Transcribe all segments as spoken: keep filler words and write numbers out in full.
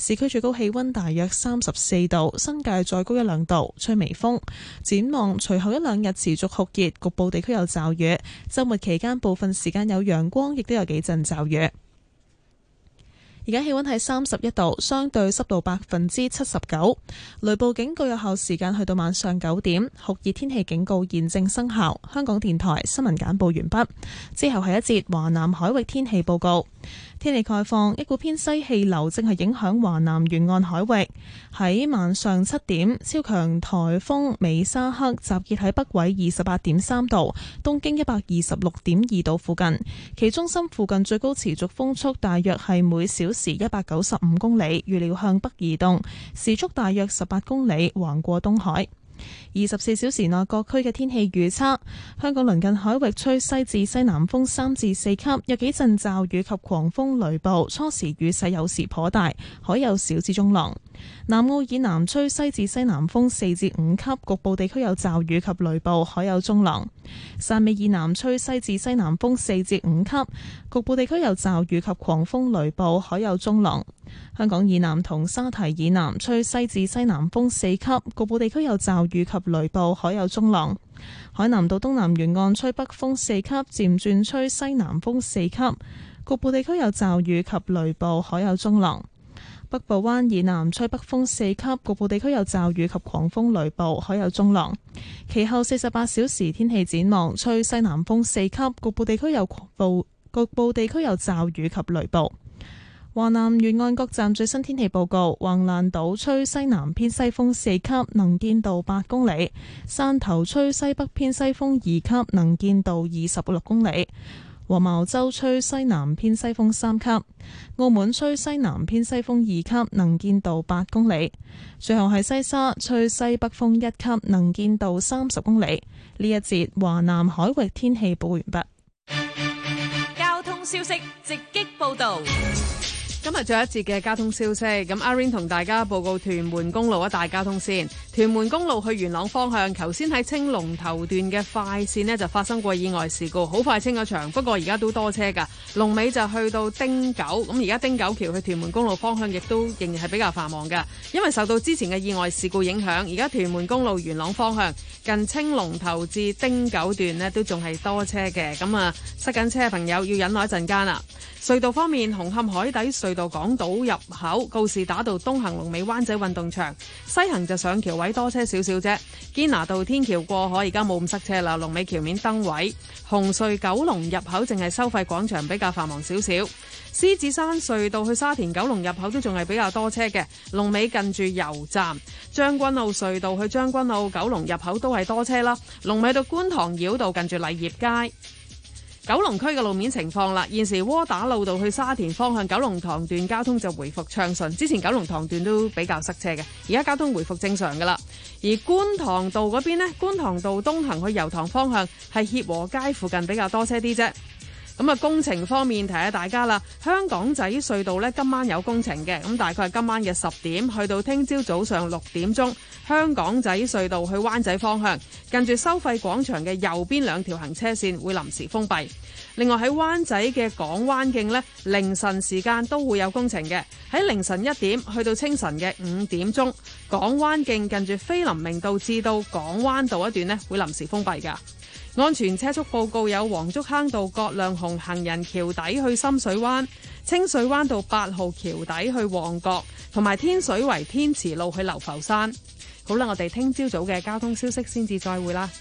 市區最高氣溫大約三十四度，新界再高一兩度，吹微風。展望隨後一兩日持續酷熱，局部地區有驟雨。週末期間部分時間有陽光，亦都有幾陣驟雨。而家氣溫係三十一度，相對濕度百分之七十九。雷暴警告有效時間去到晚上九點，酷熱天氣警告現正生效。香港電台新聞簡報完畢，之後係一節華南海域天氣報告。天氣概況，一股偏西氣流正係影響華南沿岸海域。喺晚上七點，超強颱風美沙克集結喺北緯二十八點三度，東經一百二十六點二度附近。其中心附近最高持續風速大約係每小時一百九十五公里，預料向北移動，時速大約十八公里，橫過東海。二十四小時內各區嘅天氣預測：香港鄰近海域吹西至西南風三至四級，有幾陣驟雨及狂風雷暴，初時雨勢有時頗大，海有小至中浪。南澳以南吹西至西南風四至五級，局部地區有驟雨及雷暴，海有中浪。汕尾以南吹西至西南風四至五級，局部地區有驟雨及狂風雷暴，海有中浪。香港以南同沙堤以南吹西至西南風四級，局部地區有驟雨及雷暴，海有中浪。海南島東南沿岸吹北風四級，漸轉吹西南風四級，局部地區有驟雨及雷暴，海有中浪。北部灣以南吹北風四級，局部地區有驟雨及狂風雷暴，海有中浪。其後四十八小時天氣展望，吹西南風四級，局部地區有暴，局部地區有驟雨及雷暴。華南沿岸各站最新天氣報告：橫瀾島吹西南偏西風四級，能見度八公里；汕頭吹西北偏西風二級，能見度二十六公里；黃茅洲吹西南偏西風三級；澳門吹西南偏西風二級，能見度八公里；最後係西沙吹西北風一級，能見度三十公里。呢一節華南海域天氣報完畢。 交通消息直擊報道。 今日最後一節嘅交通消息，咁阿 Rain 同大家報告屯門公路一帶交通線。屯門公路去元朗方向，頭先喺青龍頭段嘅快線呢就發生過意外事故，好快清咗場，不過而家都多車噶。龍尾就去到汀九，咁而家汀九橋去屯門公路方向亦都仍然係比較繁忙噶，因為受到之前嘅意外事故影響，而家屯門公路元朗方向近青龍頭至汀九段呢都仲係多車嘅，咁啊塞緊車嘅朋友要忍耐一陣間啦。隧道方面，紅磡海底隧道港島入口告士打道東行龍尾灣仔運動場，西行就上橋位多車少少啫。堅拿道天橋過海而家冇咁塞車啦，龍尾橋面燈位。紅隧九龍入口淨係收費廣場比較繁忙少少。獅子山隧道去沙田九龍入口都仲係比較多車嘅，龍尾近住油站。將軍澳隧道去將軍澳九龍入口都係多車啦，龍尾到觀塘繞道近住勵業街。九龍區嘅路面情況啦，現時窩打老道去沙田方向九龍塘段交通就回復暢順，之前九龍塘段都比較塞車嘅，而家交通回復正常噶啦。而觀塘道嗰邊呢，觀塘道東行去油塘方向係協和街附近比較多車啲啫。咁啊，工程方面提下大家啦，香港仔隧道呢今晚有工程嘅，咁大概係今晚嘅十點去到聽朝早上六點鐘，香港仔隧道去灣仔方向近住收費廣場嘅右邊兩條行車線會臨時封閉。另外喺灣仔嘅港灣徑呢，凌晨時間都會有工程嘅，喺凌晨一點去到清晨嘅五點鐘，港灣徑近住菲林明道至到港灣道一段呢會臨時封閉㗎。安全車速報告有黃竹坑道葛量洪行人橋底去深水灣，清水灣道八號橋底去旺角，同埋天水圍天慈路去流浮山。好啦，我哋聽朝早嘅交通消息先至再會啦。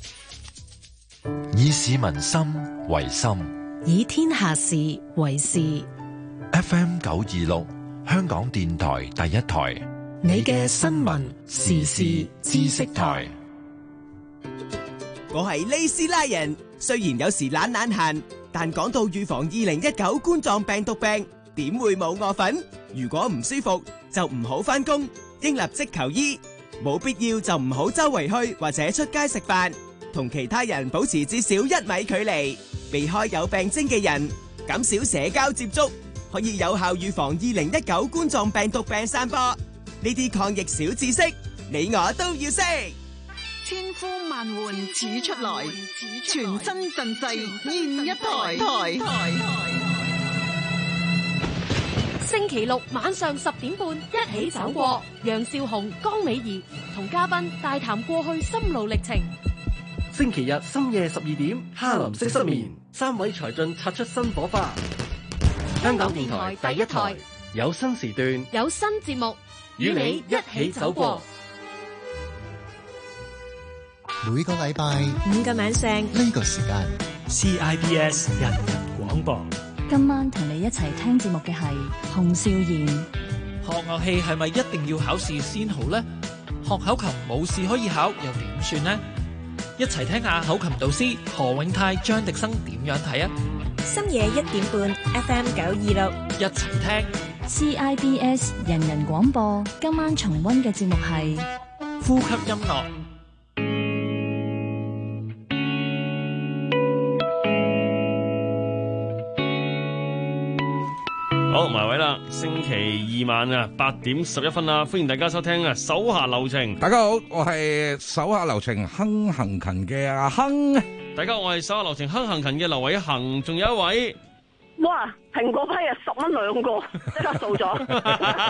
以市民心為心， 以天下事為事。 F M 九二六，香港電台第一台， 你嘅新聞時事知識台。 我係利斯拉人，雖然有時懶懶閒，但講到預防二零一九冠狀病毒病，點會冇我份？如果唔舒服，就唔好返工，應立即求醫。冇必要就唔好周圍去或者出街食飯，同其他人保持至少一米距離，避開有病徵嘅人，減少社交接觸，可以有效預防二零一九冠狀病毒病散播。呢啲抗疫小知識，你我都要識。 千呼萬喚始出來，全新陣勢現一台。台星期六晚上十點半，一起走過。楊少紅、江美儀同嘉賓大談過去心路歷程。 星期日深夜十二點，哈林式失眠，三位才俊擦出新火花。香港電台第一台有新時段， 有新節目， 與你一起走過。 每個禮拜五個晚上呢個時間 C I B S 人人廣播。 今晚同你一齊聽節目嘅係洪少賢。 學樂器係咪一定要考試先好呢？學口琴冇試可以考，又點算呢？一齊聽下口琴導師何永泰、張迪生點樣睇啊！ 深夜一點半 F M 九二六， 一齊聽 C I B S 人人廣播。今晚重溫嘅節目係呼吸音樂。 好，埋位啦！星期二晚啊，八點十一分啦，歡迎大家收聽啊，手下留情。 大家好，我係手下留情亨行勤嘅阿亨。 大家好，我係手下留情亨行勤嘅劉偉恒，仲有一位。 哇！蘋果批啊，十蚊兩個，即刻掃咗。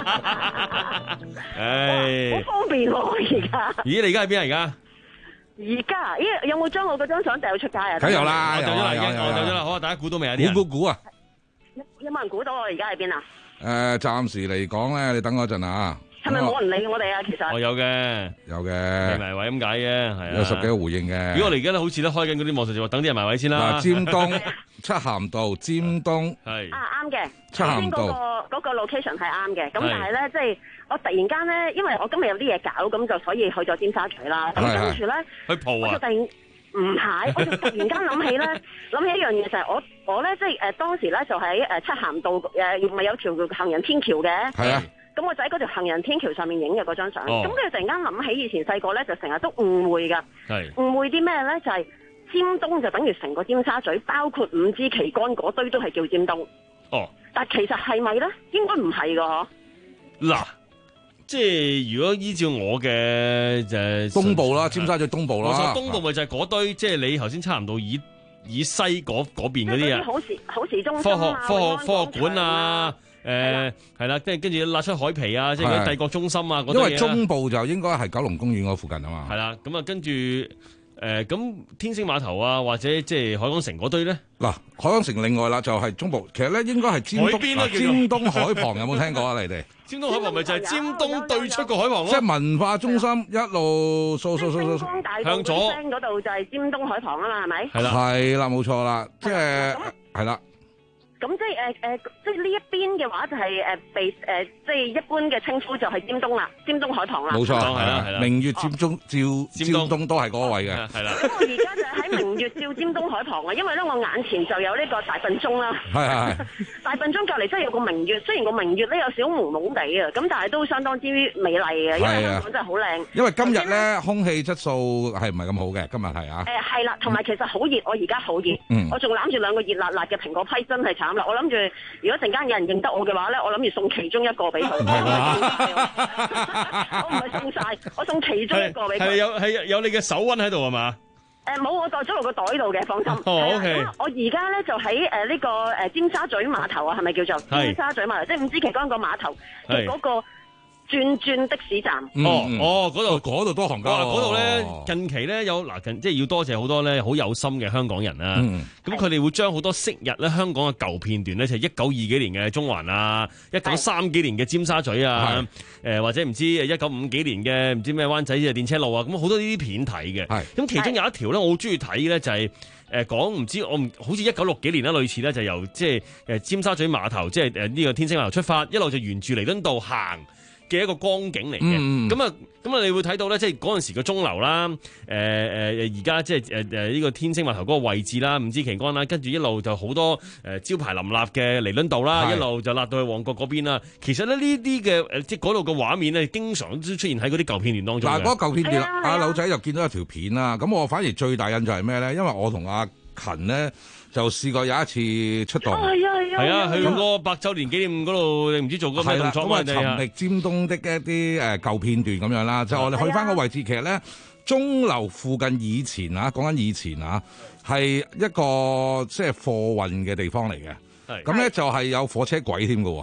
唉， 好方便喎而家。 咦，你而家喺邊啊？而家？ 而家，咦，有冇將我嗰張相掉出街啊？ 梗有啦， 我掉咗啦，已經，我掉咗啦。好啊，大家估到未啊？啲估估估啊！ 有冇人估到我而家喺邊啊？ 誒，暫時嚟講咧，你等我一陣啊。 係咪冇人理我哋啊？其實我有嘅， 有嘅， 未埋位咁解嘅，係啊。 有十幾個回應嘅。如果我哋而家咧好似咧開緊嗰啲網上直播，等啲人埋位先啦。 尖東、漆咸道、尖東係啊，啱嘅。 漆咸道嗰個嗰個 location 係啱嘅。咁但係咧，即係我突然間咧，因為我今日有啲嘢搞，咁就所以去咗尖沙咀啦。咁跟住咧， 去蒲啊！ 唔係，我就突然間諗起咧，諗起一樣嘢就係我我咧即係誒當時咧就喺誒漆咸道誒，唔係有條行人天橋嘅。 係啊。 咁我就喺嗰條行人天橋上面影嘅嗰張相。咁跟住突然間諗起以前細個咧，就成日都誤會㗎。 係。 誤會啲咩咧？就係尖東就等於成個尖沙咀，包括五支旗杆嗰堆都係叫尖東。 哦。 但其實係咪咧？應該唔係㗎嗬。 嗱。即係如果依照我嘅就東部啦，尖沙咀東部啦， 冇錯，東部咪就係嗰堆，即係你頭先差唔多以以西嗰嗰邊嗰啲啊， 好時好時中科學科學科學館啊，誒係啦，跟住跟住拉出海皮啊，即係嗰啲帝國中心啊嗰啲嘢。 因為中部就應該係九龍公園嗰附近啊嘛。 係啦，咁啊跟住誒咁天星碼頭啊，或者即係海港城嗰堆咧。 嗱，海港城另外啦，就係中部，其實咧應該係尖東尖東海旁有冇聽過啊？你哋？ 尖東海旁咪就係尖東對出個海旁咯， 即係文化中心一路掃掃掃掃掃向左嗰度就係尖東海旁啊嘛，係咪？ 係啦，係啦，冇錯啦，即係係啦。 咁即係誒誒，即係呢一邊嘅話就係誒被誒，即係一般嘅稱呼就係尖東啦，尖東海旁啦。 冇錯， 係啦係啦。 明月尖東照尖東都係嗰個位嘅。 係啦。 咁我而家就喺明月照尖東海旁啊，因為咧我眼前就有呢個大笨鐘啦。 係係。 大笨鐘隔離真係有個明月，雖然個明月咧有少少朦朦地啊，咁但係都相當之美麗嘅，因為香港真係好靚。 因為今日咧空氣質素係唔係咁好嘅，今日係啊。 誒係啦，同埋其實好熱，我而家好熱，我仲攬住兩個熱辣辣嘅蘋果批，真係慘啦！我諗住。如果陣間有人認得我嘅話咧，我諗住送其中一個俾佢。唔係我唔係送晒，我送其中一個俾佢。 係有係有你嘅手溫喺度係嘛？ 誒冇，我袋咗落個袋度嘅，放心。 哦 ，OK。 我而家咧就喺誒呢個誒尖沙咀碼頭啊，係咪叫做尖沙咀碼頭？即係五支旗杆個碼頭嘅嗰個轉轉的士站。 哦哦，嗰度嗰度多行家。 哇，嗰度咧近期咧有嗱近，即係要多謝好多咧好有心嘅香港人啦。咁佢哋會將好多昔日咧香港嘅舊片段咧，就係一九二幾年嘅中環啊，一九三幾年嘅尖沙咀啊，誒或者唔知一九五幾年嘅唔知咩灣仔嘅電車路啊，咁好多呢啲片睇嘅。咁其中有一條咧，我好中意睇嘅咧就係誒講唔知我唔好似一九六幾年啦，類似咧就由即係誒尖沙咀碼頭，即係誒呢個天星碼頭出發，一路就沿住彌敦道行嘅一個光景嚟嘅，咁啊咁啊，你會睇到咧，即係嗰陣時嘅鐘樓啦，誒誒誒，而家即係誒誒呢個天星碼頭嗰個位置啦，五支旗杆啦，跟住一路就好多誒招牌林立嘅彌敦道啦，一路就辣到去旺角嗰邊啦。其實咧呢啲嘅誒，即係嗰度嘅畫面咧，經常都出現喺嗰啲舊片段當中嘅。 嗱，嗰個舊片段，阿柳仔就見到一條片啦。咁我反而最大印象係咩咧？因為我同阿勤咧就試過有一次出動， 係啊，去個百週年紀念嗰度，你唔知做過咩動作啊？ 咁啊，尋覓尖東的一啲誒舊片段咁樣啦。就我哋去翻個位置，其實咧鐘樓附近以前啊，講緊以前啊，係一個即係貨運嘅地方嚟嘅。咁咧就係有火車軌添㗎喎。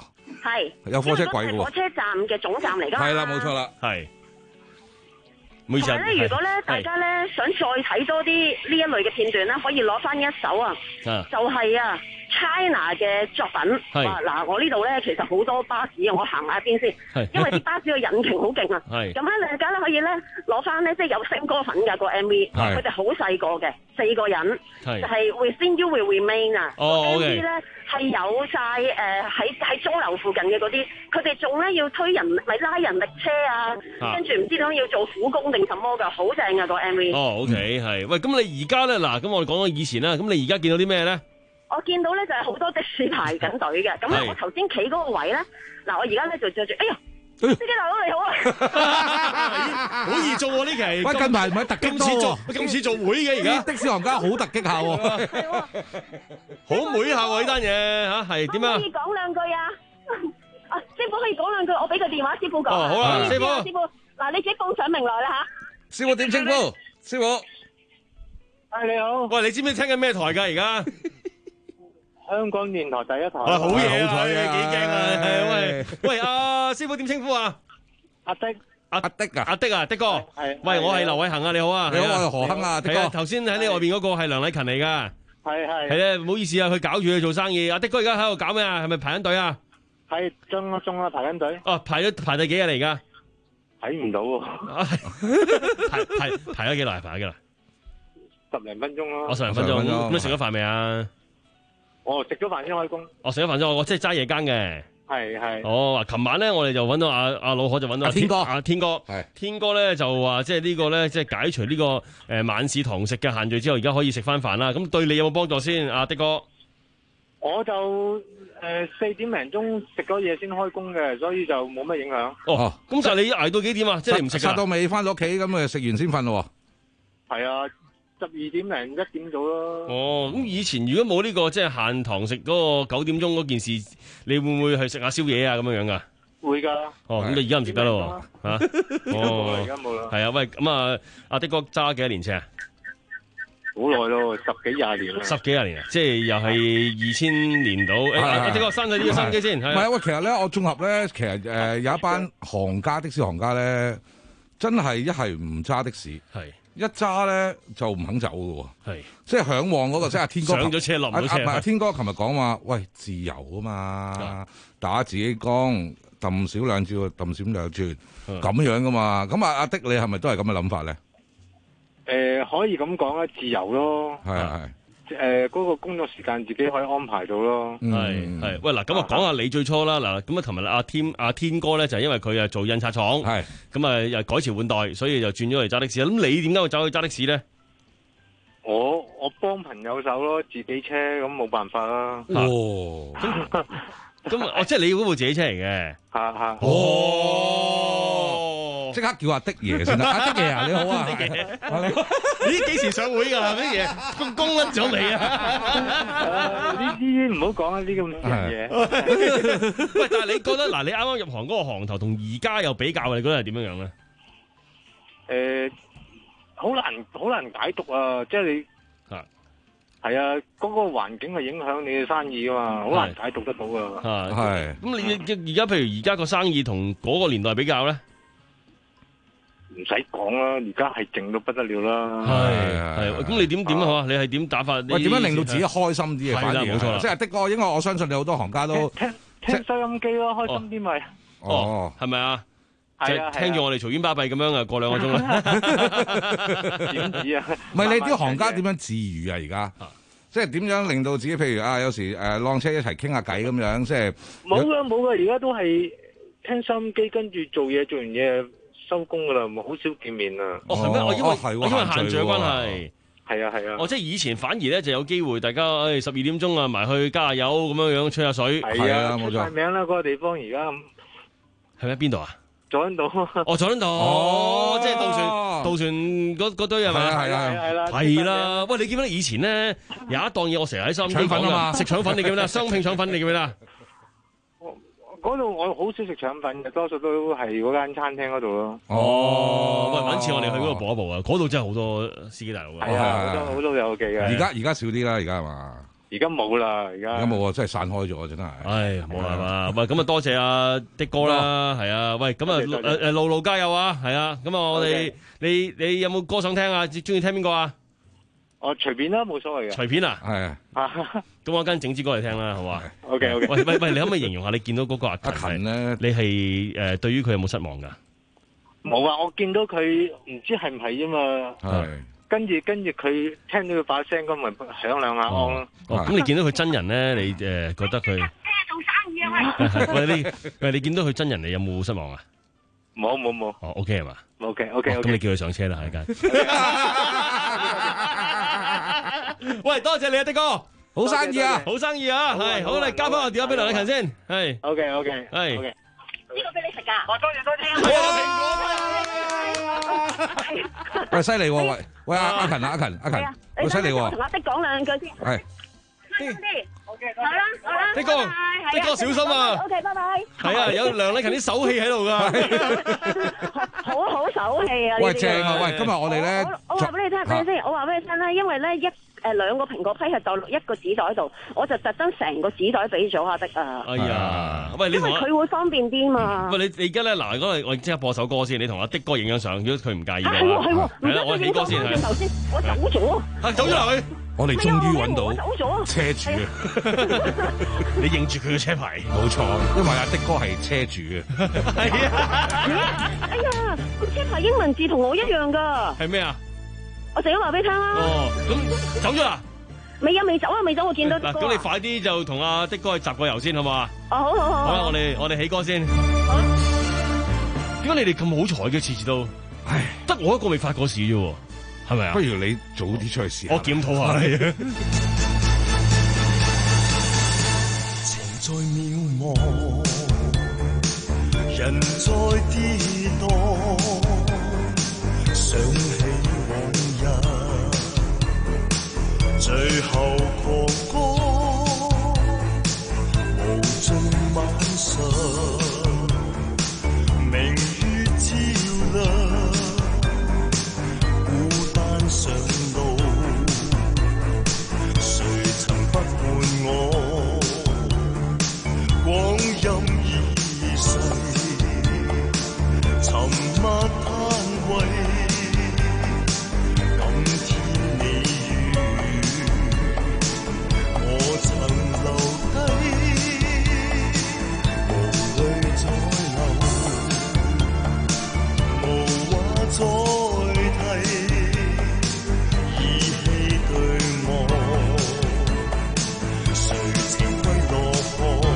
係有火車軌嘅喎。 火車站嘅總站嚟㗎嘛。 係啦，冇錯啦， 係。同埋咧，如果咧大家咧想再睇多啲呢一類嘅片段咧，可以攞翻一首啊，就係啊 China 嘅作品。哇！嗱，我呢度咧其實好多巴士，我行下邊先，因為啲巴士嘅引擎好勁啊。咁咧大家咧可以咧攞翻咧，即係有星歌粉嘅個 M V，佢哋好細個嘅四個人，就係 Within You Will Remain 啊。M V 咧係有晒誒喺喺鐘樓附近嘅嗰啲，佢哋仲咧要推人咪拉人力車啊，跟住唔知點樣要做苦工定什麼㗎，好正啊個 M V。 哦，OK，係。喂，咁你而家咧嗱，咁我哋講咗以前啦，咁你而家見到啲咩咧？ 我見到咧就係好多的士排緊隊嘅，咁咧我頭先企嗰個位咧，嗱我而家咧就着住，哎呀，司機大佬你好啊， 好易做喎呢期。 喂，近排唔係突擊多喎， 咁似做會嘅而家。 的士行家好突擊下喎， 好妹下喎呢單嘢嚇，係點啊？ 可以講兩句啊？啊，師傅可以講兩句，我俾個電話師傅講。 哦，好啦，師傅。 師傅，嗱你自己報上名來啦嚇。師傅點稱呼？師傅。 係你好。 喂，你知唔知聽緊咩台㗎而家？ 香港電台第一台。 啊，好嘢啊！幾驚啊！係喂喂，阿師傅點稱呼啊？ 阿的。 阿的啊，阿的啊，的哥。係。喂，我係劉偉恒啊，你好啊。 你好，我係何亨啊，的哥。 係啊，頭先喺你外邊嗰個係梁禮勤嚟㗎。 係係。 係咧，唔好意思啊，佢搞住去做生意。阿的哥而家喺度搞咩啊？係咪排緊隊啊？ 係中啊中啊，排緊隊。 哦，排咗排第幾日嚟㗎？ 睇唔到喎。 排排排咗幾耐？排咗幾耐？ 十零分鐘咯。 我十零分鐘。咁你食咗飯未啊？ 我食咗飯先開工。 我食咗飯先，我即係揸夜更嘅。 係係。 哦，琴晚咧，我哋就揾到阿阿老何，就揾到阿天哥。 阿天哥，天哥咧就話，即係呢個咧，即係解除呢個誒晚市堂食嘅限聚之後，而家可以食翻飯啦。咁對你有冇幫助先？阿的哥。 我就誒四點零鐘食咗嘢先開工嘅，所以就冇乜影響。 哦，咁就係你捱到幾點啊？即係你唔食殺到尾翻到屋企咁誒食完先瞓咯。 係啊。十二點零一點到咯。 哦，咁以前如果冇呢、這個即係限堂食嗰個九點鐘嗰件事，你會唔會去食下宵夜啊？咁樣樣噶？ 會噶。 哦，咁你而家唔食得咯？吓？ 哦，而家冇啦。 係啊，喂，咁啊，阿的哥揸幾多年車啊？ 好耐咯，十幾廿年啦。 十幾廿年啊，即係又係二千年到。誒，阿的哥閂咗呢個收音機先。唔係啊，喂，其實咧，我綜合咧，其實誒有一班行家的士行家咧，真係一係唔揸的士。係。一揸咧就唔肯走嘅喎，係即係嚮往嗰個，即係阿天哥上咗車落唔到車。 唔係阿天哥，琴日講話，喂，自由啊嘛，打自己工，揼少兩轉，揼少兩轉，咁樣噶嘛。咁啊，阿的你係咪都係咁嘅諗法咧？ 誒，可以咁講啊，自由咯。 係係。 誒，嗰個工作時間自己可以安排到咯。 係係，喂嗱，咁啊講下你最初啦，嗱，咁啊，琴日阿天阿天哥咧就係因為佢啊做印刷廠，係咁啊又改朝換代，所以就轉咗嚟揸的士。咁你點解會走去揸的士咧？ 我我幫朋友手咯，自己車咁冇辦法啦。 哦，咁咁哦，即係你嗰部自己車嚟嘅。 吓吓。 哦。即刻叫阿的爺先得，阿的爺啊，你好啊， 的爺，咦幾時上會㗎？乜嘢公公甩咗未啊？ 呢啲唔好講啊！呢咁私人嘢。 喂，但係你覺得嗱，你啱啱入行嗰個行頭同而家有比較，你覺得係點樣樣咧？ 誒，好難好難解讀啊！即係你係係啊，嗰個環境係影響你嘅生意㗎嘛，好難解讀得到㗎。 係咁你而家譬如而家個生意同嗰個年代比較咧？ 唔使講啦，而家係靜到不得了啦。 係係，咁你點點啊？你係點打法？ 喂，點樣令到自己開心啲嘅？反而冇錯啦。 即係的哥，因為我相信你好多行家都聽聽收音機咯，開心啲咪。 哦，係咪啊？ 係啊， 聽住我哋嘈冤巴閉咁樣啊，過兩個鐘啦。 點止啊？ 唔係你啲行家點樣自娛啊？而家即係點樣令到自己？譬如啊，有時誒晾車一齊傾下偈咁樣，即係冇噶冇噶，而家都係聽收音機，跟住做嘢，做完嘢。收工噶啦，好少見面啊！ 哦，係咩？我因為因為限聚嘅關係， 係啊係啊。 哦，即係以前反而咧就有機會，大家誒十二點鐘啊埋去加下油咁樣樣吹下水。 係啊，冇錯。出名啦，嗰個地方而家係咩？邊度啊？ 佐敦道。 哦，佐敦道。哦，即係渡船渡船嗰嗰堆係咪啊？ 係啊係啦。 係啦。喂，你記唔記得以前咧有一檔嘢我成日喺收音機講㗎？食腸粉你記唔記得？雙拼腸粉你記唔記得？ 嗰度我好少食腸粉嘅，多數都係嗰間餐廳嗰度咯。 哦，喂，揾次我哋去嗰度補一補啊！嗰度真係好多司機大佬啊。 係啊，好多好多有記嘅。 而家而家少啲啦，而家係嘛？ 而家冇啦，而家而家冇啊，真係散開咗，真係。 唉，冇啦嘛，喂，咁啊多謝阿的哥啦，係啊，喂，咁啊誒誒路路加油啊，係啊，咁啊我哋你你有冇歌想聽啊？中意聽邊個啊？ 我隨便啦，冇所謂嘅。 隨便啊？ 係啊。 咁我跟整支歌嚟聽啦，好嘛 ？OK OK。 喂喂喂，你可唔可以形容下你見到嗰個阿勤咧？你係誒對於佢有冇失望㗎？ 冇啊，我見到佢唔知係唔係啫嘛。 係。 跟住跟住佢聽到佢把聲咁咪響兩下安咯。 哦，咁你見到佢真人咧，你誒覺得佢？ 做生意啊喂你喂你見到佢真人，你有冇失望啊？ 冇冇冇。 哦 OK 係嘛 ？OK OK OK。 咁你叫佢上車啦，係間。喂，多謝你啊，的哥， 好生意啊， 好生意啊，係好，你交翻個電話俾梁禮勤先，係。 OK OK。 係。 呢個俾你食㗎。我多謝多謝。 喂，犀利喎！喂喂，阿阿勤啊，阿勤阿勤，喂，犀利喎！ 同阿的講兩句先。 係。 啲。好啦好啦。 的哥，的哥小心啊 ！OK，拜拜。 係啊，有梁禮勤啲手氣喺度㗎。 好好手氣啊！ 喂，正啊！喂，今日我哋咧， 我話俾你聽，等陣先，我話俾你聽啦，因為咧一。誒兩個蘋果批係就落一個紙袋度，我就特登成個紙袋俾咗阿的啊！ 哎呀，喂，你因為佢會方便啲嘛。 喂，你你而家咧嗱，嗰我即刻播首歌先，你同阿的哥影張相，如果佢唔介意嘅話， 係喎係喎， 係啦，我起歌先係。 頭先我走咗， 係走咗嚟。 我哋終於揾到走咗車主啊！ 你認住佢嘅車牌， 冇錯，因為阿的哥係車主嘅。 係啊！ 哎呀，個車牌英文字同我一樣㗎。 係咩啊？ 我陣間話俾你聽啦。 哦，咁走咗啦？ 未啊，未走啊，未走，我見到的哥。 嗱，咁你快啲就同阿的哥去集個郵先，好嘛？ 哦，好好好。 好啦，我哋我哋起歌先。 好。 點解你哋咁好彩嘅？次次都，唉，得我一個未發過事啫，係咪啊？ 不如你早啲出去試下。 我檢討下你。 情在渺茫，人在跌宕，想起往日，最後狂歌，無盡晚上，明月照亮，孤單上路，誰曾不伴我？光陰易逝，沉默嘆謂，今天你與我曾留低，無淚再流，無話再提，依稀對望，誰情歸落魄？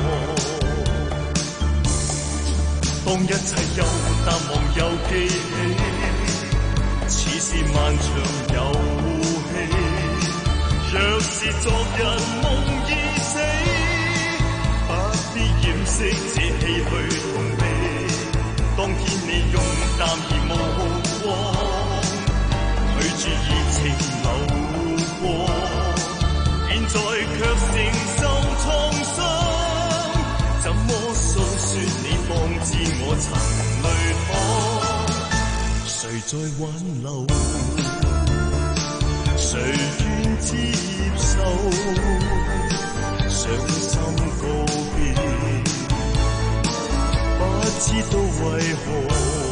當一切又淡忘又記起，似是漫長遊戲。若是昨日夢已死，不必掩飾這唏噓痛悲。當天你用淡而無光，拒絕熱情流過，現在卻承受創傷。怎麼訴說你放置我曾淚淌？誰在挽留？誰願接受？傷心告別，不知道為何。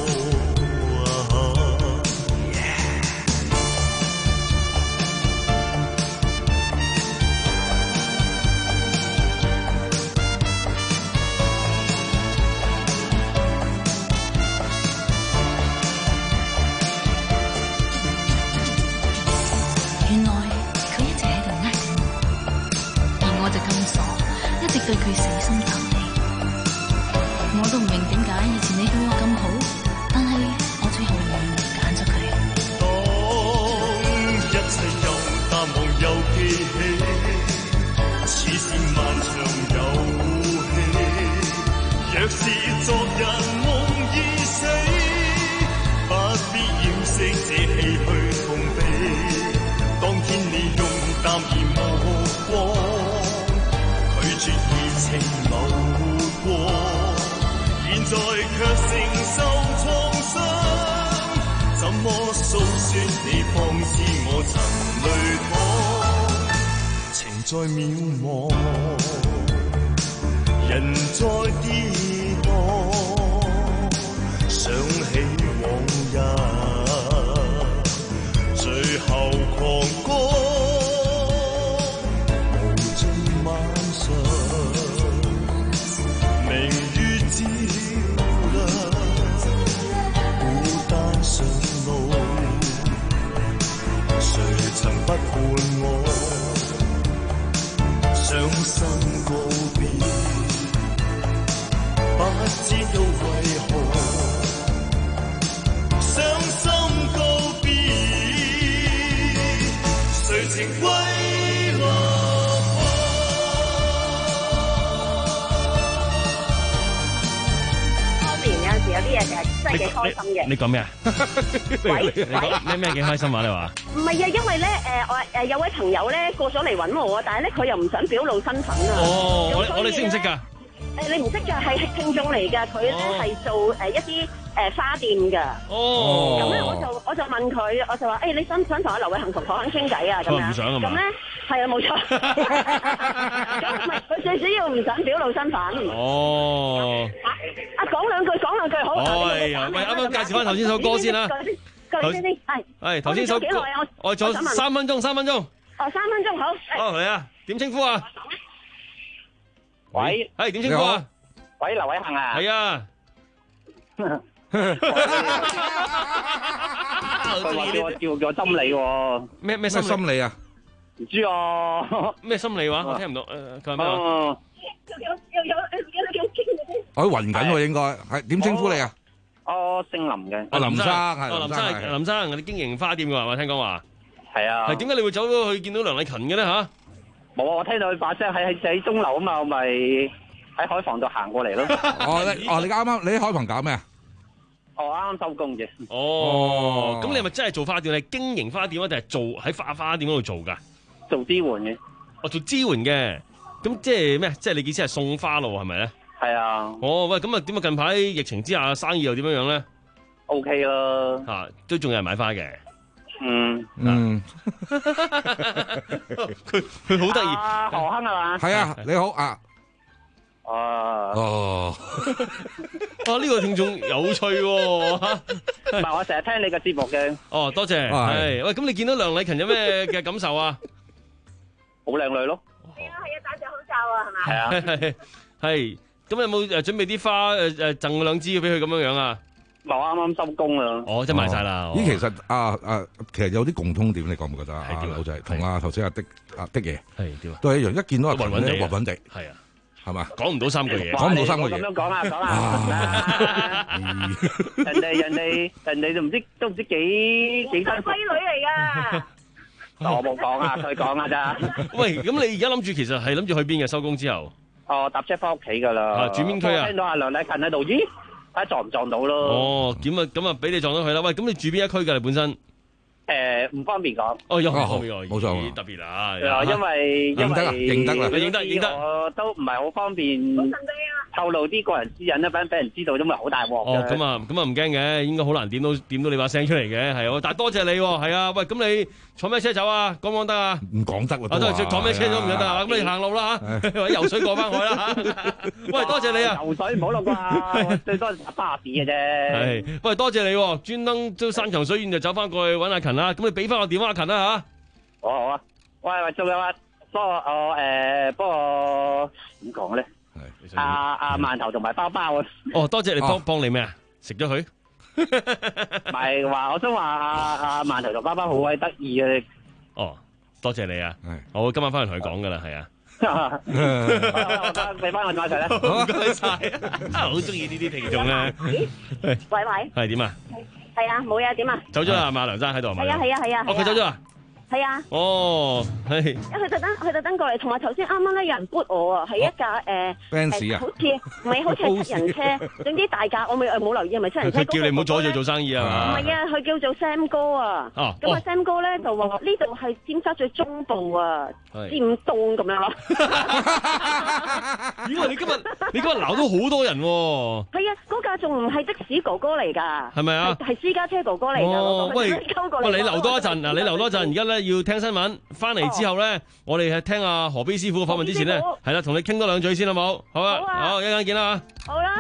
對佢死心塌地，我都唔明點解以前你對我咁好，但係我最後仍然揀咗佢。 當一切又淡忘又記起，似是漫長遊戲。若是昨日夢已死，不必掩飾這唏噓痛悲。當天你用淡而無光，拒絕熱情流過，現在卻承受創傷。怎麼訴說你放置我曾淚淌？情在渺茫，人在跌宕，想起往日，最後狂歌，無盡晚上，明月照亮，孤單上路，誰曾不伴我？傷心告別，不知道為何傷心告別，誰情歸來？ 當年有陣時有啲嘢就係真係幾開心嘅。 你講咩啊？ 喂咩咩幾開心話你話？ 唔係啊，因為咧誒我誒有位朋友咧過咗嚟揾我啊，但係咧佢又唔想表露身份啊。 哦，我咁所以我哋識唔識㗎？ 誒你唔識㗎，係聽眾嚟㗎，佢咧係做誒一啲誒花店㗎。 哦。 咁咧我就我就問佢，我就話誒你想唔想同阿劉偉恒同學肯傾偈啊？咁樣。 唔想啊嘛。 咁咧係啊，冇錯。咁唔係佢最主要唔想表露身份。 哦。 啊講兩句講兩句好。 哎呀，喂，啱啱介紹翻頭先首歌先啦。 頭先先係。 係頭先首歌。 幾耐啊？ 我仲有三分鐘，三分鐘。 哦，三分鐘好。 好嚟啊！點稱呼啊？ 喂， 係點稱呼啊？ 喂，劉偉恒啊？ 係啊。 佢話叫我叫叫心理喎。 咩咩心理啊？ 唔知啊。 咩心理話？我聽唔到。誒，佢話咩話？ 有有有有有傾我暈緊喎，應該係點稱呼你啊？ 我姓林嘅。 阿林生係林生係林生，你經營花店嘅係嘛？聽講話。 係啊。 係點解你會走咗去見到梁麗勤嘅咧嚇？ 冇啊！我聽到佢把聲喺喺喺鐘樓啊嘛，我咪喺海防度行過嚟咯。 哦，你哦你啱啱你喺海防搞咩啊？ 我啱啱收工嘅。 哦，咁你係咪真係做花店？你係經營花店啊，定係做喺花花店嗰度做㗎？ 做支援嘅。 哦，做支援嘅。咁即係咩？即係你意思係送花咯？係咪咧？ 係啊。 哦，喂，咁啊點啊？近排疫情之下生意又點樣樣咧 ？O K 啦。 嚇，都仲有人買花嘅。 嗯嗯， 佢佢好得意。 啊，何亨係嘛？ 係啊，你好啊。 哦。 哦。 哇！呢個聽眾有趣喎。 唔係，我成日聽你嘅節目嘅。 哦，多謝。係。喂，咁你見到梁麗勤有咩嘅感受啊？ 好靚女咯。 係啊係啊，戴住口罩啊，係嘛？ 係啊。 係係。咁有冇誒準備啲花誒誒贈兩支俾佢咁樣樣啊？ 我啱啱收工啊！ 哦，即係賣晒啦。 咦，其實啊啊，其實有啲共通點，你覺唔覺得啊？劉仔同啊頭先阿的阿的爺係點啊？ 都係一樣，一見到阿暈暈地， 暈暈地， 係啊， 係嘛？ 講唔到三句嘢， 講唔到三句嘢。 咁樣講啊，講啊！人哋人哋人哋都唔知都唔知幾幾辛苦。 閨女嚟㗎。 我冇講啊，佢講啊咋？ 喂，咁你而家諗住其實係諗住去邊嘅？收工之後。 哦，搭車翻屋企㗎啦。 啊，住邊區啊？ 聽到阿梁麗勤喺度，咦？睇下撞唔撞到咯？ 哦，點啊？咁啊，俾你撞到佢啦。喂，咁你住邊一區㗎？你本身？ 誒，唔方便講。 哦，有方便冇錯， 特別啊。 係因為因為認得啦， 認得認得。 我都唔係好方便透露啲個人私隱咧，俾俾人知道都咪好大鑊嘅。 哦，咁啊，咁啊唔驚嘅，應該好難點到點到你把聲出嚟嘅，係啊。但係多謝你，係啊。喂，咁你坐咩車走啊？講唔講得啊？ 唔講得喎。 啊，都係講咩車都唔得啊。咁你行路啦嚇，或者游水過翻海啦嚇。喂，多謝你啊！ 游水唔好落啩，最多搭巴士嘅啫。 係，喂，多謝你，專登都山長水遠就走翻過去揾阿勤啦。咁你俾翻個電話阿勤啦嚇。 好好啊。喂喂，仲有啊，不過我誒，不過點講咧？阿阿饅頭同埋包包啊！ 哦，多謝你幫幫你咩啊？食咗佢？ 唔係話，我想話阿阿饅頭同包包好鬼得意嘅。 哦，多謝你啊！我今晚翻去同佢講噶啦，係啊。 俾翻我再一齊啦。 唔該晒，好中意呢啲聽眾咧。 喂喂， 係點啊？ 係啊，冇嘢點啊？ 走咗啦，馬梁生喺度係咪？ 係啊係啊係啊。 哦，佢走咗啊？ 係啊。 哦，係。 因為佢特登，佢特登過嚟，同埋頭先啱啱咧有人 boot 我啊，係一架誒， Benz 啊， 好似唔係好似係七人車，總之大架，我咪冇留意係咪七人車？ 佢叫你唔好阻住做生意啊嘛。 唔係啊，佢叫做 Sam 哥啊。 哦。 咁啊，Sam 哥咧就話呢度係尖沙咀中部啊，尖東咁樣咯。 因為你今日你今日鬧到好多人喎。 係啊，嗰架仲唔係的士哥哥嚟㗎？ 係咪啊？ 係私家車哥哥嚟㗎。 哦，喂，喂，你留多一陣嗱，你留多一陣，而家咧。 咧要聽新聞，翻嚟之後咧，我哋係聽阿何必師傅嘅訪問之前咧，係啦，同你傾多兩嘴先好冇？好啊，好，一陣間見啦。 好啦。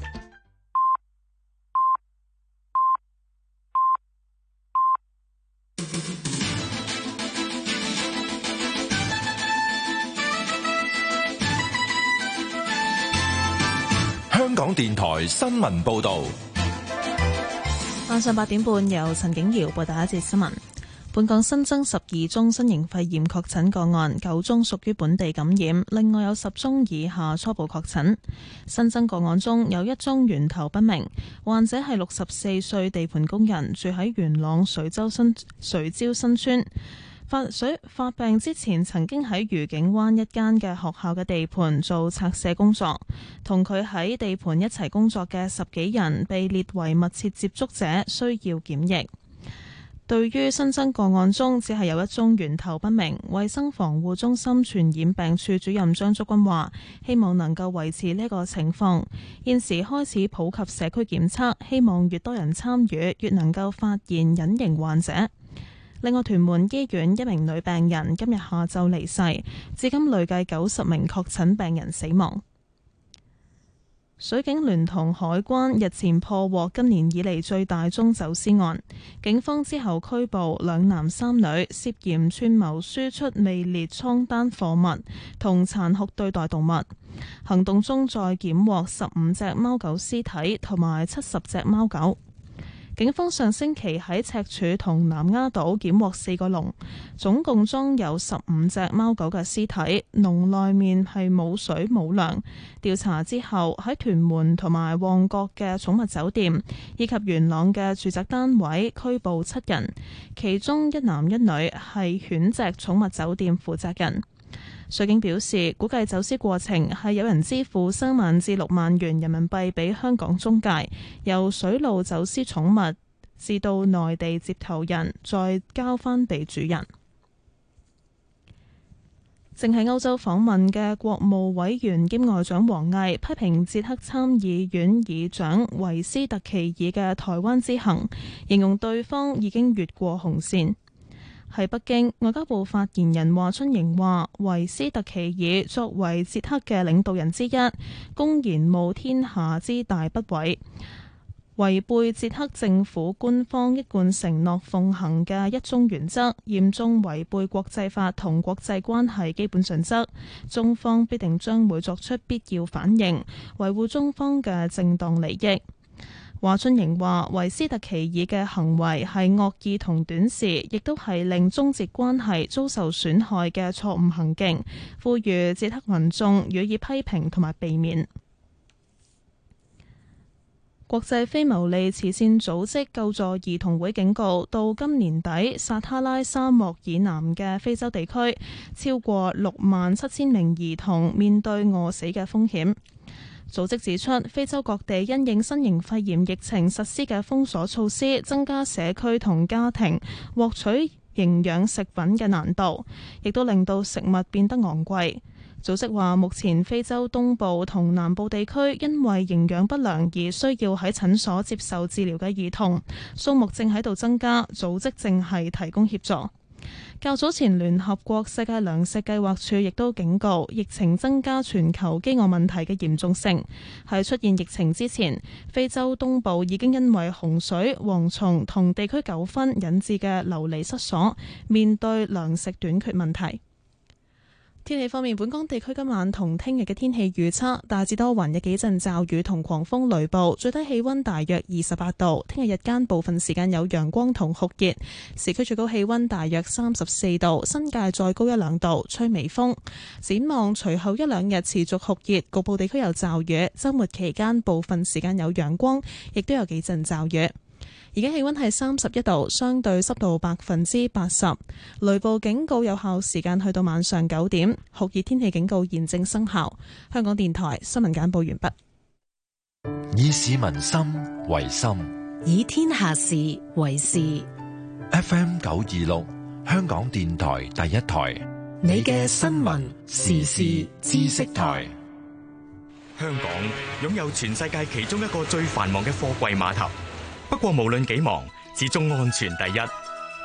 香港電台新聞報道。 晚上八點半，由陳景瑤報第一節新聞。本港新增十二宗新型肺炎確診個案，九宗屬於本地感染，另外有十宗以下初步確診。新增個案中有一宗源頭不明，患者係六十四歲地盤工人，住喺元朗水洲新水礁新村。發水發病之前，曾經喺愉景灣一間嘅學校嘅地盤做拆卸工作，同佢喺地盤一齊工作嘅十幾人被列為密切接觸者，需要檢疫。對於新增個案中只係有一宗源頭不明，衛生防護中心傳染病處主任張竹君話：希望能夠維持呢個情況，現時開始普及社區檢測，希望越多人參與，越能夠發現隱形患者。另外，屯門醫院一名女病人今日下晝離世，至今累計九十名確診病人死亡。水警聯同海關日前破獲今年以嚟最大宗走私案，警方之後拘捕兩男三女，涉嫌串謀輸出未列倉單貨物同殘酷對待動物。行動中再檢獲十五隻貓狗屍體同埋七十隻貓狗。警方上星期喺赤柱同南丫島檢獲四個籠，總共裝有十五隻貓狗嘅屍體，籠內面係冇水冇糧。調查之後，喺屯門同埋旺角嘅寵物酒店以及元朗嘅住宅單位拘捕七人，其中一男一女係犬隻寵物酒店負責人。水警表示，估計走私過程係有人支付三萬至六萬元人民幣俾香港中介，由水路走私寵物至到內地接頭人，再交翻俾主人。正喺歐洲訪問嘅國務委員兼外長王毅批評捷克參議院議長維斯特奇爾嘅台灣之行，形容對方已經越過紅線。喺北京，外交部發言人華春瑩話：維斯特奇爾作為捷克嘅領導人之一，公然冒天下之大不韙，違背捷克政府官方一貫承諾奉行嘅一中原則，嚴重違背國際法同國際關係基本準則。中方必定將會作出必要反應，維護中方嘅正當利益。華春瑩話：維斯特奇爾嘅行為係惡意同短視，亦都係令中捷關係遭受損害嘅錯誤行徑，呼籲捷克民眾予以批評同埋避免。國際非牟利慈善組織救助兒童會警告，到今年底，撒哈拉沙漠以南嘅非洲地區，超過六萬七千名兒童面對餓死嘅風險。組織指出，非洲各地因應新型肺炎疫情實施嘅封鎖措施，增加社區同家庭獲取營養食品嘅難度，亦都令到食物變得昂貴。組織話，目前非洲東部同南部地區因為營養不良而需要喺診所接受治療嘅兒童數目正喺度增加，組織正係提供協助。較早前，聯合國世界糧食計劃署亦都警告，疫情增加全球飢餓問題嘅嚴重性。喺出現疫情之前，非洲東部已經因為洪水、蝗蟲同地區糾紛引致嘅流離失所，面對糧食短缺問題。天氣方面，本港地區今晚同聽日嘅天氣預測大致多雲，有幾陣驟雨同狂風雷暴，最低氣溫大約二十八度。聽日日間部分時間有陽光同酷熱，市區最高氣溫大約三十四度，新界再高一兩度，吹微風。展望隨後一兩日持續酷熱，局部地區有驟雨，週末期間部分時間有陽光，亦都有幾陣驟雨。而家氣溫係三十一度，相對濕度百分之八十，雷暴警告有效時間去到晚上九點，酷熱天氣警告現正生效。香港電台新聞簡報完畢。 以市民心為心， 以天下事為事。 F M 九二六，香港電台第一台， 你嘅新聞時事知識台。 香港擁有全世界其中一個最繁忙嘅貨櫃碼頭。不過無論幾忙，始終安全第一。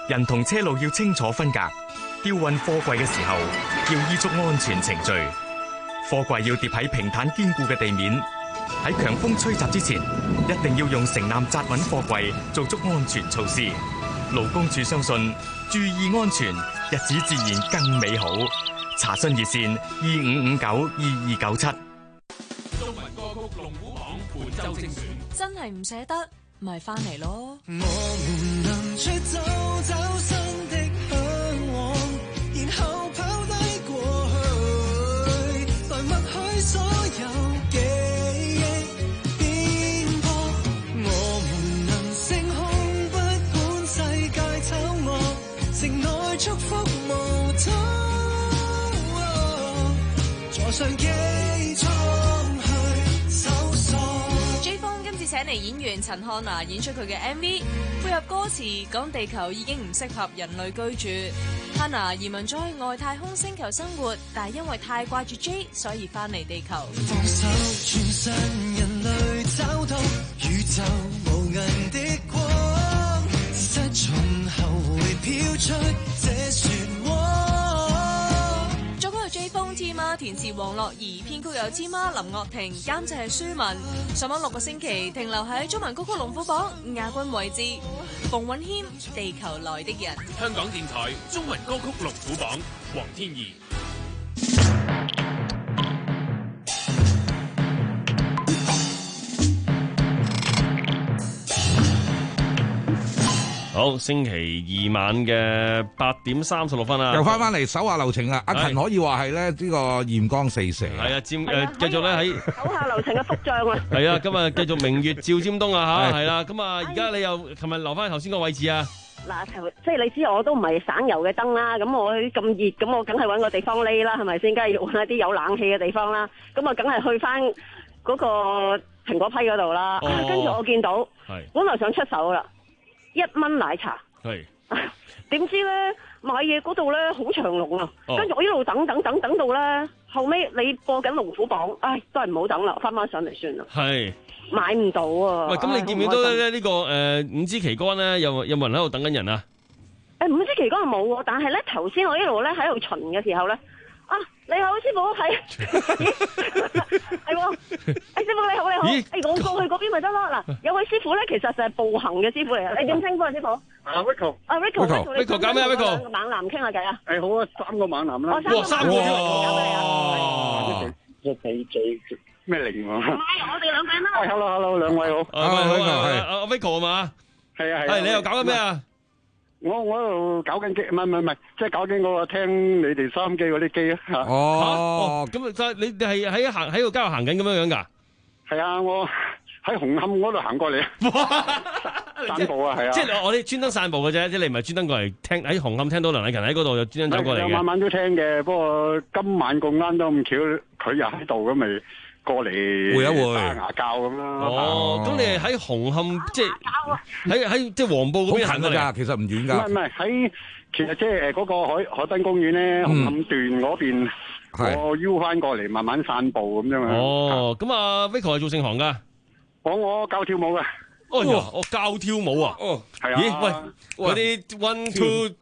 人同車路要清楚分隔。吊運貨櫃嘅時候，要依足安全程序。貨櫃要疊喺平坦堅固嘅地面。喺強風吹襲之前，一定要用繩纜紮穩貨櫃，做足安全措施。勞工處相信，注意安全，日子自然更美好。查詢熱線二五五九二二九七。 中文歌曲龍虎榜本周精選， 真係唔捨得，咪翻嚟咯。 我們能出走，找新的向往，然後拋低過去，來默許所有記憶顛簸。我們能升空，不管世界醜惡，城內祝福無阻。坐上機艙去搜索。 J 方今次請嚟演員陳漢娜演出佢嘅 M V， 配合歌詞講地球已經唔適合人類居住。漢娜移民咗去外太空星球生活，但係因為太掛住 J， 所以翻嚟地球。 放手全身人類找到宇宙無垠的光，失重後會飄出這漩渦。 作曲係 J 方 T 媽，填詞黃樂兒，編曲有 T 媽林樂婷，監製係舒文。上網六個星期，停留喺中文歌曲龍虎榜亞軍位置。馮允謙《地球來的人》。 香港電台中文歌曲龍虎榜，黃天怡。 好，星期二晚嘅八點三十六分啊， 又翻翻嚟手下留情啦。阿勤可以話係咧呢個艷光四射。 係啊，尖誒繼續咧喺手下留情嘅福將啊。 係啊，今日繼續明月照尖東啊吓，係啦。咁啊，而家你又琴日留翻頭先個位置啊？ 嗱，即係你知我都唔係省油嘅燈啦，咁我咁熱，咁我梗係揾個地方匿啦，係咪先？梗係要揾一啲有冷氣嘅地方啦。咁啊，梗係去翻嗰個蘋果批嗰度啦。 哦、 跟住我見到，本來想出手啦。一蚊奶茶， 係點知咧買嘢嗰度咧好長龍啊！ 哦、 跟住我一路等等等等到咧，後尾你播緊龍虎榜，唉，都係唔好等啦，翻翻上嚟算啦。 係買唔到啊！ 喂，咁你見唔見到咧呢個誒五支旗杆咧？有有冇人喺度等緊人啊？ 誒，五支旗杆係冇喎，但係咧頭先我一路咧喺度巡嘅時候咧。啊！你好，師傅，係，係喎，誒師傅你好，你好，誒我過去嗰邊咪得咯。嗱，有位師傅咧，其實就係步行嘅師傅嚟嘅。你點稱呼啊，師傅？ 啊 Rico， 啊 Rico，Rico， 搞咩啊 Rico？ 兩個猛男傾下偈啊！ 誒好啊，三個猛男啦。 哇，三個添哇！一比最咩零喎？ 唔係，我哋兩個人啦。 係 hello hello， 兩位好。 啊 Rico 係阿 Rico 係嘛？ 係啊係。 係你又搞緊咩啊？ 我我喺度搞緊機，唔係唔係唔係，即係搞緊嗰個聽你哋收音機嗰啲機啊吓。 哦，咁啊，即係你你係喺行喺個街度行緊咁樣樣噶？ 係啊，我喺紅磡嗰度行過嚟啊，散步啊，係啊。 即係我哋專登散步嘅啫，即係你唔係專登過嚟聽喺紅磡聽到梁禮勤喺嗰度就專登走過嚟嘅。 晚晚都聽嘅，不過今晚咁啱都咁巧，佢又喺度咁咪。過嚟會一會打牙膠咁啦。 哦，咁你係喺紅磡，即係喺喺即係黃埔嗰邊行過嚟， 其實唔遠㗎。 唔係唔係喺，其實即係誒嗰個海海濱公園咧，紅磡段嗰邊，我邀翻過嚟慢慢散步咁樣啊。 哦，咁啊 Vico 係做盛行㗎？ 我我教跳舞㗎。 哦呀，我教跳舞啊！哦， 係啊。 咦，喂，嗰啲 one two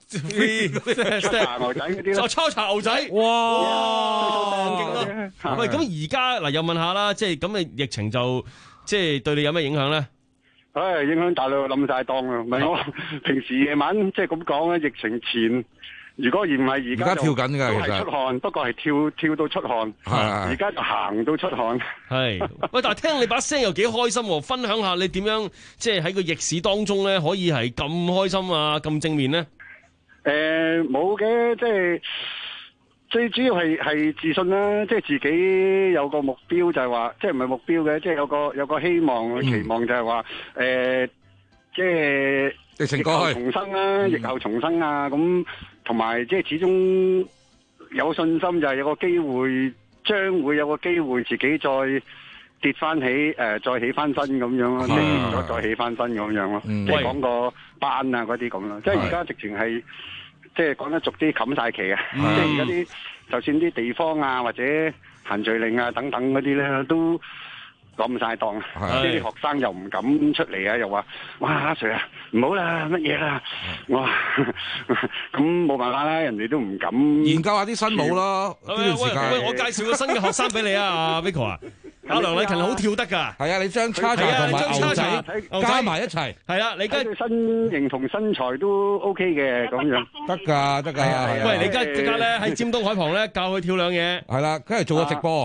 three， 抽查牛仔嗰啲咧。 抽查牛仔，哇，勁咯！喂，咁而家嗱，又問下啦，即係咁嘅疫情就即係對你有咩影響咧？ 唉，影響大到冧晒檔啊！唔係我平時夜晚即係咁講咧，疫情前。如果而唔係而家跳緊㗎， 其實出汗，不過係跳跳到出汗，而家就行到出汗。 係，喂，但係聽你把聲又幾開心喎，分享下你點樣即係喺個逆市當中咧，可以係咁開心啊，咁正面咧？ 誒，冇嘅，即係最主要係係自信啦，即係自己有個目標就係話，即係唔係目標嘅，即係有個有個希望、期望就係話，誒，即係疫後重生啦，疫後重生啊，咁。同埋即係始終有信心，就係有個機會，將會有個機會自己再跌翻起，誒、呃，再起翻身咁樣咯，跌咗再起翻身咁樣咯，即係講個班啊嗰啲咁咯。即係而家直情係，即係講得俗啲冚晒旗啊！即係而家啲，就算啲地方啊或者限聚令啊等等嗰啲咧，都冧晒檔，啲學生又唔敢出嚟啊，又話：哇，阿 Sir 啊，唔好啦，乜嘢啦？我話咁冇辦法啦，人哋都唔敢研究下啲新舞咯。呢段時間， 喂，我介紹個新嘅學生俾你啊，阿 Vico 啊。阿梁禮勤好跳得㗎， 係啊！你將叉叉同埋牛仔加埋一齊， 係啊！你而家身形同身材都 OK 嘅，咁樣得㗎，得㗎。 喂，你而家而家咧喺尖東海旁咧教佢跳兩嘢， 係啦，跟住做個直播。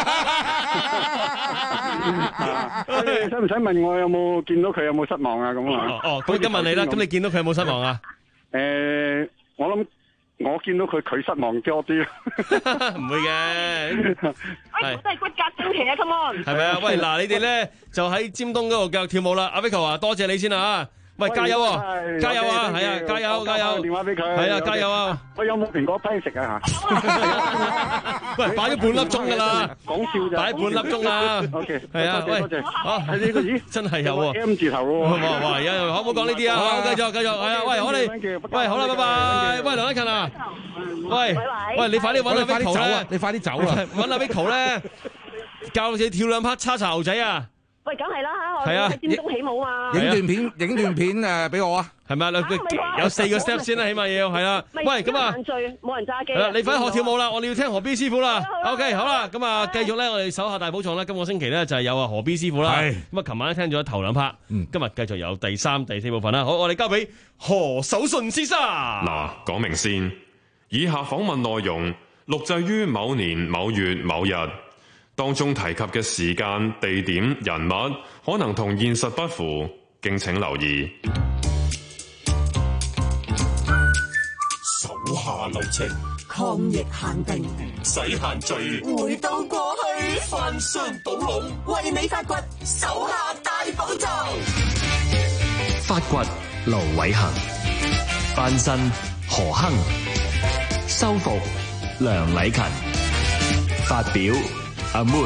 使唔使問我有冇見到佢有冇失望啊？咁啊？ 哦，咁而家問你啦，咁你見到佢有冇失望啊？ 誒，我諗。我見到佢佢失望多啲， 唔會嘅。 哎，我都係骨骼精奇啊 ，come on！ 係咪啊？喂，嗱，你哋咧就喺尖東嗰度繼續跳舞啦。阿 Vico 啊，多謝你先啊！喂，加油喎！加油啊！係啊，加油加油！ 電話俾佢。 係啊，加油啊！ 我有冇蘋果批食啊？嚇！ 喂，擺咗半粒鐘㗎啦， 講笑咋？ 擺半粒鐘啦。 OK， 係啊，喂， 多謝。 啊， 係呢個咦？ 真係有喎 M 字頭喎。 哇哇，而家可唔可以講呢啲啊？好，繼續繼續，係啊，喂，我哋，喂，好啦，拜拜。喂，梁禮勤啊，喂，喂，你快啲揾阿 Vico 咧， 你快啲走啊！ 揾阿 Vico 咧，教你跳兩拍叉叉牛仔啊！ 喂，梗係啦嚇， 係啊， 喺尖東起舞嘛。 影段片，影段片誒俾我啊， 係咪啊？有四個 step 先啦，起碼要係啦。喂，咁啊， 冇人揸機。 係啦，你快啲學跳舞啦，我哋要聽何 B 師傅啦。OK，好啦，咁啊，繼續咧，我哋手下大寶藏咧，今個星期咧就係有啊何 B 師傅啦。係。咁啊，琴晚咧聽咗頭兩 part，今日繼續有第三、第四部分啦。好，我哋交俾何守信先生。 嗱，講明先，以下訪問內容錄製於某年某月某日。當中提及嘅時間、地點、人物可能同現實不符，敬請留意。 手下留情， 抗疫限定， 唔使限聚， 回到過去， 翻箱倒籠， 為你發掘手下大寶藏。 發掘盧偉恆，翻身何亨，修復梁禮勤，發表阿 Mood。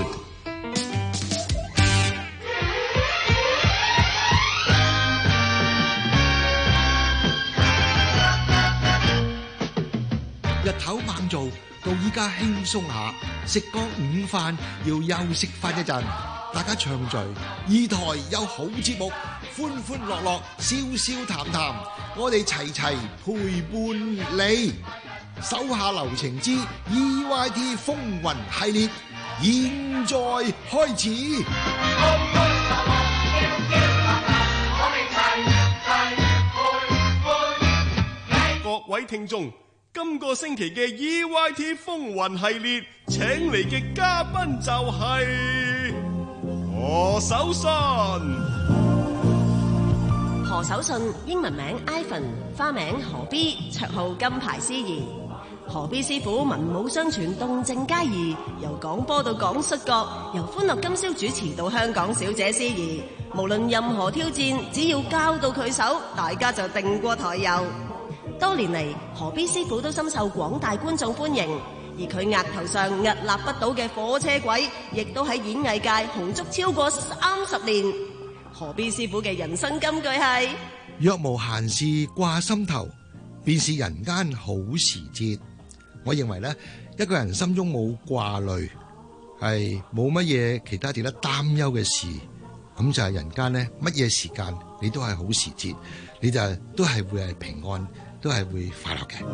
日頭猛做，到依家輕鬆下，食個午飯要休息翻一陣，大家暢聚，二台有好節目，歡歡樂樂，笑笑談談，我哋齊齊陪伴你。手下留情之 E Y T 風雲系列，現在開始。 各位聽眾，今個星期嘅 E Y T 風雲系列請嚟嘅嘉賓就係何守信。 何守信，英文名 Ivan， 花名何 B， 綽號金牌司儀。何 B 師傅文武雙全，動靜皆宜，由廣播到講摔角，由歡樂今宵主持到香港小姐司儀，無論任何挑戰，只要交到佢手，大家就定過台遊。多年嚟，何 B 師傅都深受廣大觀眾歡迎，而佢額頭上屹立不倒嘅火車軌，亦都喺演藝界紅足超過三十年。何 B 師傅嘅人生金句係： 若無閒事掛心頭，便是人間好時節。我認為咧，一個人心中冇掛慮，係冇乜嘢其他值得擔憂嘅事，咁就係人間咧乜嘢時間你都係好時節，你就都係會係平安，都係會快樂嘅。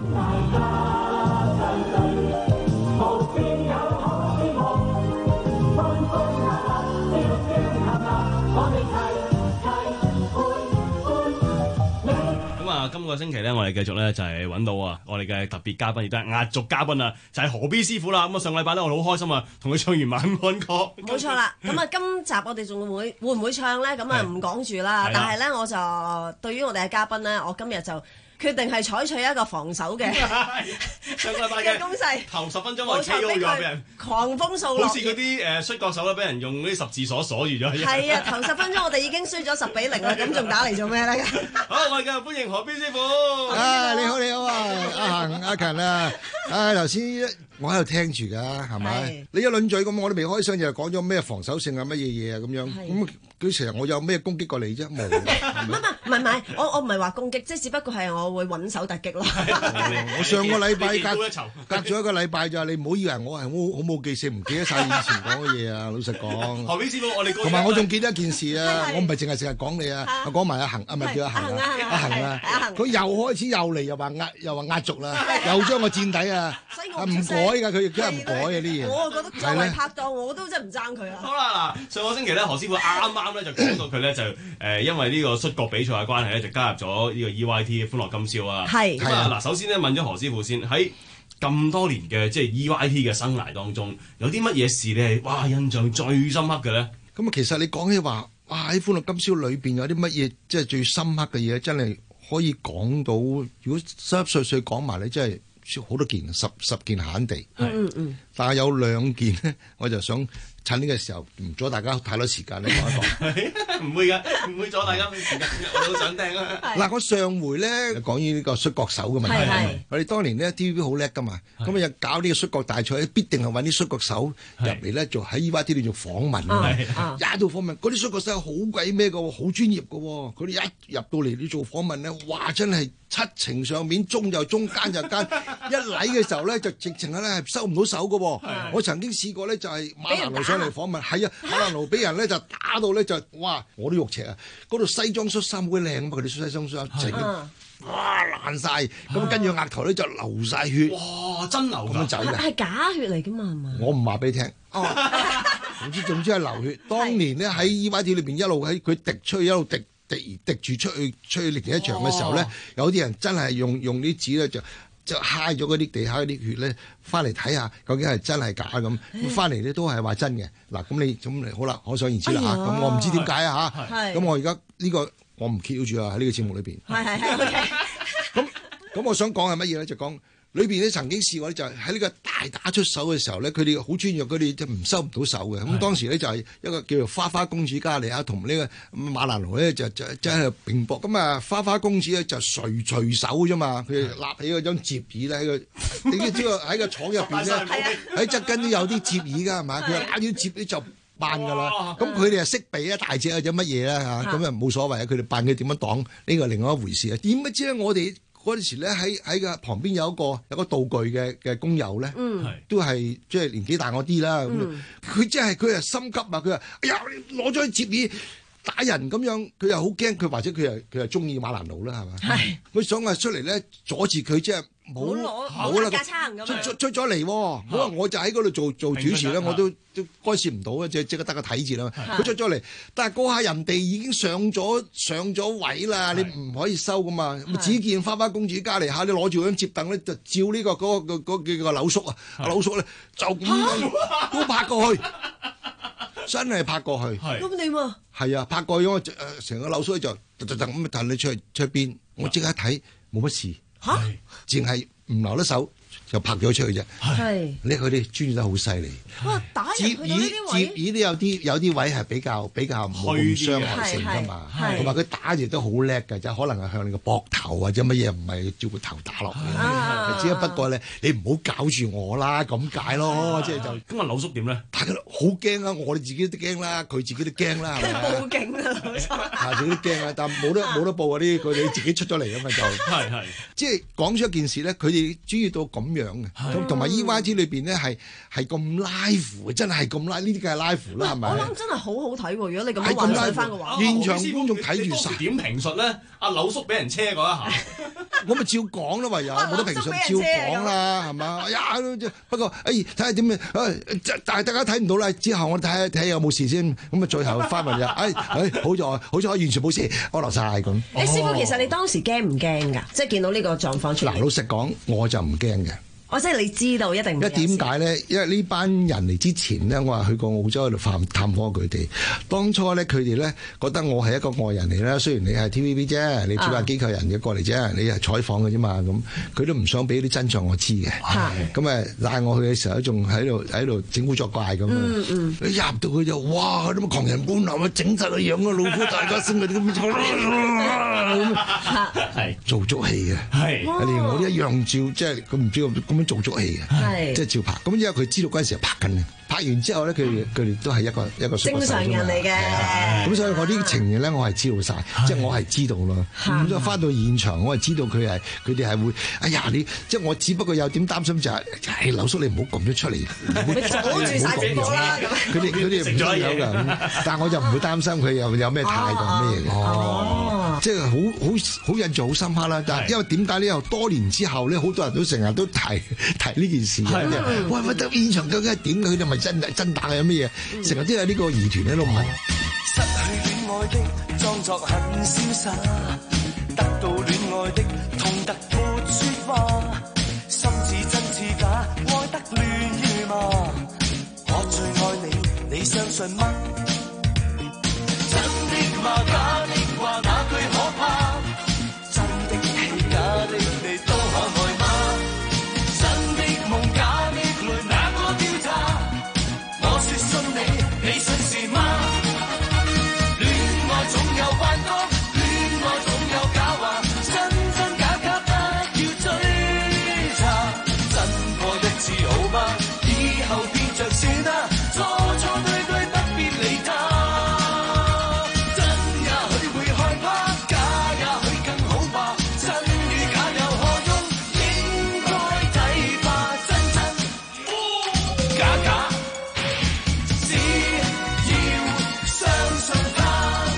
今個星期咧，我哋繼續咧就係揾到啊，我哋嘅特別嘉賓亦都係壓軸嘉賓啊，就係何 B 師傅啦。咁啊，上禮拜咧我哋好開心啊，同佢唱完晚安歌。 冇錯啦，咁啊，今集我哋仲會會唔會唱咧？咁啊，唔講住啦。但係咧，我就對於我哋嘅嘉賓咧，我今日就決定係採取一個防守嘅上個禮拜嘅攻勢， 頭十分鐘我 K O 咗俾人狂風掃落， 好似嗰啲誒摔角手咧，俾人用嗰啲十字鎖鎖住咗。 係啊，頭十分鐘我哋已經輸咗十比零啦，咁仲打嚟做咩咧？ 好，我哋繼續歡迎何 B 師傅。 啊，你好你好啊，阿恆阿勤啊，啊頭先我喺度聽住㗎，係咪？你一輪嘴咁，我都未開聲就講咗咩防守性啊，乜嘢嘢啊咁樣。咁佢成日我有咩攻擊過你啫？冇。 唔係唔係唔係，我我唔係話攻擊，即係只不過係我會穩手突擊咯。 我上個禮拜隔隔咗一個禮拜咋，你唔好以為我係好好冇記性，唔記得晒以前講嘅嘢啊！老實講。 何邊師傅，我哋同埋我仲記得一件事啊，我唔係淨係成日講你啊，我講埋阿恒啊，咪叫阿恒啊，阿恒啊，佢又開始又嚟又話壓又話壓軸啦，又將我墊底啊，唔改㗎，佢亦都係唔改嘅啲嘢。 我覺得作為拍檔，我都真係唔爭佢啊。 好啦，嗱，上個星期咧，何師傅啱啱咧就講到佢咧就誒，因為呢個摔角比賽嘅關係咧，就加入咗呢個 E Y T 歡樂今宵啊。係。咁啊，嗱，首先咧問咗何師傅先，喺咁多年嘅即係 E Y T 嘅生涯當中，有啲乜嘢事你係哇印象最深刻嘅咧？ 咁啊，其實你講起話，哇喺歡樂今宵裏邊有啲乜嘢即係最深刻嘅嘢，真係可以講到。如果濕濕碎碎講埋咧，真係好多件，十十件閒地。 嗯嗯。 但係有兩件咧，我就想趁呢個時候唔阻大家太多時間咧講一講。 唔會嘅，唔會阻大家時間，我都想聽啊。 嗱，我上回咧講於呢個摔角手嘅問題，我哋當年咧 T V B 好叻噶嘛，咁啊又搞呢個摔角大賽，必定係揾啲摔角手入嚟咧，做喺 E Y T 度做訪問啊，一到訪問嗰啲摔角手好鬼咩嘅，好專業嘅，佢哋一入到嚟你做訪問咧，哇真係七情上面，中就中，間就間，一嚟嘅時候咧就直情咧係收唔到手嘅。我曾經試過咧就係馬蘭奴上嚟訪問，係啊，馬蘭奴俾人咧就打到咧就哇，我都肉赤啊！嗰度西裝恤衫好靚啊嘛，佢哋西裝恤衫整哇爛晒，咁跟住額頭咧就流晒血， 哇真流咁樣走嘅， 係假血嚟㗎嘛係嘛？ 我唔話俾你聽。哦，總之總之係流血。當年咧喺 E Y T 裏邊一路喺佢滴出去，一路滴滴滴住出去出去另一場嘅時候咧，有啲人真係用用啲紙咧就。就揩咗嗰啲地下嗰啲血咧，翻嚟睇下究竟係真係假咁。咁翻嚟咧都係話真嘅。嗱，咁你咁你好啦，可想而知啦嚇。咁、哎、我唔知點解啊嚇。咁我而家呢個我唔揭住啊喺呢個節目裏邊。係係係 OK。咁咁我想講係乜嘢咧？就講裏邊咧曾經試過咧，就係喺呢個大打出手嘅時候咧，佢哋好專業，佢哋就唔收唔到手嘅。咁當時咧就係一個叫做花花公主加利亞同呢個馬蘭奴咧就就真係並搏。咁啊花花公主咧就垂垂手啫嘛，佢立起嗰張摺椅咧喺個，你都知道喺個廠入邊咧喺側跟都有啲摺椅㗎係嘛？佢揦啲摺咧就扮㗎啦。咁佢哋又識避啊大隻或者乜嘢啦嚇，咁啊冇所謂啊。佢哋扮佢點樣擋呢個另外一回事啊。點不知咧我哋？嗰陣時咧喺喺個旁邊有一個有個道具嘅嘅工友咧，嗯、都係即係年紀大我啲啦。咁佢即係佢係心急啊！佢話：哎呀，攞咗去摺椅打人咁樣，佢又好驚。佢或者佢係佢係中意馬蘭奴啦，係嘛？係佢想話出嚟咧阻住佢，即係冇冇啦，出出出咗嚟喎。可能我就喺嗰度做做主持咧，我都都干涉唔到啊！即即刻得個睇字啦。佢出咗嚟，但係嗰下人哋已經上咗上咗位啦，你唔可以收噶嘛。只見花花公主加嚟下，你攞住張摺凳咧，就照呢個嗰個嗰個叫個柳叔啊，柳叔咧就咁都拍過去，真係拍過去。 咁你喎？ 係啊，拍過去我誒成個柳叔就就就咁彈你出去出邊，我即刻睇冇乜事。嚇！淨係唔留得手就拍咗出去啫。係，呢佢哋專業得好犀利。哇！打人去到呢啲位，摺椅都有啲有啲位係比較比較冇咁傷害性㗎嘛。同埋佢打住都好叻㗎，就可能係向你個膊頭或者乜嘢，唔係照個頭打落去。只不過咧，你唔好搞住我啦，咁解咯。即係就咁啊！柳叔點咧？ 大家好驚啊！我哋自己都驚啦，佢自己都驚啦。 跟住報警啊！柳叔啊，自己都驚啊！但冇得冇得報嗰啲，佢哋自己出咗嚟啊嘛就係係即係講出一件事咧，佢哋專業到咁樣嘅，同埋 E Y T 裏邊咧係係咁 live，真係咁 live，呢啲梗係 live 啦，係咪？ 我諗真係好好睇喎！如果你咁樣幻想翻嘅話， 現場觀眾睇住晒。 點評述咧？阿柳叔俾人車嗰一下， 我咪照講咯，唯有冇得評述，照講啦，係嘛？哎呀，不過哎，睇下點誒，但係大家睇唔到啦。之後我睇下睇下有冇事先，咁啊最後翻問就，哎哎，好在好在完全冇事，安樂晒咁。 誒師傅，其實你當時驚唔驚㗎？即係見到呢個狀況出嚟。 嗱，老實講，我就唔驚嘅。 我即係你知道一定。因為點解咧？因為呢班人嚟之前咧，我話去過澳洲度探探訪佢哋。當初咧，佢哋咧覺得我係一個外人嚟啦。雖然你係 T V B 啫，你主辦機構人嘅過嚟啫，你係採訪嘅啫嘛。咁佢都唔想俾啲真相我知嘅。咁啊拉我去嘅時候，仲喺度喺度整蠱作怪咁。嗯嗯。一入到去就哇，啲乜狂人般流啊，整實個樣啊，老虎大家升嗰啲咁。 咁係做足戲嘅，係連我都一樣照，即係佢唔知咁樣做足戲嘅，即係照拍。咁因為佢知道嗰陣時拍緊嘅，拍完之後咧，佢哋佢哋都係一個一個正常人嚟嘅。 咁所以我啲情形咧，我係知道晒，即係我係知道咯。咁所以翻到現場，我係知道佢係佢哋係會，哎呀你，即係我只不過有點擔心就係，係劉叔你唔好撳咗出嚟， 你阻住晒直播啦。 佢哋佢哋唔想有㗎，但係我就唔會擔心佢有有咩態度咩嘢嘅。哦，即係好好好印象好深刻啦。但係因為點解呢？又多年之後咧，好多人都成日都提提呢件事嘅。喂喂，得現場究竟係點？佢哋咪真真打有乜嘢？成日都有呢個疑團喺度問。 失去戀愛的裝作很瀟灑，得到戀愛的痛得沒説話，心似真似假，愛得亂如麻。我最愛你，你相信嗎？真的嗎？假的話，哪句可怕？真的戲，假的你都可愛嗎？真的夢，假的淚，哪個調查？我說信你，你信是嗎？戀愛總有幻覺，戀愛總有假話，真真假假不要追查。真過一次好嗎？以後變着算啦，錯錯對對不必理他。真也許會害怕，假也許更好吧。真與假有何用？應該睇吧。真真假假，只要相信他。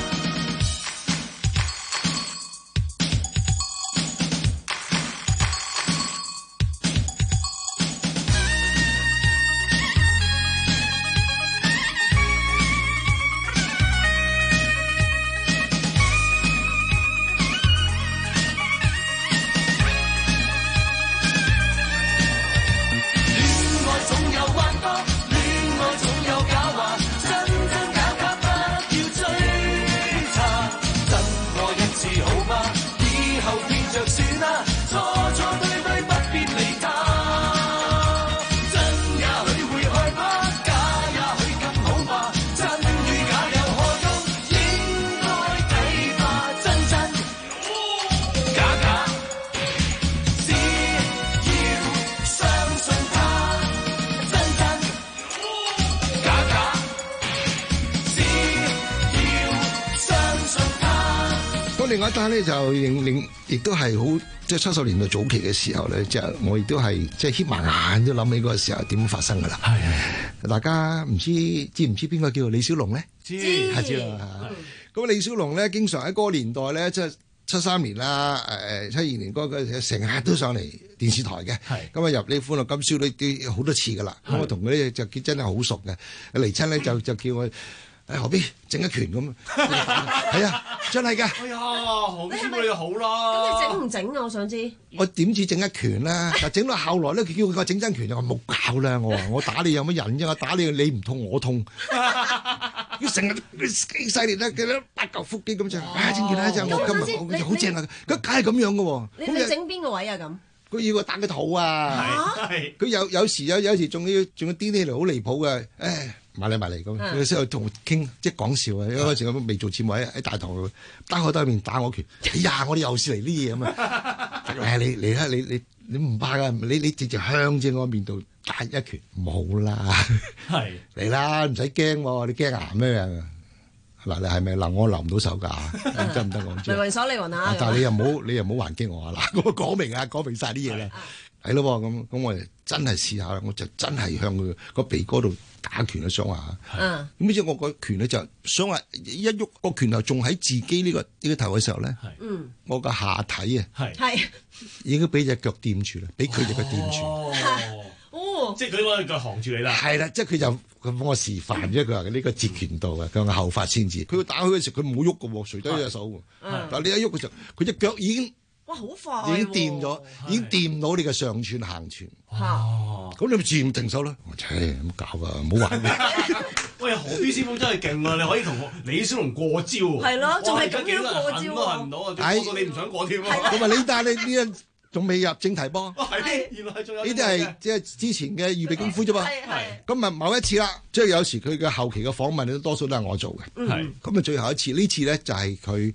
戀愛總有幻覺，戀愛總有假話，真真假假不要追查。真過一次好嗎？以後變着算啦，錯錯對對不必理他。真也許會害怕，假也許更好吧。真與假有何用？應該睇吧。真真假假，只要相信他。真真假假，只要相信他。 咁另外一單咧就令令亦都係好即係七十年代早期嘅時候咧，即係我亦都係即係瞌埋眼都諗起嗰個時候點發生噶啦。係係，大家唔知知唔知邊個叫做李小龍咧？知係知啦。咁李小龍咧，經常喺嗰個年代咧，即係七三年啦，誒七二年嗰個成日都上嚟電視台嘅。係咁啊，入呢《歡樂今宵》都都好多次噶啦。咁我同佢咧就真係好熟嘅，嚟親咧就就叫我。誒何必整一拳咁？係啊，真係㗎。 哎呀，何師傅你好啦。 咁你整唔整啊？我想知。 我點知整一拳啦？但整到後來咧，佢叫佢整真拳，我話冇搞啦。我話我打你有乜癮啫？我打你你唔痛我痛。佢成日幾犀利啦，佢八嚿腹肌咁就，啊整拳啦！就我今日我好正啊！佢梗係咁樣嘅喎。 你你整邊個位啊？咁？ 佢要我打個肚啊！佢有有時有有時仲要仲要癲起嚟好離譜嘅，誒。埋嚟埋嚟咁，佢先去同我傾，即係講笑啊！因為嗰時我未做節目喺喺大堂度，打開兜面打我拳。哎呀，我哋又試嚟啲嘢咁啊！誒，你嚟啦，你你你唔怕噶，你你直接向住我面度打一拳，冇啦。係嚟啦，唔使驚喎，你驚啊咩啊？嗱，你係咪嗱？我留唔到手㗎，得唔得我？ 靈魂手你魂啊！ 但係你又唔好你又唔好還擊我啊！嗱，我講明啊，講明晒啲嘢啦。係咯，咁咁我哋真係試下啦，我就真係向佢個鼻哥度打拳啊，想話。嗯。咁之後我個拳咧就想話一喐個拳頭仲喺自己呢個呢個頭嘅時候咧，嗯，我個下體啊，係係已經俾隻腳掂住啦，俾佢隻腳掂住。 哦， 即係佢攞隻腳行住你啦。係啦，即係佢就佢幫我示範啫，佢話呢個截拳道啊，佢話後發先至。佢打佢嘅時候佢冇喐嘅喎，垂低隻手喎。但係你一喐嘅時候，佢隻腳已經。 哇，好快！ 已經掂咗，已經掂到你嘅上寸下寸。哦，咁你咪自然停手啦。我切，咁搞噶，唔好玩嘅。 喂，何必師傅真係勁啊！你可以同李小龍過招。係咯，仲係咁樣過招。 都行唔到啊！過到你唔想過添啊！ 咁啊，你但係你呢一仲未入正題噃。 係，原來仲有。 呢啲係即係之前嘅預備功夫啫嘛。係係。咁啊，某一次啦，即係有時佢嘅後期嘅訪問，都多數都係我做嘅。係。咁啊，最後一次呢次咧就係佢。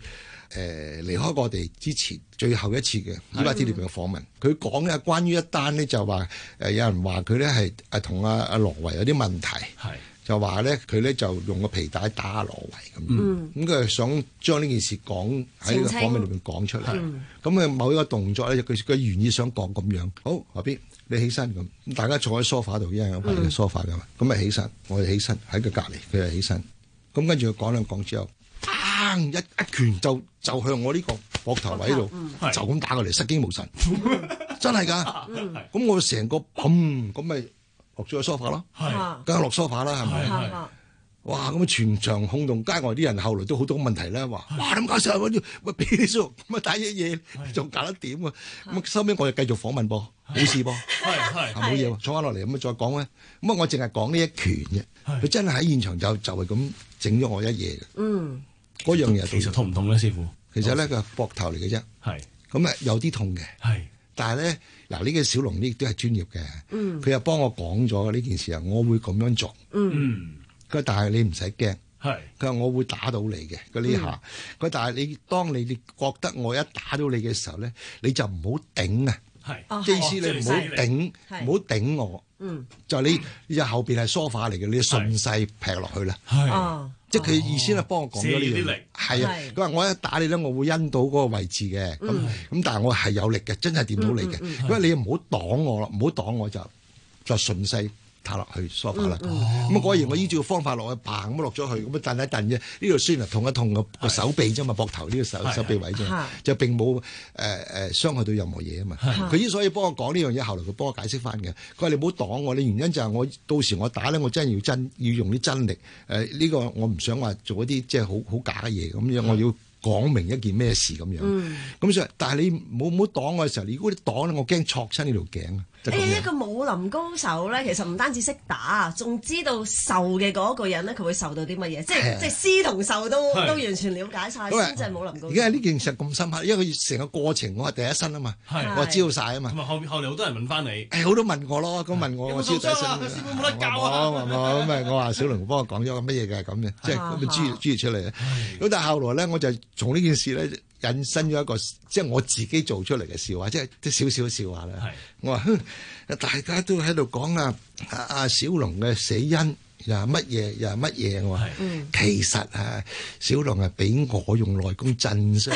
誒離開我哋之前最後一次嘅依家啲裏邊嘅訪問，佢講咧關於一單呢，就話誒有人話佢咧係誒同阿阿羅維有啲問題，就話咧佢咧就用個皮帶打阿羅維咁，咁佢係想將呢件事講喺呢個訪問裏邊講出嚟，咁佢某一個動作咧佢佢願意想講咁樣，好何必？你起身咁，大家坐喺梳化度，因為有塊嘅梳化噶嘛，咁咪起身，我哋起身喺佢隔離，佢又起身，咁跟住佢講兩講之後，砰一一拳就就向我呢個膊頭位度，就咁打過嚟，失驚無神，真係㗎，咁我成個砰咁咪落咗個梳化咯，梗係落梳化啦，係咪？哇！咁全場轟動，街外啲人後來都好多問題啦，話哇點解成日揾住喂俾你叔咁啊打嘢嘢，仲搞得掂啊？咁收尾我就繼續訪問噃，冇事噃，係冇嘢喎，坐翻落嚟咁啊再講咧。咁啊我淨係講呢一拳啫，佢真係喺現場就就係咁整咗我一嘢嘅。嗯，嗰樣嘢其實痛唔痛咧，師傅？ 其實咧佢係膊頭嚟嘅啫。係咁啊，有啲痛嘅。係，但係咧嗱呢個小龍呢亦都係專業嘅。嗯，佢又幫我講咗呢件事啊，我會咁樣做。嗯。佢話：但係你唔使驚，佢話我會打到你嘅。佢呢下，佢但係你當你你覺得我一打到你嘅時候咧，你就唔好頂啊！即係意思你唔好頂，唔好頂我。嗯，就你你就後邊係梳化嚟嘅，你順勢劈落去啦。係，即係佢意思係幫我講咗呢樣嘢。係啊，佢話我一打你咧，我會因到嗰個位置嘅。咁咁，但係我係有力嘅，真係掂到你嘅。因為你唔好擋我咯，唔好擋我就就順勢踏落去梳化啦，咁啊果然我依照方法落去，砰咁落咗去，咁啊蹬一蹬啫。呢度雖然係痛一痛個個手臂啫嘛，膊頭呢個手手臂位啫，就並冇誒誒傷害到任何嘢啊嘛。佢之所以幫我講呢樣嘢，後來佢幫我解釋翻嘅。佢話你唔好擋我，你原因就係我到時我打咧，我真係要真要用啲真力。誒呢個我唔想話做一啲即係好好假嘅嘢咁樣，我要講明一件咩事咁樣。咁所以，但係你冇唔好擋我嘅時候，如果你擋咧，我驚戳親呢條頸啊。 誒一個武林高手咧，其實唔單止識打，仲知道受嘅嗰個人咧，佢會受到啲乜嘢，即係即係師同受都都完全了解晒，先至係武林高手。 而家呢件事咁深刻，因為佢成個過程我係第一身啊嘛，我知道晒啊嘛。 咁啊後後嚟好多人問翻你， 誒好多問我咯，咁問我我知道第一身。 師傅冇得教啊！ 咁咪我話小龍幫我講咗個乜嘢嘅咁嘅，即係咁啊專專業出嚟。咁但係後來咧，我就從呢件事咧引申咗一個即係我自己做出嚟嘅笑話，即係啲少少笑話啦。我話大家都喺度講啊，阿小龍嘅死因又係乜嘢，又係乜嘢？我話其實啊，小龍係俾我用內功震傷。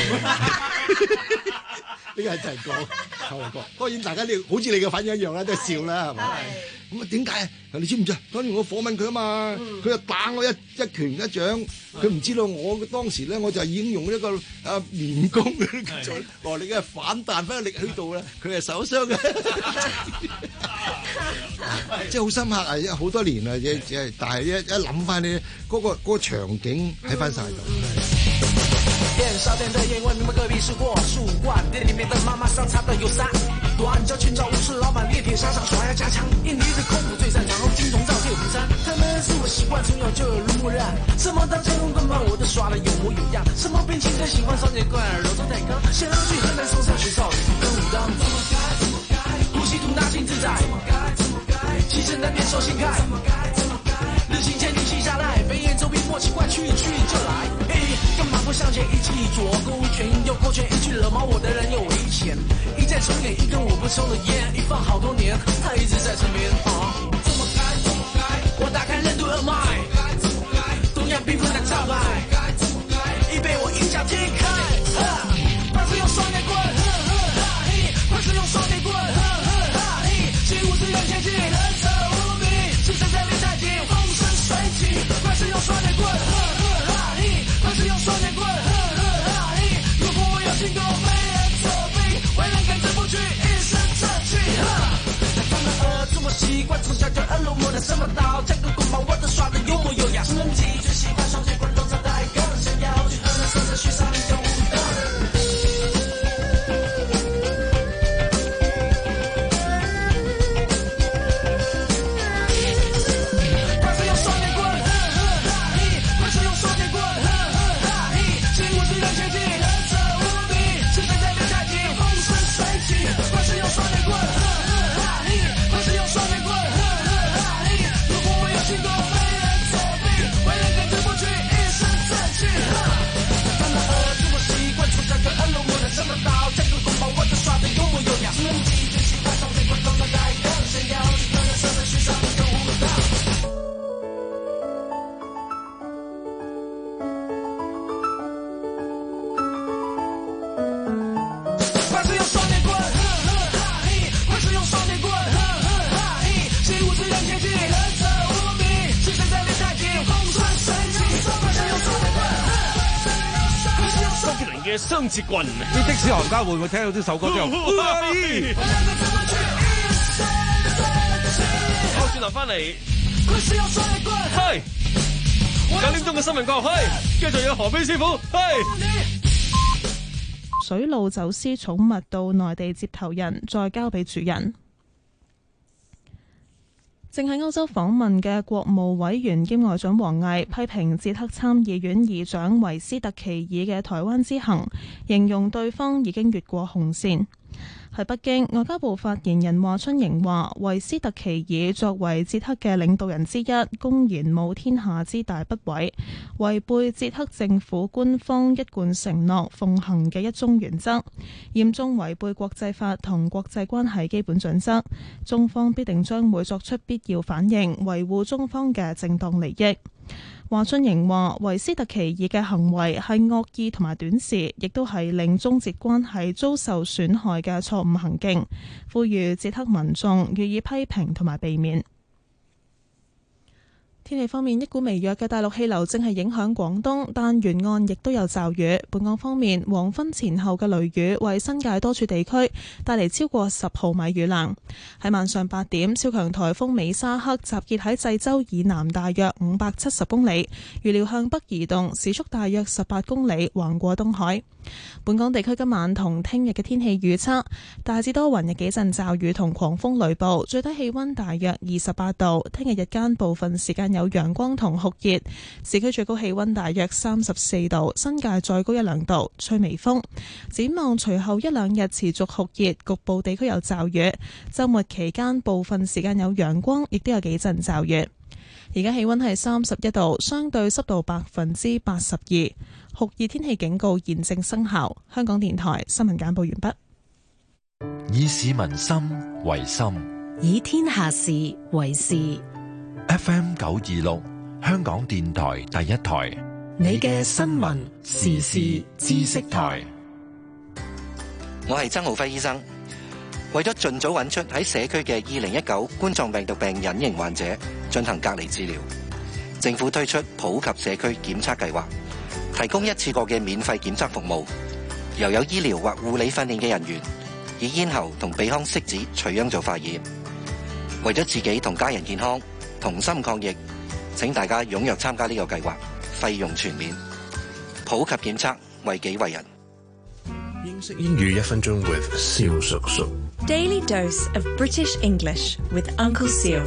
呢個係真係講後來講，當然大家你好似你嘅反應一樣啦，都係笑啦，係咪？咁啊點解？你知唔知啊？當年我訪問佢啊嘛，佢又打我一一拳一掌，佢唔知道我當時咧，我就已經用一個啊連功嘅來力嘅反彈翻力喺度啦，佢係受傷嘅，即係好深刻啊！好多年啦，即係但係一一諗翻呢嗰個嗰個場景喺翻晒度。 店少店的烟味，明白隔壁是过树冠，店里面的妈妈桑插的有三段，叫去找武士老板，猎铁沙场耍要加强，印尼的空手最擅长，金铜造铁虎山，他们是我习惯，从小就耳濡目染，什么当成龙棍棒，我都耍的有模有样，什么变情的喜欢少年怪，柔中带刚，想要去河南嵩山学少林跟武当，怎么该怎么该，呼吸吐纳心自在，怎么该怎么该，气沉丹田手心开，怎么该怎么该，日行千里气下来，飞檐走壁莫奇怪，去去就来。干嘛不向前一击一左勾拳右勾拳，一句惹毛我的人有危险。一再重演一根我不抽的烟，一放好多年，他一直在身边。啊，怎么该怎么该？我打开任督二脉，该怎么该？东洋兵不能招牌，该怎么该？一被我一脚踢开，哈，他是用双截棍，呵呵哈嘿，他是用双截棍，呵呵哈嘿，习武之人前进，人手无比，是神在练太极，风生水起，他是用双截棍，呵呵。是用双截棍，呵呵哈嘿！如果我有心功，没人作弊，为人感知不去，一身正气，呵！他们儿子我习惯，从小就耳濡目染，什么刀枪跟棍棒我都耍得有模有样。是人体最喜欢双截棍，动作带更想要去河南嵩山学少林跟武当。 夜雙節棍。 啲的士行家會唔會聽到呢首歌之後？ 好，轉頭翻嚟，係九點鐘嘅新聞講，係繼續有何冰師傅，係水路走私寵物到內地接頭人，再交俾主人。正喺歐洲訪問嘅國務委員兼外長王毅批評捷克參議院議長維斯特奇爾嘅台灣之行，形容對方已經越過紅線。喺北京，外交部發言人華春瑩話，維斯特奇爾作為捷克嘅領導人之一，公然冒天下之大不韙，違背捷克政府官方一貫承諾奉行嘅一中原則，嚴重違背國際法同國際關係基本準則。中方必定將會作出必要反應，維護中方嘅正當利益。華春瑩話，維斯特奇爾嘅行為係惡意同埋短視，亦都係令中捷關係遭受損害嘅錯誤行徑，呼籲捷克民眾予以批評同埋避免。天氣方面，一股微弱嘅大陸氣流正係影響廣東，但沿岸亦都有驟雨。本港方面，黃昏前後嘅雷雨為新界多處地區帶嚟超過十毫米雨量。喺晚上八點，超強颱風美沙克集結喺濟州以南大約五百七十公里，預料向北移動，時速大約十八公里，橫過東海。本港地區今晚同聽日嘅天氣預測，大致多雲，有幾陣驟雨同狂風雷暴，最低氣溫大約二十八度。聽日日間部分時間有陽光同酷熱，市區最高氣溫大約三十四度，新界再高一兩度，吹微風。展望隨後一兩日持續酷熱，局部地區有驟雨。週末期間部分時間有陽光，亦都有幾陣驟雨。而家氣溫係三十一度，相對濕度百分之八十二，酷熱天氣警告現正生效。香港電台新聞簡報完畢。 以市民心為心， 以天下事為事。 F M 九二六，香港電台第一台， 你嘅新聞時事知識台。 我係曾浩輝醫生。為咗盡早揾出喺社區嘅二零一九冠狀病毒病隱形患者進行隔離治療，政府推出普及社區檢測計劃，提供一次過嘅免費檢測服務，由有醫療或護理訓練嘅人員以咽喉同鼻腔拭子取樣做化驗。為咗自己同家人健康，同心抗疫，請大家踴躍參加呢個計劃，費用全免。普及檢測，為己為人。 英式英語一分鐘 with 蕭叔叔。 Daily dose of British English with Uncle Seal.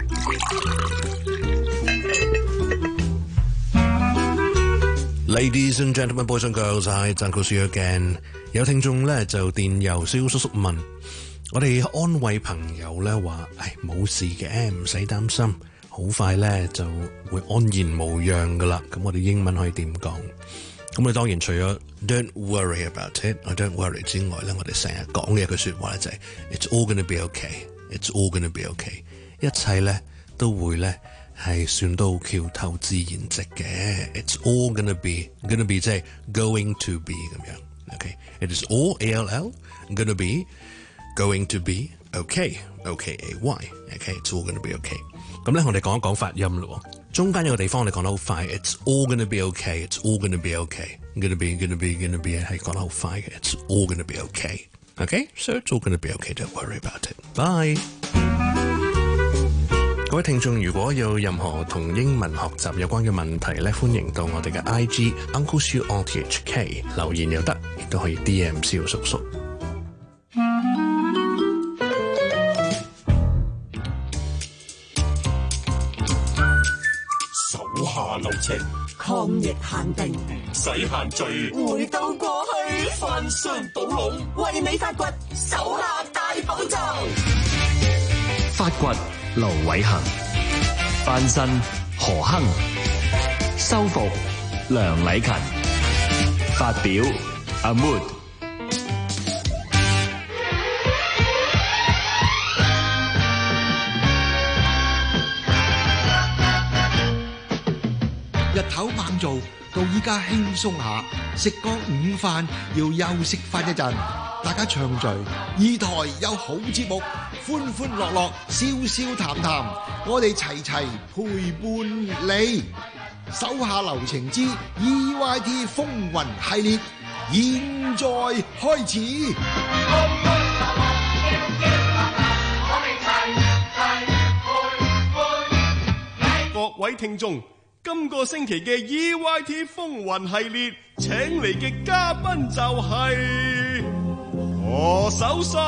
Ladies and gentlemen, boys and girls, I Uncle Seal again. 有聽眾咧就電郵蕭叔叔問我哋安慰朋友咧話，唉冇事嘅，唔使擔心，好快咧就會安然無恙噶啦。咁我哋英文可以點講？咁你當然除咗 Don't worry about it， or Don't worry 之外咧，我哋成日講嘅一句說話咧就係 It's all gonna be okay， It's all gonna be okay， 一切咧都會咧係算到橋頭自然直嘅。It's all gonna be，gonna be 即係 going to be 咁樣。OK，It is all A L L gonna be going to be okay，O K A Y，OK，It's all gonna be okay。咁咧我哋講一講發音咯。中間有個地方我哋講得好快 ，It's all gonna be okay. It's all gonna be okay. Gonna be, gonna be, gonna be 係講得好快嘅。It's all gonna be okay. Okay, so it's all gonna be okay. Don't worry about it. Bye. 各位聽眾，如果有任何同英文學習有關嘅問題咧，歡迎到我哋嘅 I G Uncle Siu R T H K 留言又得，亦都可以 D M 蕭叔叔。 下流程， 抗疫限定， 使限聚， 回到過去， 翻箱倒籠， 為你發掘手下大寶藏。 發掘盧偉恒，翻身何亨，修復梁禮勤，發表阿 Mood。 日頭猛做，到依家輕鬆下，食個午飯要休息翻一陣。大家暢聚，二台有好節目，歡歡樂樂，笑笑談談，我哋齊齊陪伴你。手下留情之 E Y T 風雲系列， 現在開始。 各位聽眾，今個星期嘅 E Y T 風雲系列請嚟嘅嘉賓就係何守信。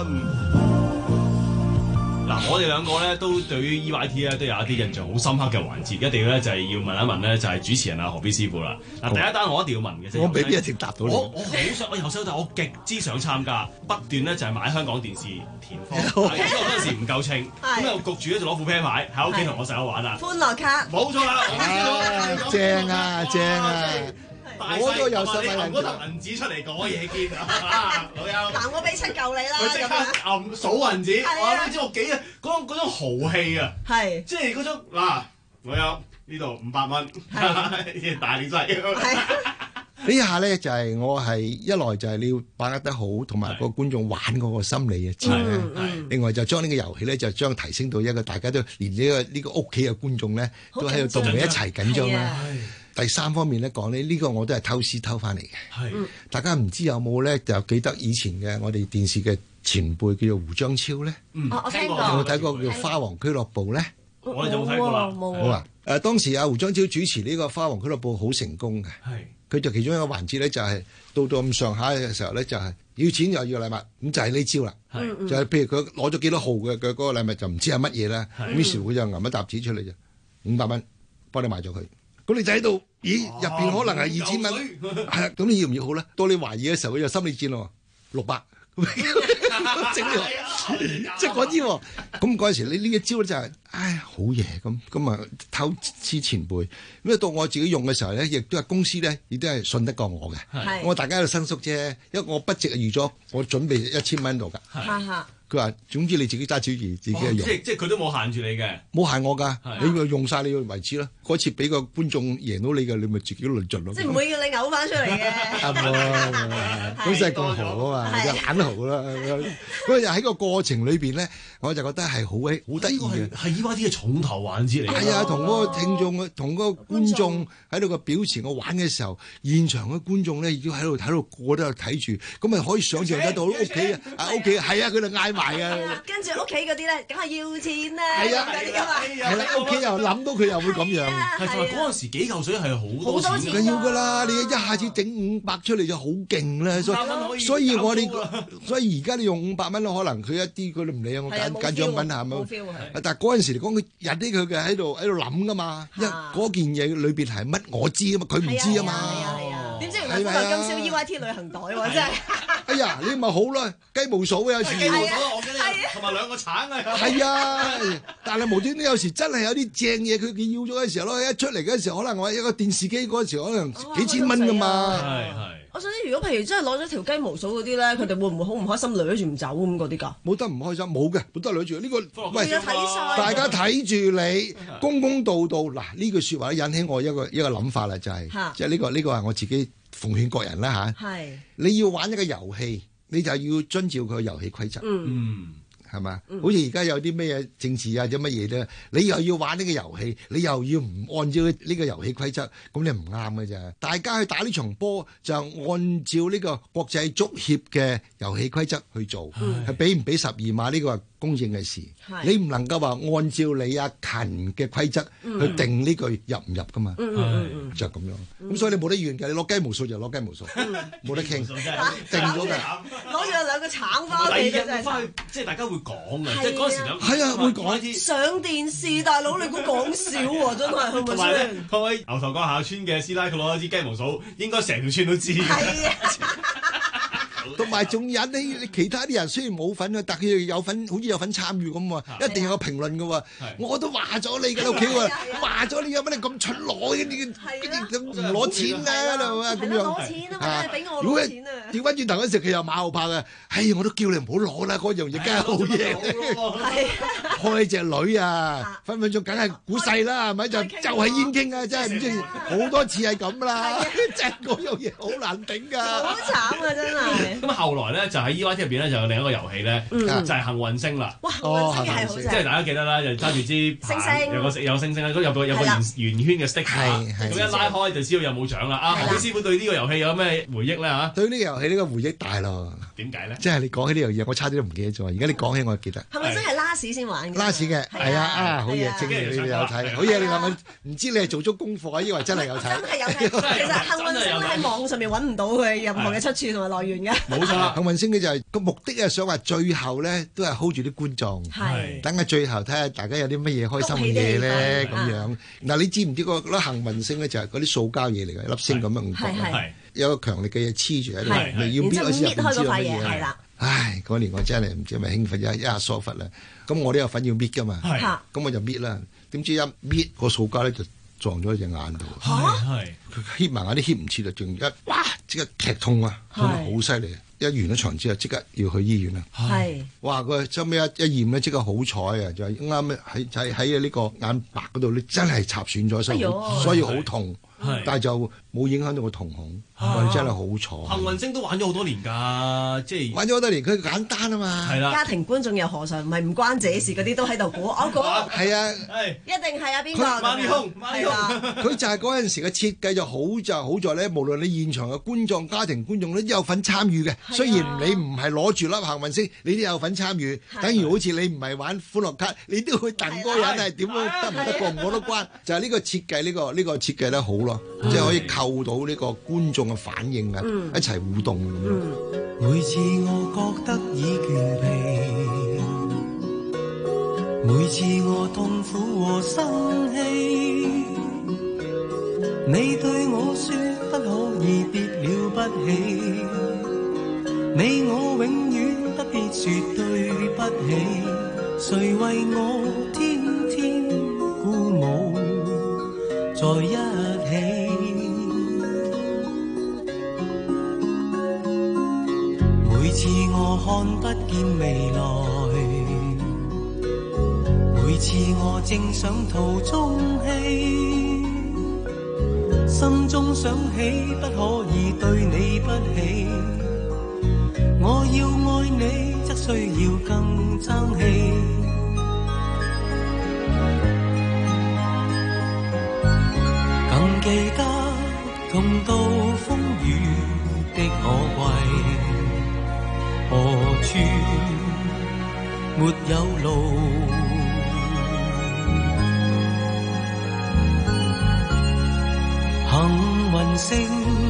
嗱，我哋兩個咧都對於 E Y T 咧都有一啲印象好深刻嘅環節，一定要咧就係要問一問咧就係主持人啊何必師傅啦。嗱，第一單我一定要問嘅啫， 我未必一直答到你。 我我好想，我由細到大我極之想參加，不斷咧就係買香港電視填方，因為我嗰陣時唔夠稱，咁又焗住咧就攞副啤牌喺屋企同我細佬玩啦。 歡樂卡， 冇錯啦， 正啊正啊！我都有細蚊人嗰沓銀紙出嚟講嘢見啊，老友。 嗱，我俾七嚿你啦， 佢即刻揞數銀紙，我唔知我幾啊，嗰種嗰種豪氣啊，係，即係嗰種嗱，老友呢度五百蚊，大力仔。 呢下咧就係我係一來就係你要把握得好，同埋個觀眾玩嗰個心理嘅詞咧。另外就將呢個遊戲咧就將提升到一個大家都連呢個呢個屋企嘅觀眾咧都喺度同你一齊緊張啦。第三方面咧講呢，呢、呢個我都係偷師偷翻嚟嘅。係，大家唔知有冇咧就記得以前嘅我哋電視嘅前輩叫做胡章超咧。嗯，我聽過。有冇睇過叫花王俱樂部咧？ 我哋有冇睇過啦？ 冇。好啊！誒當時阿胡章超主持呢個花王俱樂部好成功嘅。係。佢就其中一個環節咧，就係到到咁上下嘅時候咧，就係要錢又要禮物，咁就係呢招啦。係。就係譬如佢攞咗幾多號嘅嘅嗰個禮物，就唔知係乜嘢啦。於是佢就揞一沓紙出嚟就五百蚊，幫你買咗佢。咁你就喺度，咦？入邊可能係二千蚊，係啊，咁你要唔要好咧？當你懷疑嘅時候，佢就心理戰咯，六百，整咗，即係嗰啲喎。咁嗰陣時，你呢一招咧就係，唉，好嘢咁，咁啊偷師前輩。咁啊到我自己用嘅時候咧，亦都係公司咧，亦都係信得過我嘅。我大家喺度申縮啫，因為我筆值預咗，我準備一千蚊度㗎。佢話：總之你自己揸主意，自己去用。 即即係佢都冇限住你嘅， 冇限我㗎。你要用晒你要為止啦。嗰次俾個觀眾贏到你嘅，你咪自己論盡咯。 即係唔會要你嘔翻出嚟嘅。 啱喎，嗰時係咁豪啊嘛，就懶豪啦。嗰個又喺個過程裏邊咧，我就覺得係好鬼好得意嘅。 係 E Y T 嘅重頭環節嚟。 係啊，同嗰個聽眾，同嗰個觀眾喺度個表情，我玩嘅時候，現場嘅觀眾咧已經喺度睇到個個都喺度睇住，咁咪可以想象得到屋企啊屋企係啊，佢哋嗌埋啊。 跟住屋企嗰啲咧，梗係要錢啦。 係啊，係啦，屋企又諗到佢又會咁樣。 係同埋嗰陣時幾嚿水係好多錢緊要㗎啦！你一下子整五百出嚟就好勁啦，所以所以我哋所以而家你用五百蚊可能佢一啲佢都唔理啊，我揀揀獎品係咪？但係嗰陣時嚟講，佢引啲佢嘅喺度喺度諗㗎嘛，因為嗰件嘢裏邊係乜我知啊嘛，佢唔知啊嘛。 點知原來今日今宵 E Y T 旅行袋喎，真係。 哎呀，你咪好啦，雞毛掃有時。 雞毛掃我記得，同埋兩個橙啊。 係啊，但係無端端有時真係有啲正嘢，佢佢要咗嘅時候咯，一出嚟嘅時候，可能我一個電視機嗰陣時可能幾千蚊㗎嘛。係係。 我想知，如果譬如真係攞咗條雞毛掃嗰啲咧，佢哋會唔會好唔開心，掠住唔走咁嗰啲㗎？ 冇得唔開心，冇嘅，冇得掠住呢個。喂， 睇晒大家睇住你，公公道道嗱呢句説話引起我一個一個諗法啦，就係即係呢個呢個係我自己奉勸各人啦嚇。係。你要玩一個遊戲，你就要遵照佢嘅遊戲規則。嗯。係嘛？嗯、好似而家有啲咩嘢政治啊，或者乜嘢咧？你又要玩呢個遊戲，你又要唔按照呢個遊戲規則，咁你唔啱嘅啫。大家去打呢場波就按照呢個國際足協嘅遊戲規則去做，係俾唔俾十二碼呢個係公正嘅事。你唔能夠話按照你阿勤嘅規則去定呢句入唔入噶嘛？嗯嗯嗯、就係咁樣。咁、嗯、所以你冇得怨嘅，你攞雞毛數就攞雞毛數，冇、嗯、得傾，定咗嘅。 攞住兩個橙翻嚟嘅真係。 即係大家會講嘅，即係嗰陣時諗係啊，會講啲上電視，大佬你估講笑喎，真係係咪先？ 各位牛頭角下村嘅師奶，佢攞一支雞毛掃，應該成條村都知。係啊。 同埋仲引起其他啲人雖然冇份啊，但佢有份，好似有份參與咁喎，一定有個評論嘅喎。我都話咗你嘅屋企喎，話咗你有乜你咁出攞嘅啲，咁唔攞錢啦，係嘛咁樣。 攞錢啊嘛，俾我攞錢啊！ 調翻轉頭嗰時佢又馬後炮嘅，哎我都叫你唔好攞啦，嗰樣嘢梗係好嘢。開隻女啊，分分鐘梗係估細啦，係咪就就係燕京啊，真係唔知好多次係咁啦，真係嗰樣嘢好難頂㗎。 好慘啊，真係。 咁後來咧就喺 E Y T 入邊咧就有另一個遊戲咧，就係幸運星啦。 哇！幸運星係好正， 即係大家記得啦，就揸住支星星， 有個有星星啦，咁有個有個圓圓圈嘅 sticker，咁一拉開就知道有冇獎啦。啊，何師傅對呢個遊戲有咩回憶咧嚇？ 對呢個遊戲呢個回憶大咯。 點解咧？ 即係你講起呢樣嘢，我差啲都唔記得咗。而家你講起我就記得。 係咪真係拉屎先玩嘅？ 拉屎嘅，係啊啊，好嘢，正如你哋有睇，好嘢！你話我唔知你係做足功課啊，以為真係有睇。 真係有睇，其實幸運星喺網上面揾唔到佢任何嘅出處同埋來源嘅。 冇錯啦， 幸運星嘅就係個目的係想話最後咧都係 hold 住啲觀眾，等佢最後睇下大家有啲乜嘢開心嘅嘢咧咁樣。嗱，你知唔知個粒幸運星咧就係嗰啲塑膠嘢嚟嘅，粒星咁樣唔講，有個強力嘅嘢黐住喺度，要搣開先唔知有乜嘢。唉，嗰年我真係唔知係咪興奮一一下疏忽啦。咁我都有份要搣噶嘛，咁我就搣啦。點知一搣個塑膠咧就撞咗喺隻眼度，佢瞌埋眼都瞌唔切啦，仲一哇即刻劇痛啊，好犀利！一完咗場之後即刻要去醫院啦。哇！佢收尾一一驗咧，即刻好彩啊，就係啱喺喺喺呢個眼白嗰度咧，真係插損咗，所以所以好痛。但係就冇影響到個瞳孔，我哋真係好彩。 幸運星都玩咗好多年㗎，即係玩咗好多年，佢簡單啊嘛。 係啦， 家庭觀眾又何嘗唔係唔關自己事嗰啲都喺度估，我估係啊， 一定係啊邊個？ 馬面空，馬面空。 佢就係嗰陣時嘅設計就好就好在咧，無論你現場嘅觀眾、家庭觀眾都有份參與嘅。雖然你唔係攞住粒幸運星，你都有份參與。等於好似你唔係玩歡樂卡，你都會戥嗰個人係點樣得唔得過唔過得關？就係呢個設計，呢個呢個設計得好咯。即係可以扣到呢個觀眾嘅反應啊，嗯、一齊互動咁樣。 每次我覺得已倦疲，每次我痛苦和生氣，你對我說不可以別了不起，你我永遠不必說對不起，誰為我天天鼓舞在一起？每次我看不見未來，每次我正想途中棄，心中想起不可以對你不起，我要愛你則需要更爭氣，更記得同渡風雨的可貴，何處沒有路？幸運星，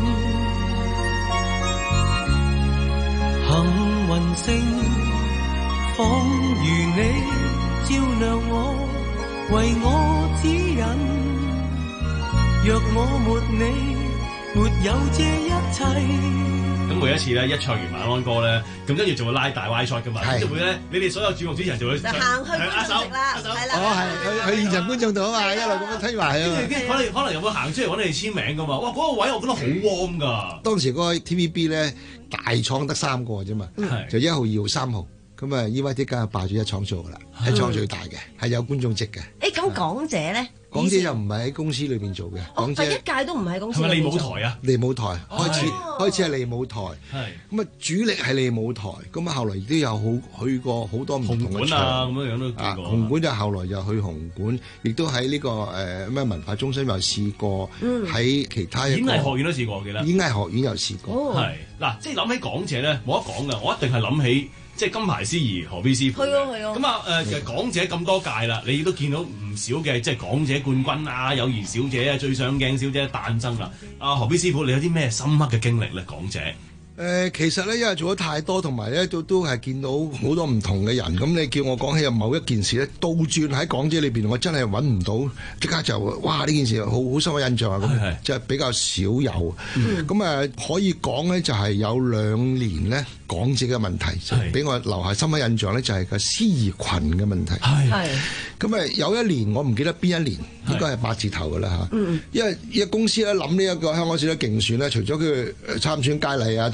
幸運星，仿如你照亮我，為我指引。若我沒你，沒有這一切。 咁每一次咧，一唱完晚安歌咧，咁跟住就會拉大 Y shot 噶嘛，咁就會咧，你哋所有節目主持人就會行去觀眾席啦，係啦， 哦係，去去現場觀眾度啊嘛，一路咁樣推埋啊嘛， 跟住可能可能有冇行出嚟揾你哋簽名噶嘛？哇，嗰個位我覺得好 warm 噶。 當時嗰個 T V B 咧，大廠得三個啫嘛，就一號、二號、三號。咁啊 E Y T 梗係霸住一廠做噶啦，一廠最大嘅，係有觀眾席嘅。 誒咁港姐咧？ 港姐又唔係喺公司裏邊做嘅， 哦，第一屆都唔係喺公司。 係咪利舞台啊？ 利舞台開始開始係利舞台，咁啊主力係利舞台，咁啊後來亦都有好去過好多唔同嘅場啊，咁樣樣都見過。 紅館就後來就去紅館，亦都喺呢個誒咩文化中心又試過，喺其他演藝學院都試過，我記得。 演藝學院又試過。 係嗱，即係諗起港姐咧，冇得講噶，我一定係諗起。即係金牌司儀何必師傅。 係啊係啊。 咁啊誒，其實港姐咁多屆啦，你都見到唔少嘅即係港姐冠軍啊、友誼小姐啊、最上鏡小姐誕生啦。啊何必師傅，你有啲咩深刻嘅經歷咧？港姐？ 誒、呃、其實咧，因為做咗太多，同埋咧都都係見到好多唔同嘅人。咁你叫我講起有某一件事咧，倒轉喺港姐裏邊，我真係揾唔到，即刻就哇呢件事好好深嘅印象啊！咁即係比較少有。咁啊、嗯、可以講咧，就係有兩年咧港姐嘅問題，就俾我留下深刻印象咧，就係個司儀群嘅問題。係咁啊有一年我唔記得邊一年，應該係八字頭㗎啦嚇。因為因為公司咧諗呢一個香港小姐競選咧，除咗佢參選佳麗啊同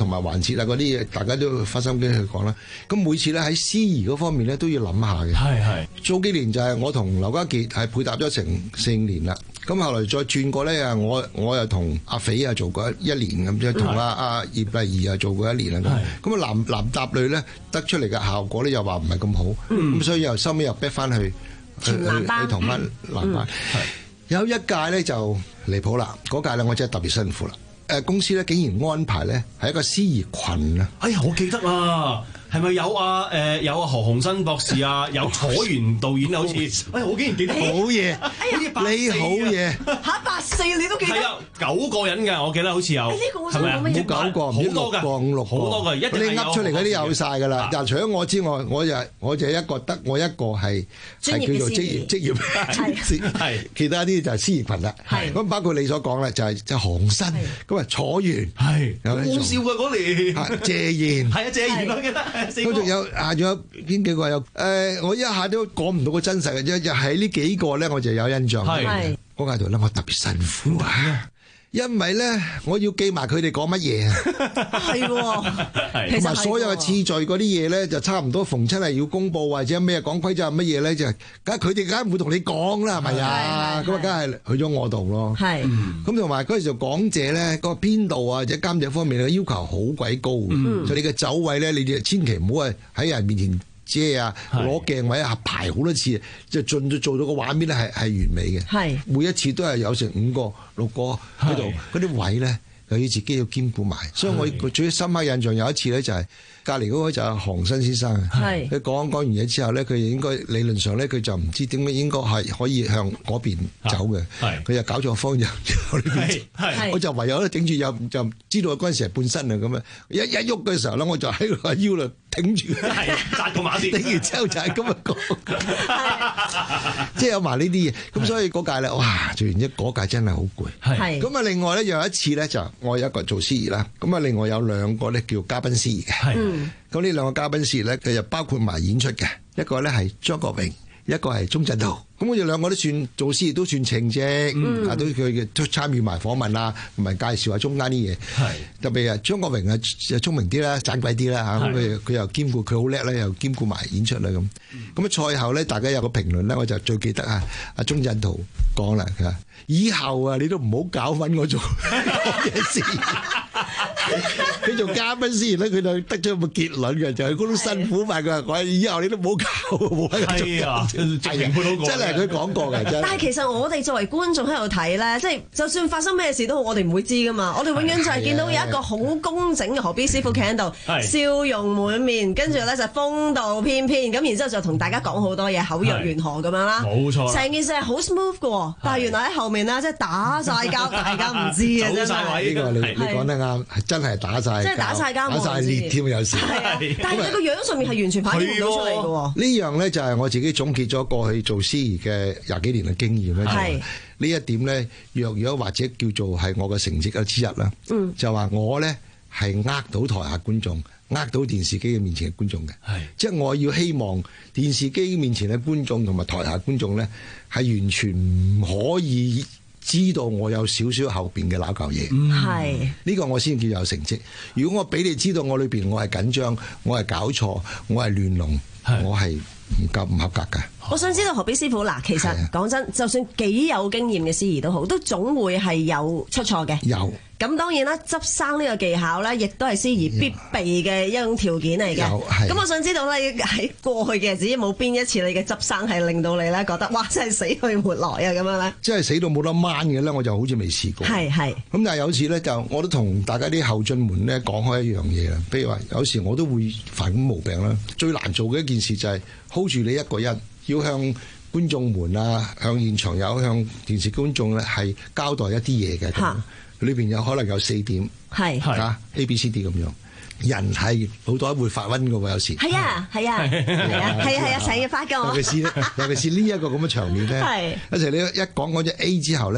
埋環節啊嗰啲嘢，大家都花心機去講啦。咁每次咧喺司儀嗰方面咧都要諗下嘅。 係係。 早幾年就係我同劉家傑係配搭咗成四年啦。咁後來再轉過咧，我我又同阿肥啊做過一年咁，即係同阿阿葉麗儀啊做過一年啦。咁咁啊男男搭女咧得出嚟嘅效果咧又話唔係咁好，咁、嗯、所以又收尾又逼翻去去去同翻男班。嗯、有一屆咧就離譜啦，嗰屆咧我真係特別辛苦啦。誒公司咧竟然安排咧係一個司儀群啊！ 哎呀，我記得啊！係咪有啊？誒、呃、有啊何鴻燊博士啊，有楚原導演啊，好似，哎我竟然記得， 好嘢，你好嘢， 嚇八四你都記得？ 係啊，九個人嘅，我記得好似有，係咪啊？ 冇九個， 好多㗎， 五六個， 好多㗎，一定你噏出嚟嗰啲有晒㗎啦。但除咗我之外，我就我就一個得我一個係係叫做職業職業，係其他啲就係司儀群啦。係咁包括你所講啦，就係就何鴻燊，咁啊楚原，係好笑㗎嗰年， 謝賢， 係啊謝賢我記得。 咁仲有啊，仲有邊幾個有？誒、呃，我一下都講唔到個真實嘅啫，就係呢幾個咧，我就有印象。係嗰屆度咧，我特別辛苦啊，因為咧我要記埋佢哋講乜嘢啊。係喎，同埋所有嘅次序嗰啲嘢咧，就差唔多逢親係要公佈或者咩講規則乜嘢咧，就梗係佢哋梗係唔會同你講啦，係咪啊？咁啊，梗係去咗我度咯。係咁同埋嗰陣時講者咧，個編導啊或者監製方面嘅要求好鬼高，嗯、所以你嘅走位咧，你哋千祈唔好係喺人面前遮啊，攞鏡位啊排好多次，就盡到做到個畫面咧係係完美嘅。係每一次都係有成五個六個喺度，嗰啲位咧又要自己要兼顧埋。所以我最深刻印象有一次咧就係、是。隔離嗰個就係何鴻燊先生啊，佢講講完嘢之後咧，佢應該理論上咧，佢就唔知點解應該係可以向嗰邊走嘅，佢又搞錯方向向呢邊走，我就唯有咧頂住，又就知道嗰陣時係半身啊咁啊，一一喐嘅時候咧，我就喺個腰度頂住，紮個馬先，頂完之後就係咁樣講，即係有埋呢啲嘢，咁所以嗰屆咧，哇！做完一嗰屆真係好攰，咁啊另外咧又有一次咧就我有一個做司儀啦，咁啊另外有兩個咧叫嘉賓司儀嘅。咁呢兩個嘉賓司儀咧，佢就包括埋演出嘅，一個咧係張國榮，一個係鐘鎮濤。咁我哋兩個都算做司儀都算稱職，嗯、啊都佢都參與埋訪問啊，同埋介紹下中間啲嘢。係特別啊，張國榮啊聰明啲啦，盞鬼啲啦嚇，咁佢佢又兼顧佢好叻咧，又兼顧埋演出啦咁。咁啊賽後咧，大家有個評論咧，我就最記得啊，阿鐘鎮濤講啦，佢話以後啊，你都唔好搞揾我做嘢司儀。佢做嘉賓司儀咧，佢就得出個結論嘅，就係嗰種辛苦埋佢話，以後你都唔好搞，冇喺度做。係啊，真係佢講過嘅，真係。 但係其實我哋作為觀眾喺度睇咧，即係就算發生咩事都好，我哋唔會知噶嘛。我哋永遠就係見到有一個好工整嘅何必師傅企喺度，笑容滿面，跟住咧就風度翩翩，咁然之後就同大家講好多嘢，口若懸河咁樣啦。冇錯。成件事係好 smooth 嘅，但係原來喺後面咧，即係打晒交，大家唔知嘅真係。呢個你你講得啱，係真係打晒。即係打晒交，打晒裂添有時。但係你個樣上面係完全反映唔到出嚟嘅。呢樣咧就係我自己總結咗過去做司儀嘅廿幾年嘅經驗咧。係呢一點咧，若若或者叫做係我嘅成績嘅之一啦。嗯，就話我咧係呃到台下觀眾，呃到電視機嘅面前嘅觀眾嘅。係，即係我要希望電視機面前嘅觀眾同埋台下觀眾咧係完全唔可以知道我有少少後邊嘅鬧舊嘢，係呢、嗯、個我先叫有成績。如果我俾你知道我裏邊我係緊張，我係搞錯，我係亂龍，我係唔夠唔合格㗎。我想知道何必師傅嗱，其實講真，就算幾有經驗嘅司儀都好，都總會係有出錯嘅。有。咁當然啦，執生呢個技巧咧，亦都係司儀必備嘅一種條件嚟嘅。咁我想知道咧，喺過去嘅日子冇邊一次你嘅執生係令到你咧覺得哇真係死去活來啊咁樣咧？即係死到冇得掹嘅咧，我就好似未試過。係係。咁但係有次咧，就我都同大家啲後進們咧講開一樣嘢啦。譬如話，有時我都會犯咁毛病啦。最難做嘅一件事就係 hold 住你一個人，要向觀眾們啊，向現場有向電視觀眾咧係交代一啲嘢嘅。裏邊有可能有四點，係嚇 A、B、C、D 咁樣。人係好多會發瘟嘅喎，有時。係啊，係啊，係啊，係啊，係啊，成日發嘅我。尤其是尤其是呢一個咁嘅場面咧，有時你一講嗰隻 A 之後咧，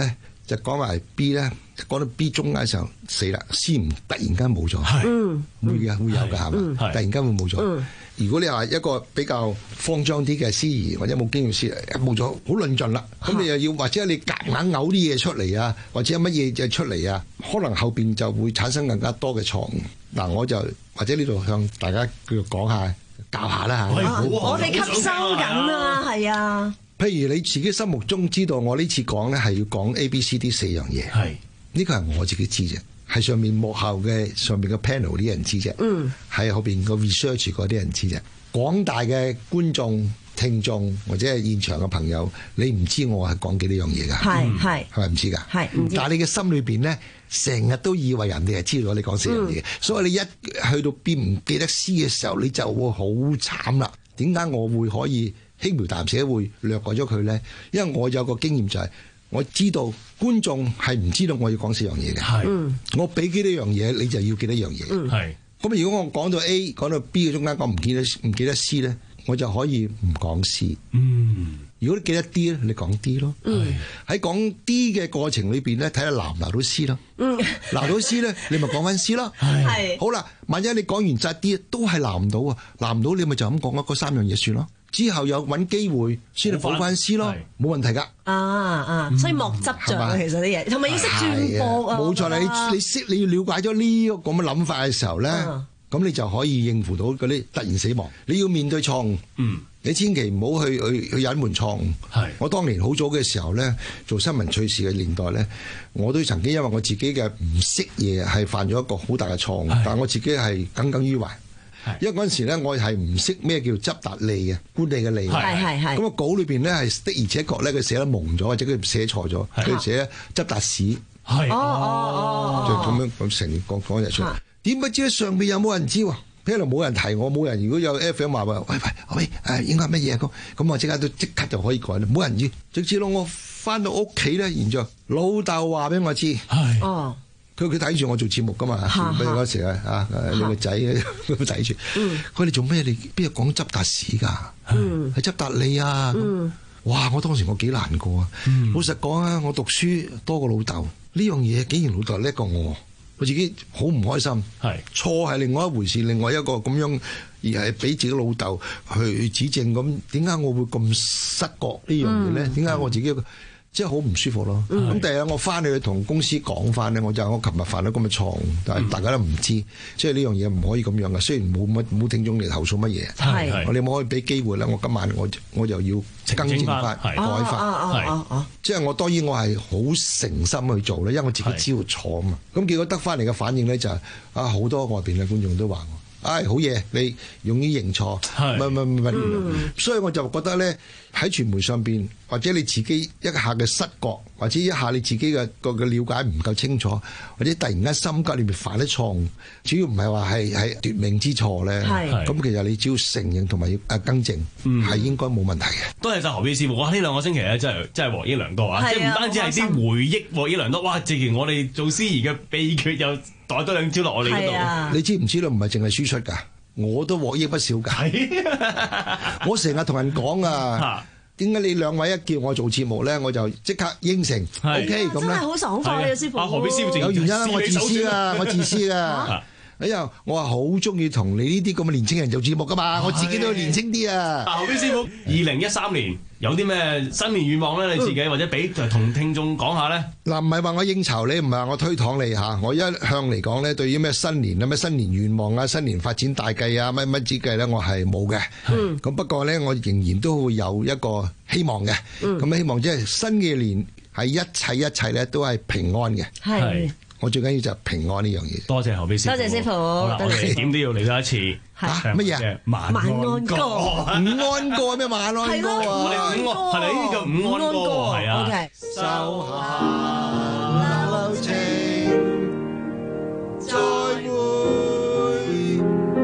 就講埋 B 咧，講到 B 中間嘅時候死啦，C 唔突然間冇咗， 嗯， 會嘅會有㗎係嘛？突然間會冇咗。嗯如果你話一個比較慌張啲嘅司儀或者冇經驗司儀冇咗，好論盡啦。咁你又要或者你夾硬嘔啲嘢出嚟啊，或者乜嘢就出嚟啊，可能後邊就會產生更加多嘅錯誤。嗱，我就或者呢度向大家繼續講下教下啦嚇。 我哋吸收緊啊，係啊。 譬如你自己心目中知道，我呢次講咧係要講 A、B、C、D 四樣嘢。係呢個係我自己知啫。係上面幕後嘅上面嘅 panel 啲人知啫，嗯，喺後邊個 research 嗰啲人知啫。廣大嘅觀眾、聽眾或者係現場嘅朋友，你唔知我係講幾多樣嘢㗎？係係係咪唔知㗎？係唔知。但係你嘅心裏邊咧，成日都以為人哋係知道你講四樣嘢，嗯，所以你一去到邊唔記得 C 嘅時候，你就會好慘啦。點解我會可以輕描淡寫會略過咗佢咧？因為我有個經驗就係，我知道觀眾係唔知道我要講四樣嘢嘅，係我俾幾多樣嘢，你就要幾多樣嘢，係咁。如果我講到 A 講到 B 嘅中間，我唔記得唔記得 C 咧，我就可以唔講 C。嗯，如果你記得 D 咧，你講 D 咯。嗯，喺講 D 嘅過程裏邊咧，睇下拿唔拿到 C 咯。嗯，拿到 C 咧，你咪講翻 C 咯。係好啦，萬一你講完晒 D 都係拿唔到啊，拿唔到你咪就咁講嗰三樣嘢算咯。之後有揾機會先去補翻師咯，冇問題㗎。 啊啊，所以莫執着啊，其實啲嘢，同埋要識轉播啊。 冇錯，你你識你要了解咗呢個咁嘅諗法嘅時候咧，咁你就可以應付到嗰啲突然死亡。你要面對錯誤，嗯，你千祈唔好去去去隱瞞錯誤。係，我當年好早嘅時候咧，做新聞趣事嘅年代咧，我都曾經因為我自己嘅唔識嘢，係犯咗一個好大嘅錯誤，但係我自己係耿耿於懷。因為嗰陣時咧，我係唔識咩叫執達吏嘅官吏嘅吏，係係係。咁個稿裏邊咧係的而且確咧，佢寫得蒙咗，或者佢寫錯咗，佢寫執達使，係哦哦就咁樣咁成講講日出嚟。點不知上邊有冇人知喎？喺度冇人提我，冇人。如果有 F M 話話，喂喂喂，誒應該係乜嘢咁？咁我即刻都即刻就可以改啦。冇人知，直至到我翻到屋企咧，然之後老豆話俾我知，係哦。佢佢睇住我做節目噶嘛，嗰嗰時啊啊你個仔都睇住，佢哋做咩？你邊度講執達使㗎？係執達吏啊！哇！我當時我幾難過啊！老實講啊，我讀書多過老豆，呢樣嘢竟然老豆叻過我，我自己好唔開心。係錯係另外一回事，另外一個咁樣而係俾自己老豆去指正，咁點解我會咁失覺呢樣嘢咧？點解我自己？即係好唔舒服咯。咁第日我翻去同公司講翻咧，我就我琴日犯咗咁嘅錯誤，但係大家都唔知，即係呢樣嘢唔可以咁樣嘅。雖然冇乜冇聽眾嚟投訴乜嘢，係我哋冇可以俾機會啦。我今晚我我就要更正翻、改翻。即係我當然我係好誠心去做咧，因為我自己知道錯啊嘛。咁結果得翻嚟嘅反應咧就係啊，好多外邊嘅觀眾都話我。唉，好嘢！你勇於認錯，唔係唔係唔係，所以我就覺得咧，喺傳媒上邊，或者你自己一下嘅失覺，或者一下你自己嘅個嘅了解唔夠清楚，或者突然間心急裏面犯啲錯誤，主要唔係話係係奪命之錯咧。咁其實你只要承認同埋要誒更正，係、嗯、應該冇問題嘅。 多謝晒何必師傅，哇！呢兩個星期咧真係真係獲益良多啊！即係唔單止係啲回憶獲益良多，哇！直情我哋做司儀嘅秘訣又袋多兩招落我哋嗰度。 你知唔知道唔係淨係輸出㗎？我都獲益不少㗎。我成日同人講啊，點解你兩位一叫我做節目咧，我就即刻應承 OK 咁咧？真係好爽快啊，師傅！ 何必師傅有原因啦，我自私啊，我自私啊。哎呀，我話好中意同你呢啲咁嘅年青人做節目噶嘛，我自己都要年青啲啊！ 何必師傅，二零一三年有啲咩新年願望咧？你自己、嗯、或者俾同聽眾講下咧？ 嗱，唔係話我應酬你，唔係話我推搪你嚇，我一向嚟講咧，對於咩新年啊、咩新年願望啊、新年發展大計啊、乜乜之計咧，我係冇嘅。嗯。咁不過咧，我仍然都會有一個希望嘅。嗯。咁希望即係新嘅年係一切一切咧都係平安嘅。係。我最緊要就係平安呢樣嘢。 多謝何必師傅。 多謝師傅。 好啦，我哋點都要嚟多一次。 嚇乜嘢？ 晚安歌。 午安歌咩？晚安歌啊！ 係咯，我哋午安係咪呢個午安歌？係啊。 OK。 收下留情，再會，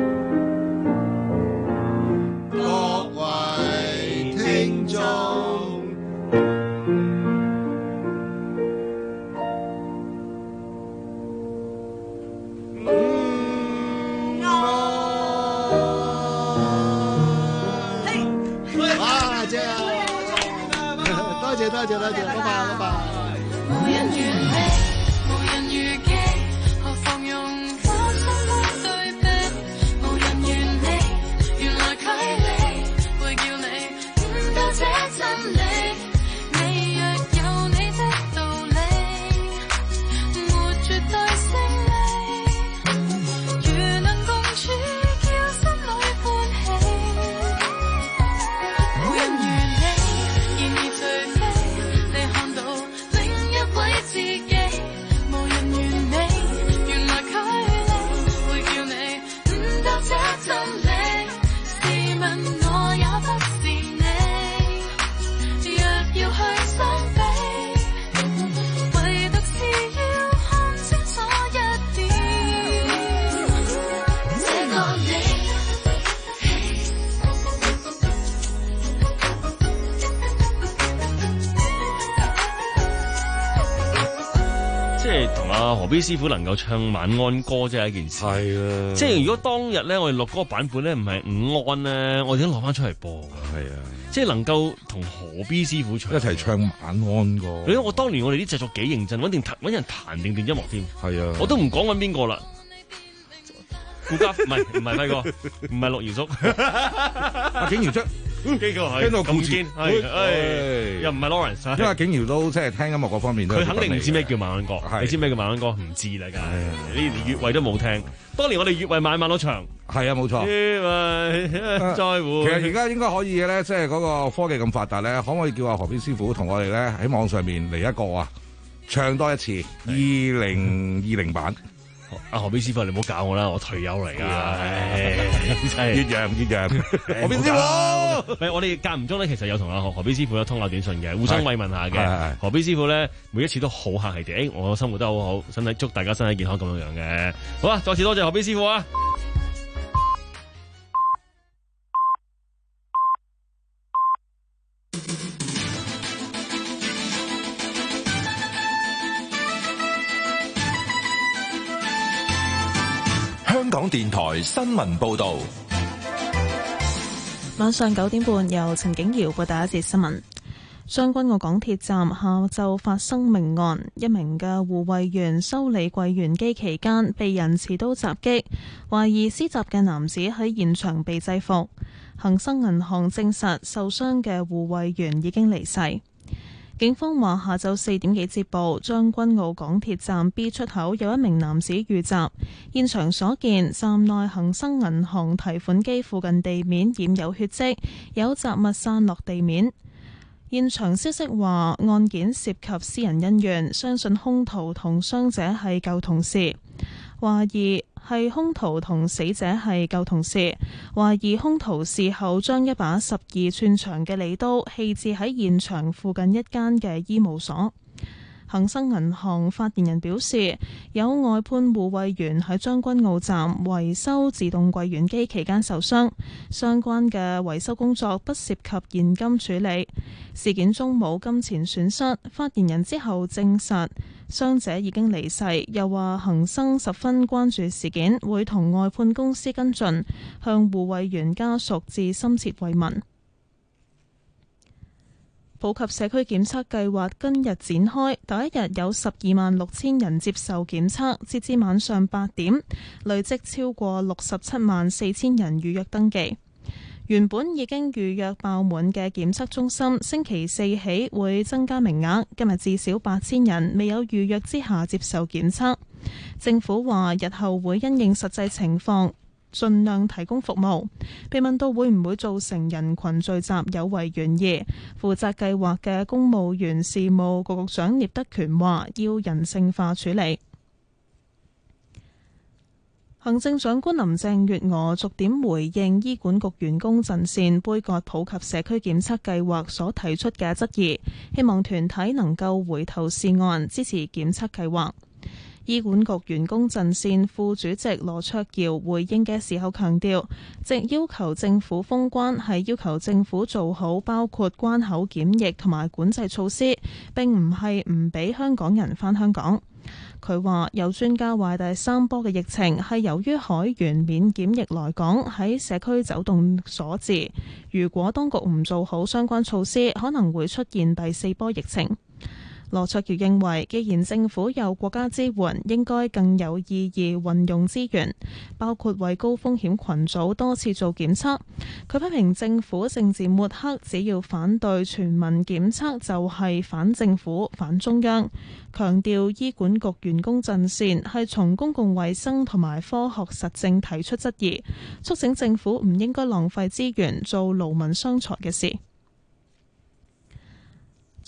各位聽眾。多謝多謝多謝，拜拜拜拜。 這真理，試問我也不是你。若要去相比，唯獨是要看清楚一點，這個你。 即係同阿何必師傅能夠唱晚安歌，真係一件事。 係啊， 即係如果當日咧，我哋錄嗰個版本咧，唔係午安咧，我哋都攞翻出嚟播㗎。 係啊， 即係能夠同何必師傅唱一齊唱晚安歌。 你睇我當年我哋啲製作幾認真，揾定揾人彈定定音樂添。 係啊， 我都唔講揾邊個啦。顧家唔係唔係輝哥，唔係陸堯叔， 阿景堯叔。 機構係聽到咁堅，係又唔係 Lawrence， 因為景堯都即係聽音樂嗰方面都佢肯定唔知咩叫晚安歌，你知咩叫晚安歌？唔知啦，梗係呢啲越位都冇聽。當年我哋越位晚晚都唱， 係啊，冇錯。 越位再會。 其實而家應該可以嘅咧，即係嗰個科技咁發達咧，可唔可以叫阿何必師傅同我哋咧喺網上面嚟一個啊，唱多一次二零二零版。 阿何必師傅，你唔好教我啦，我退休嚟噶， 越洋越洋，何必師傅， 唔係我哋間唔中咧，其實有同阿何何必師傅咧通下短信嘅，互相慰問下嘅。何必師傅咧，每一次都好客氣啲，誒，我生活得好好，身體祝大家身體健康咁樣樣嘅。好啊，再次多謝何必師傅啊！ 香港電台新聞報道， 晚上九點半由陳景瑤報道一節新聞。將軍澳港鐵站下晝發生命案，一名嘅護衛員修理櫃員機期間被人持刀襲擊，懷疑施襲嘅男子喺現場被制服。恒生銀行證實受傷嘅護衛員已經離世。警方話下晝四點幾接報，將軍澳港鐵站 B 出口有一名男子遇襲，現場所見站內恒生銀行提款機附近地面染有血跡，有雜物散落地面。現場消息話案件涉及私人恩怨，相信兇徒同傷者係舊同事，懷疑係兇徒同死者係舊同事，懷疑兇徒事後將一把十二寸長嘅利刀棄置喺現場附近一間嘅醫務所。恒生銀行發言人表示，有外判護衛員喺將軍澳站維修自動櫃員機期間受傷，相關嘅維修工作不涉及現金處理，事件中冇金錢損失。發言人之後證實傷者已經離世，又話恒生十分關注事件，會同外判公司跟進，向護衛員家屬致深切慰問。普及社區檢測計劃今日展開，第一日有十二萬六千人接受檢測，截至晚上八點，累積超過六十七萬四千人預約登記。原本已經預約爆滿嘅檢測中心，星期四起會增加名額，今日至少八千人未有預約之下接受檢測。政府話日後會因應實際情況盡量提供服務。被問到會唔會造成人群聚集有違原意，負責計劃嘅公務員事務局局長聶德權話要人性化處理。行政長官林鄭月娥逐點回應醫管局員工陣線杯葛普及社區檢測計劃所提出嘅質疑，希望團體能夠回頭是岸，支持檢測計劃。醫管局員工陣線副主席羅卓瑤回應嘅時候強調，即要求政府封關係要求政府做好包括關口檢疫同埋管制措施，並唔係唔俾香港人返香港。佢話有專家話第三波嘅疫情係由於海員免檢疫來港喺社區走動所致，如果當局唔做好相關措施，可能會出現第四波疫情。羅卓瑤認為，既然政府有國家支援，應該更有意義運用資源，包括為高風險群組多次做檢測。佢批評政府政治抹黑，只要反對全民檢測就係反政府、反中央。強調醫管局員工陣線係從公共衛生同埋科學實證提出質疑，促請政府唔應該浪費資源做勞民傷財嘅事。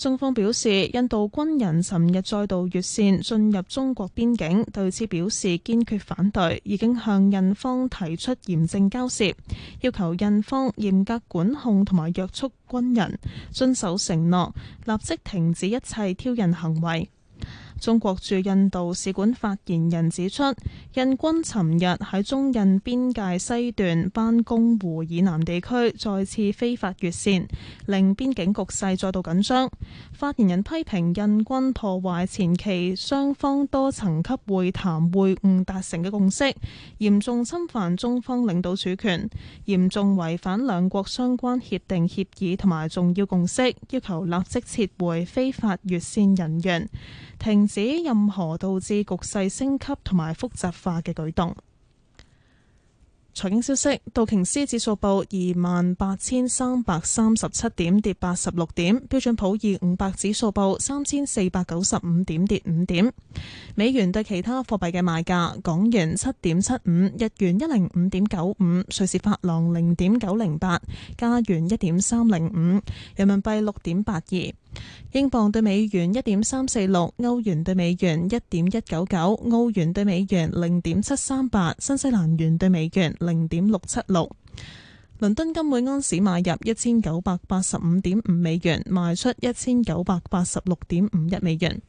中方表示，印度軍人尋日再度越線進入中國邊境，對此表示堅決反對，已經向印方提出嚴正交涉，要求印方嚴格管控同埋約束軍人，遵守承諾，立即停止一切挑釁行為。中國駐印度使館發言人指出，印軍尋日喺中印邊界西段班公湖以南地區再次非法越線，令邊境局勢再度緊張。發言人批評印軍破壞前期雙方多層級會談會晤達成嘅共識，嚴重侵犯中方領導主權，嚴重違反兩國相關協定協議同埋重要共識，要求立即撤回非法越線人員，停止任何導致局勢升級同埋複雜化嘅舉動。財經消息，道瓊斯指數報二萬八千三百三十七點，跌八十六點；標準普爾五百指數報三千四百九十五點，跌五點。美元對其他貨幣嘅賣價：港元七點七五，日元一零五點九五，瑞士法郎零點九零八，加元一點三零五，人民幣六點八二。英鎊對美元一點三四六，歐元對美元一點一九九，澳元對美元零點七三八，新西蘭元對美元零點六七六。倫敦金每安士買入一千九百八十五點五美元，賣出一千九百八十六點五一美元。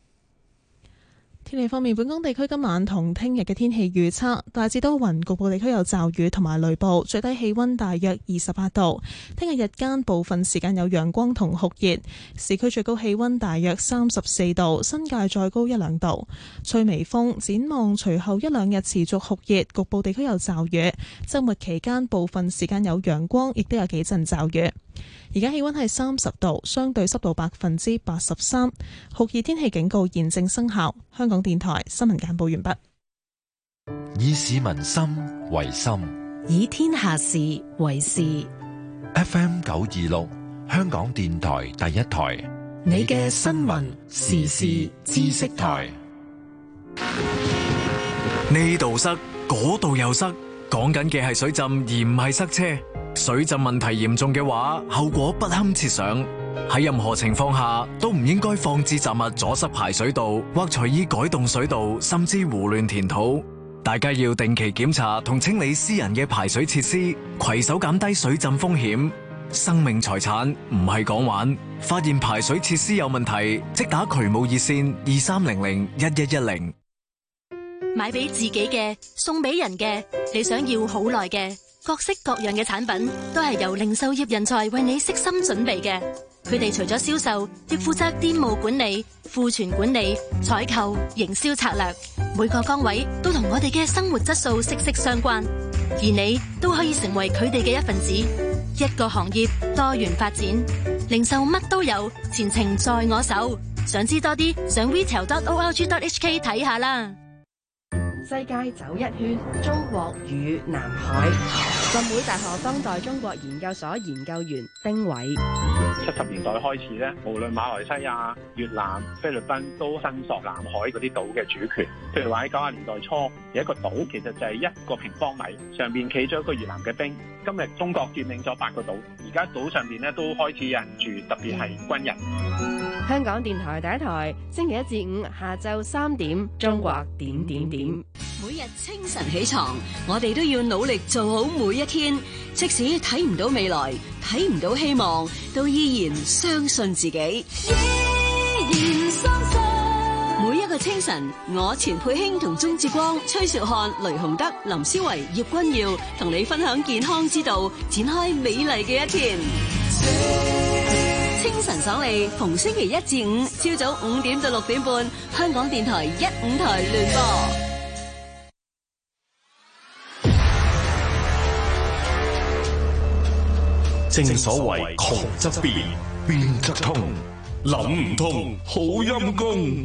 天氣方面，本港地區今晚同聽日嘅天氣預測大致多雲，局部地區有驟雨同埋雷暴，最低氣溫大約二十八度。聽日日間部分時間有陽光同酷熱，市區最高氣溫大約三十四度，新界再高一兩度，吹微風。展望隨後一兩日持續酷熱，局部地區有驟雨。週末期間部分時間有陽光，亦都有幾陣驟雨。而家氣溫係三十度，相對濕度百分之八十三，酷熱天氣警告現正生效。香港電台新聞簡報完畢。 以市民心為心， 以天下事為事。 F M 九二六，香港電台第一台， 你嘅新聞時事知識台。 呢度塞，嗰度又塞，講緊嘅係水浸，而唔係塞車。水浸問題嚴重嘅話，後果不堪設想。喺任何情況下都唔應該放置雜物阻塞排水道，或隨意改動水道，甚至胡亂填土。大家要定期檢查同清理私人嘅排水設施，攜手減低水浸風險。生命財產唔係講玩，發現排水設施有問題，即打渠務熱線二三零零一一一零。 買俾自己嘅，送俾人嘅，你想要好耐嘅，各式各樣嘅產品都係由零售業人才為你悉心準備嘅。佢哋除咗銷售，亦負責店務管理、庫存管理、採購、營銷策略，每個崗位都同我哋嘅生活質素息息相關。而你都可以成為佢哋嘅一份子。一個行業多元發展，零售乜都有，前程在我手。想知多啲，上 retail dot org dot h k 睇下啦。 世界走一圈，中國與南海。浸會大學當代中國研究所研究員丁偉。 七十年代開始咧，無論馬來西亞、越南、菲律賓都申索南海嗰啲島嘅主權。譬如話喺九十年代初，有一個島其實就係一個平方米，上邊企咗一個越南嘅兵。今日中國佔領咗八個島，而家島上邊咧都開始有人住，特別係軍人。 香港電台第一台，星期一至五下晝三點，中國點點點。 每日清晨起床，我哋都要努力做好每一天，即使睇唔到未來，睇唔到希望，都依然相信自己。依然相信。每一個清晨，我錢佩卿同鍾志光、崔兆漢、雷洪德、林思維、葉君耀同你分享健康之道，展開美麗嘅一天。清晨爽利，逢星期一至五朝早五點到六點半，香港電台一五台聯播。 正所謂窮則變，變則通，諗唔通好陰功。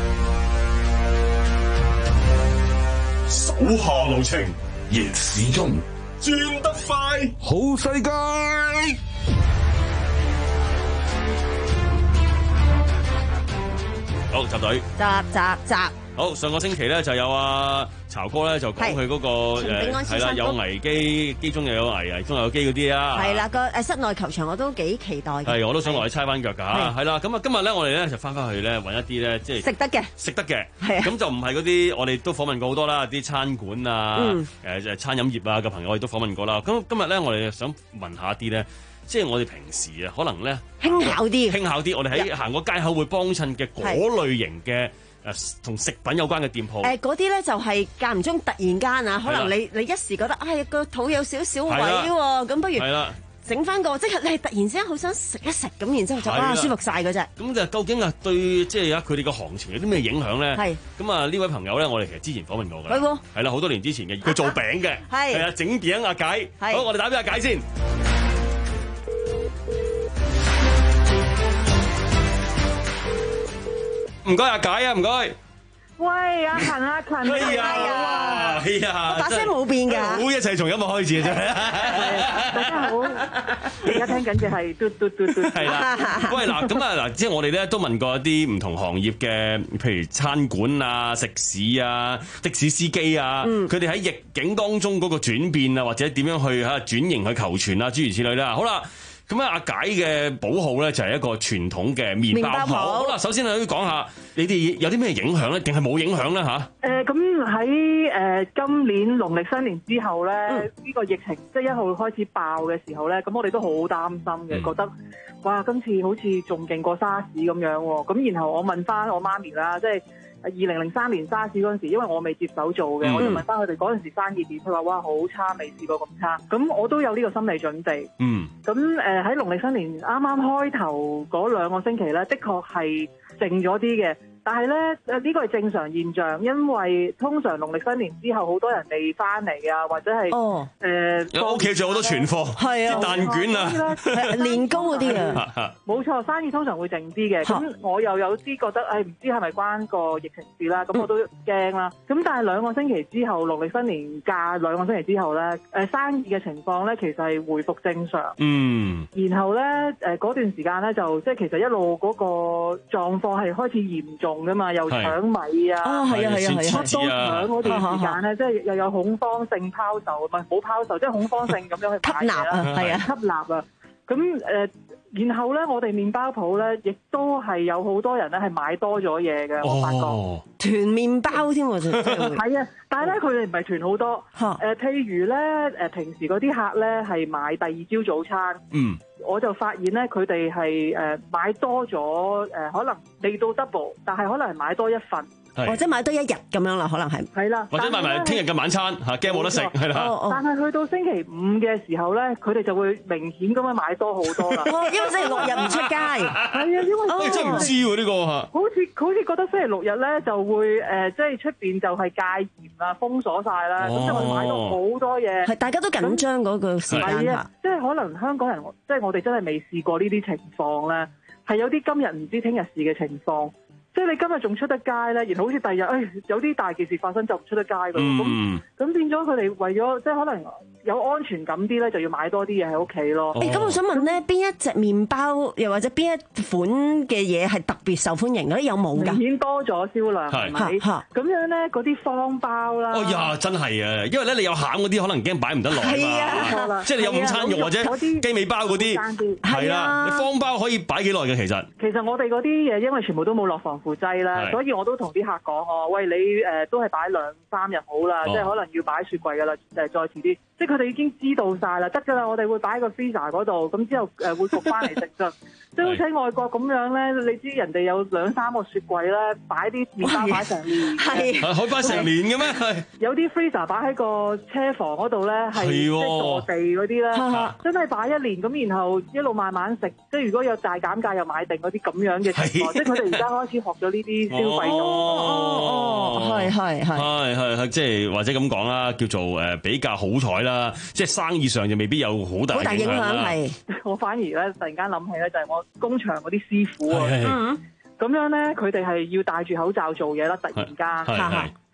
手下留情，逆時鐘，轉得快，好世界。 好，集隊， 集集集。 好，上個星期咧就有啊巢哥咧就講佢嗰個誒係啦，有危機，機中又有危，危中又有機嗰啲啊。 係啦，個誒室內球場我都幾期待嘅。 係，我都想落去猜翻腳㗎嚇。係啦，咁啊今日咧我哋咧就翻返去咧揾一啲咧即係食得嘅， 食得嘅。 係啊。 咁就唔係嗰啲我哋都訪問過好多啦，啲餐館啊，誒誒餐飲業啊嘅朋友我哋都訪問過啦。咁今日咧我哋想問下一啲咧。即係我哋平時啊，可能咧輕巧啲， 輕巧啲。我哋喺行個街口會幫襯嘅嗰類型嘅誒同食品有關嘅店鋪。 誒嗰啲咧就係間唔中突然間啊，可能你你一時覺得唉個肚有少少位喎，咁不如整翻個，即係你係突然之間好想食一食咁，然之後就啊舒服晒嗰隻。 咁就究竟啊對即係而家佢哋嘅行情有啲咩影響咧？ 係咁啊呢位朋友咧，我哋其實之前訪問過㗎啦。 係喎， 係啦，好多年之前嘅，佢做餅嘅， 係係啊整餅阿解。好，我哋打俾阿解先。唔該阿解啊，唔該。 喂，阿勤阿勤， 哎呀，哎呀， 我把聲冇變㗎， 好一齊從音樂開始嘅啫。 大家好，而家聽緊嘅係嘟嘟嘟嘟。 係啦，喂嗱，咁啊嗱，即係我哋咧都問過一啲唔同行業嘅，譬如餐館啊、食肆啊、的士司機啊，佢哋喺逆境當中嗰個轉變啊，或者點樣去嚇轉型去求存啊，諸如此類啦。好啦。咁啊，阿解嘅寶號咧就係一個傳統嘅麵包鋪。好啦，首先我要講下你哋有啲咩影響咧，定係冇影響咧吓？ 誒，咁喺誒今年農曆新年之後咧，呢、嗯、個疫情即係一號開始爆嘅時候咧，咁我哋都好擔心嘅，嗯、覺得哇，今次好似仲勁過沙士咁樣喎。咁然後我問翻我媽咪啦，即係。二零零三年沙士嗰陣時，因為我未接手做嘅，嗯、我就問翻佢哋嗰陣時生意點，佢話哇好差，未試過咁差。咁我都有呢個心理準備。嗯。咁誒喺農曆新年啱啱開頭嗰兩個星期咧，的確係靜咗啲嘅。但係咧，誒呢個係正常現象，因為通常農曆新年之後，好多人未翻嚟啊，或者係誒屋企仲有好多存貨，係啊，蛋卷啊， 年糕嗰啲啊， 冇錯，生意通常會靜啲嘅。咁我又有啲覺得，誒唔知係咪關個疫情事啦？咁我都驚啦。咁但係兩個星期之後，農曆新年假兩個星期之後咧，誒生意嘅情況咧，其實係回復正常。嗯。然後咧，誒嗰段時間咧，就即係其實一路嗰個狀況係開始嚴重。噶嘛，又搶米啊， 啊係啊係啊係啊， 乜都搶嗰段時間咧，即係又有恐慌性拋售，唔係冇拋售，即係恐慌性咁樣去買嘢啦，係啊，吸納啊，咁誒，然後咧，我哋麵包鋪咧，亦都係有好多人咧係買多咗嘢嘅，我發覺團麵包添喎， 係啊，但係咧佢哋唔係團好多，誒，譬如咧，誒，平時嗰啲客咧係買第二朝早餐，嗯。我就發現咧，佢哋係誒買多咗誒、呃，可能未到 double，但係可能係買多一份， 或者買多一日咁樣啦，可能係係啦， 或者買埋聽日嘅晚餐嚇，驚冇得食係啦。 哦哦、但係去到星期五嘅時候咧，佢哋就會明顯咁樣買多好多啦。 哦，因為星期六日唔出街，係啊，因為、哦、 真係唔知喎呢個嚇。 好似好似覺得星期六日咧就會誒、呃，即係出邊就係戒嚴啊，封鎖晒啦，咁就會買到好多嘢。 係大家都緊張嗰個時間嚇， 即係可能香港人，即係我哋真係未試過呢啲情況咧，係有啲今日唔知聽日事嘅情況。即係你今日仲出得街咧，然後好似第二日，誒、哎、有啲大件事發生就唔出得街㗎。咁咁、嗯、變咗佢哋為咗即係可能有安全感啲咧，就要買多啲嘢喺屋企咯。 誒咁、哦欸、我想問咧，邊一隻麵包又或者邊一款嘅嘢係特別受歡迎嘅咧？有冇㗎？ 明顯多咗銷量係咪？咁樣咧，嗰啲方包啦。 哦呀，真係啊！因為咧，你有餡嗰啲可能驚擺唔得耐啊嘛。即係你有午餐肉或者雞尾包嗰啲，係啦，你方包可以擺幾耐嘅其實？ 其實我哋嗰啲嘢，因為全部都冇落防腐劑啦，所以我都同啲客講我，喂，你誒、呃、都係擺兩三日好啦，哦、即係可能要擺雪櫃噶啦，誒再遲啲，即係佢哋已經知道晒啦，得噶啦，我哋會擺喺個 freezer 嗰度，咁之後誒、呃、會焗翻嚟食啫。即係好似喺外國咁樣咧，你知人哋有兩三個雪櫃咧，擺啲麵包擺成年， 係可以擺成年嘅咩？ 有啲 freezer 擺喺個車房嗰度咧，係即係坐地嗰啲咧，真係擺一年咁，然後一路慢慢食。即係如果有大減價又買定嗰啲咁樣嘅情況，即係佢哋而家開始學咗呢啲消費咗。 哦哦哦，係係係係係係，即係或者咁講啦，叫做誒比較好彩啦，即係生意上就未必有好大好大影響係。 我反而咧突然間諗起咧，就係我工場嗰啲師傅啊，咁樣咧佢哋係要戴住口罩做嘢啦，突然間，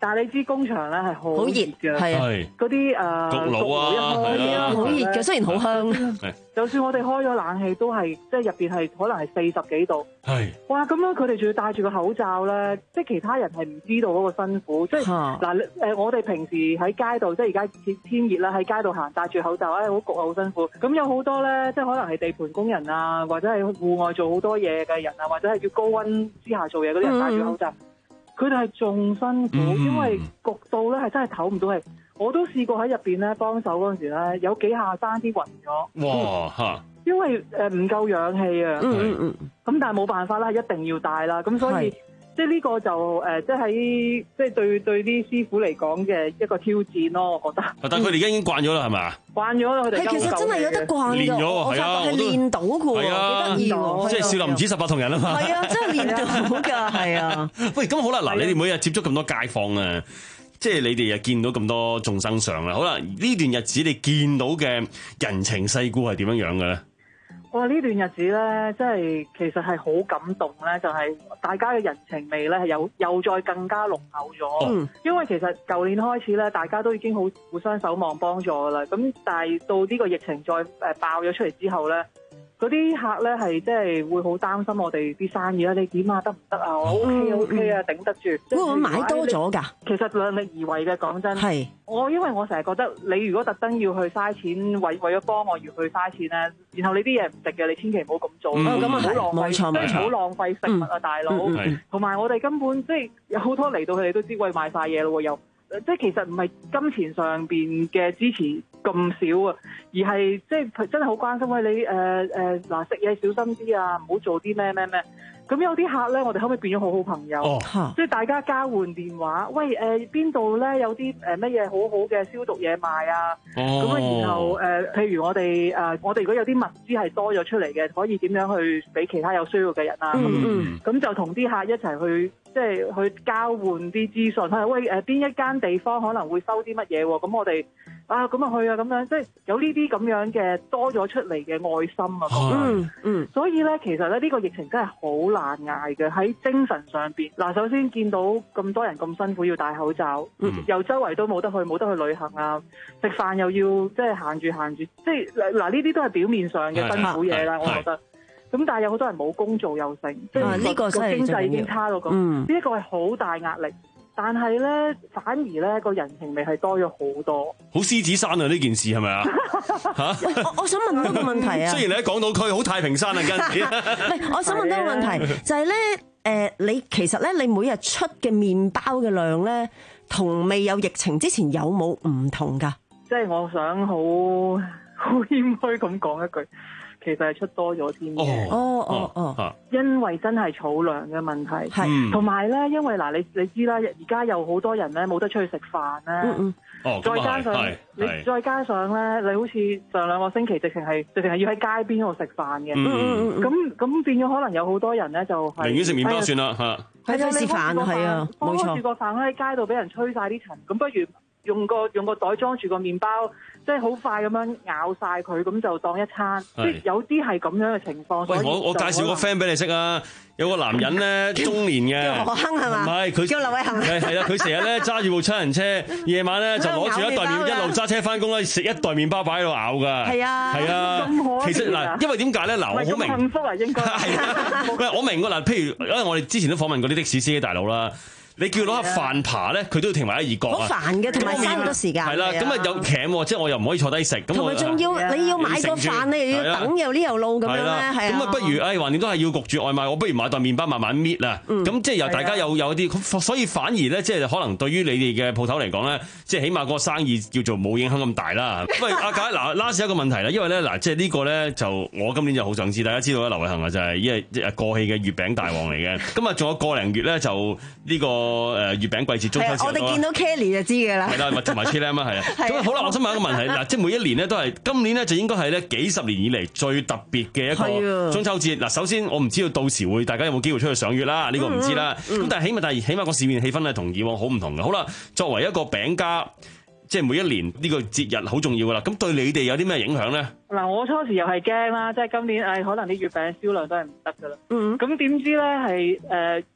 但係你知工場咧係好好熱嘅， 係啊， 嗰啲誒焗爐啊焗爐一開啊好熱嘅，雖然好香。 就算我哋開咗冷氣，都係即係入邊係可能係四十幾度。 係哇！咁樣佢哋仲要戴住個口罩咧，即係其他人係唔知道嗰個辛苦。即係嗱誒，我哋平時喺街度，即係而家天熱啦，喺街度行戴住口罩，誒好焗啊，好辛苦。咁有好多咧，即係可能係地盤工人啊，或者係戶外做好多嘢嘅人啊，或者係要高溫之下做嘢嗰啲人戴住口罩，佢哋係仲辛苦， 嗯、 因為焗到咧係真係唞唔到氣。我都試過喺入邊咧幫手嗰陣時咧，有幾下爭啲暈咗。 哇嚇！ 因為誒唔夠氧氣啊。嗯嗯嗯。咁但係冇辦法啦，一定要戴啦。咁所以即係呢個就誒，即係喺即係對對啲師傅嚟講嘅一個挑戰咯，我覺得。 但係佢哋而家已經慣咗啦，係咪？ 慣咗啦，佢哋係其實真係有得慣㗎， 練咗喎，係啊， 係練到㗎喎，幾得意喎。 即係少林寺十八銅人啊嘛。 係啊，真係練到㗎，係啊。 喂，咁好啦，嗱，你哋每日接觸咁多街坊啊。即係你哋又見到咁多眾生相啦，好啦，呢段日子你見到嘅人情世故係點樣樣嘅咧？ 哇！呢段日子咧，即係其實係好感動咧，就係、是、大家嘅人情味咧係有又再更加濃厚咗。嗯，因為其實舊年開始咧，大家都已經好互相守望幫助噶啦。咁但係到呢個疫情再誒爆咗出嚟之後咧，嗰啲客咧係即係會好擔心我哋啲生意啦，你點啊，得唔得啊？我 OK OK 啊，頂得住。 會唔會買多咗㗎？ 其實量力而為嘅，講真。係。我因為我成日覺得你如果特登要去嘥錢，為為咗幫我而去嘥錢咧，然後你啲嘢唔值嘅，你千祈唔好咁做。咁啊係，冇錯冇錯。唔好浪費食物啊，大佬。同埋我哋根本即係有好多嚟到，佢哋都知喂賣晒嘢咯喎，又。即係其實唔係金錢上邊嘅支持咁少啊，而係即係真係好關心喂你誒誒嗱食嘢小心啲啊，唔好做啲咩咩咩。咁有啲客咧，我哋可唔可以變咗好好朋友？哦、即係大家交換電話，喂誒邊度咧有啲誒乜嘢好好嘅消毒嘢賣啊？咁啊、哦，然後誒、呃、譬如我哋誒、呃、我哋如果有啲物資係多咗出嚟嘅，可以點樣去俾其他有需要嘅人啊？咁、嗯嗯、就同啲客一齊去。即係去交換啲資訊，係喂誒邊一間地方可能會收啲乜嘢喎？咁我哋啊咁啊去啊咁樣，即係有呢啲咁樣嘅多咗出嚟嘅愛心啊！嗯嗯，所以咧其實咧呢個疫情真係好難捱嘅，喺精神上邊嗱，首先見到咁多人咁辛苦要戴口罩，嗯、又周圍都冇得去，冇得去旅行啊，食飯又要即係行住行住，即係嗱呢啲都係表面上嘅辛苦嘢啦，我覺得。咁但係有好多人冇工做又成，即係呢個經濟已經差到咁，呢一個係好大壓力。但係咧，反而咧個人情味係多咗好多。 好獅子山啊！呢件事係咪啊？嚇！ 我我想問多個問題啊。 雖然你喺港島區好太平山啊，跟住。 唔係，我想問多個問題，就係咧誒，你其實咧你每日出嘅麵包嘅量咧，同未有疫情之前有冇唔同㗎？ 即係我想好好謙虛咁講一句。其實係出多咗添嘅， 哦哦哦， 因為真係儲糧嘅問題，係同埋咧，因為嗱你你知啦，而家有好多人咧冇得出去食飯咧，嗯嗯哦、再加上你再加上咧，你好似上兩個星期直情係直情係要喺街邊度食飯嘅，嗯嗯嗯，咁咁變咗可能有好多人咧就係寧願食麵包算啦嚇， 係啊食飯係啊，冇錯， 攞住個飯喺街度俾人吹晒啲塵，咁不如用個用個袋裝住個麵包。即係好快咁樣咬晒佢，咁就當一餐。即係有啲係咁樣嘅情況。 喂，我我介紹個 friend 俾你識啊！有個男人咧，中年嘅， 叫何亨係嘛？ 唔係佢叫劉偉恒。 係係啦，佢成日咧揸住部七人車，夜晚咧就攞住一袋麵，一路揸車翻工咧，食一袋麵包擺喺度咬㗎。係啊，係啊。其實嗱，因為點解咧？嗱，我好明。 幸福啊，應該係啊。喂，我明㗎嗱，譬如因為我哋之前都訪問過啲的士司機大佬啦。你叫攞盒飯爬咧，佢都要停埋喺二角啊！ 好煩嘅，同埋嘥好多時間。 係啦，咁啊有鉗喎，即係我又唔可以坐低食。 同埋仲要你要買個飯，你又要等又呢又路咁樣咧，係啊。 咁啊，不如誒橫掂都係要焗住外賣，我不如買袋麵包慢慢搣啦。咁即係由大家有有啲，所以反而咧，即係可能對於你哋嘅鋪頭嚟講咧，即係起碼個生意叫做冇影響咁大啦。喂，阿佳嗱，last 一個問題啦，因為咧嗱，即係呢個咧就我今年就好想知，大家知道啦，劉偉恒啊就係因為過氣嘅月餅大王嚟嘅。咁啊，仲有個零月咧就呢個誒月餅。季節中秋節， 我哋見到 Kelly 就知㗎啦。 係啦，同埋 Chilam 啊，係啊。咁好啦，我想問一個問題嗱，即係每一年咧都係今年咧就應該係咧幾十年以嚟最特別嘅一個中秋節。嗱，首先我唔知道到時會大家有冇機會出去賞月啦，呢個唔知啦。咁但係起碼但係起碼個市面氣氛係同以往好唔同嘅。好啦，作為一個餅家，即係每一年呢個節日好重要㗎啦。咁對你哋有啲咩影響咧？ 嗱，我初時又係驚啦，即係今年誒可能啲月餅銷量都係唔得㗎啦。嗯，咁點知咧係誒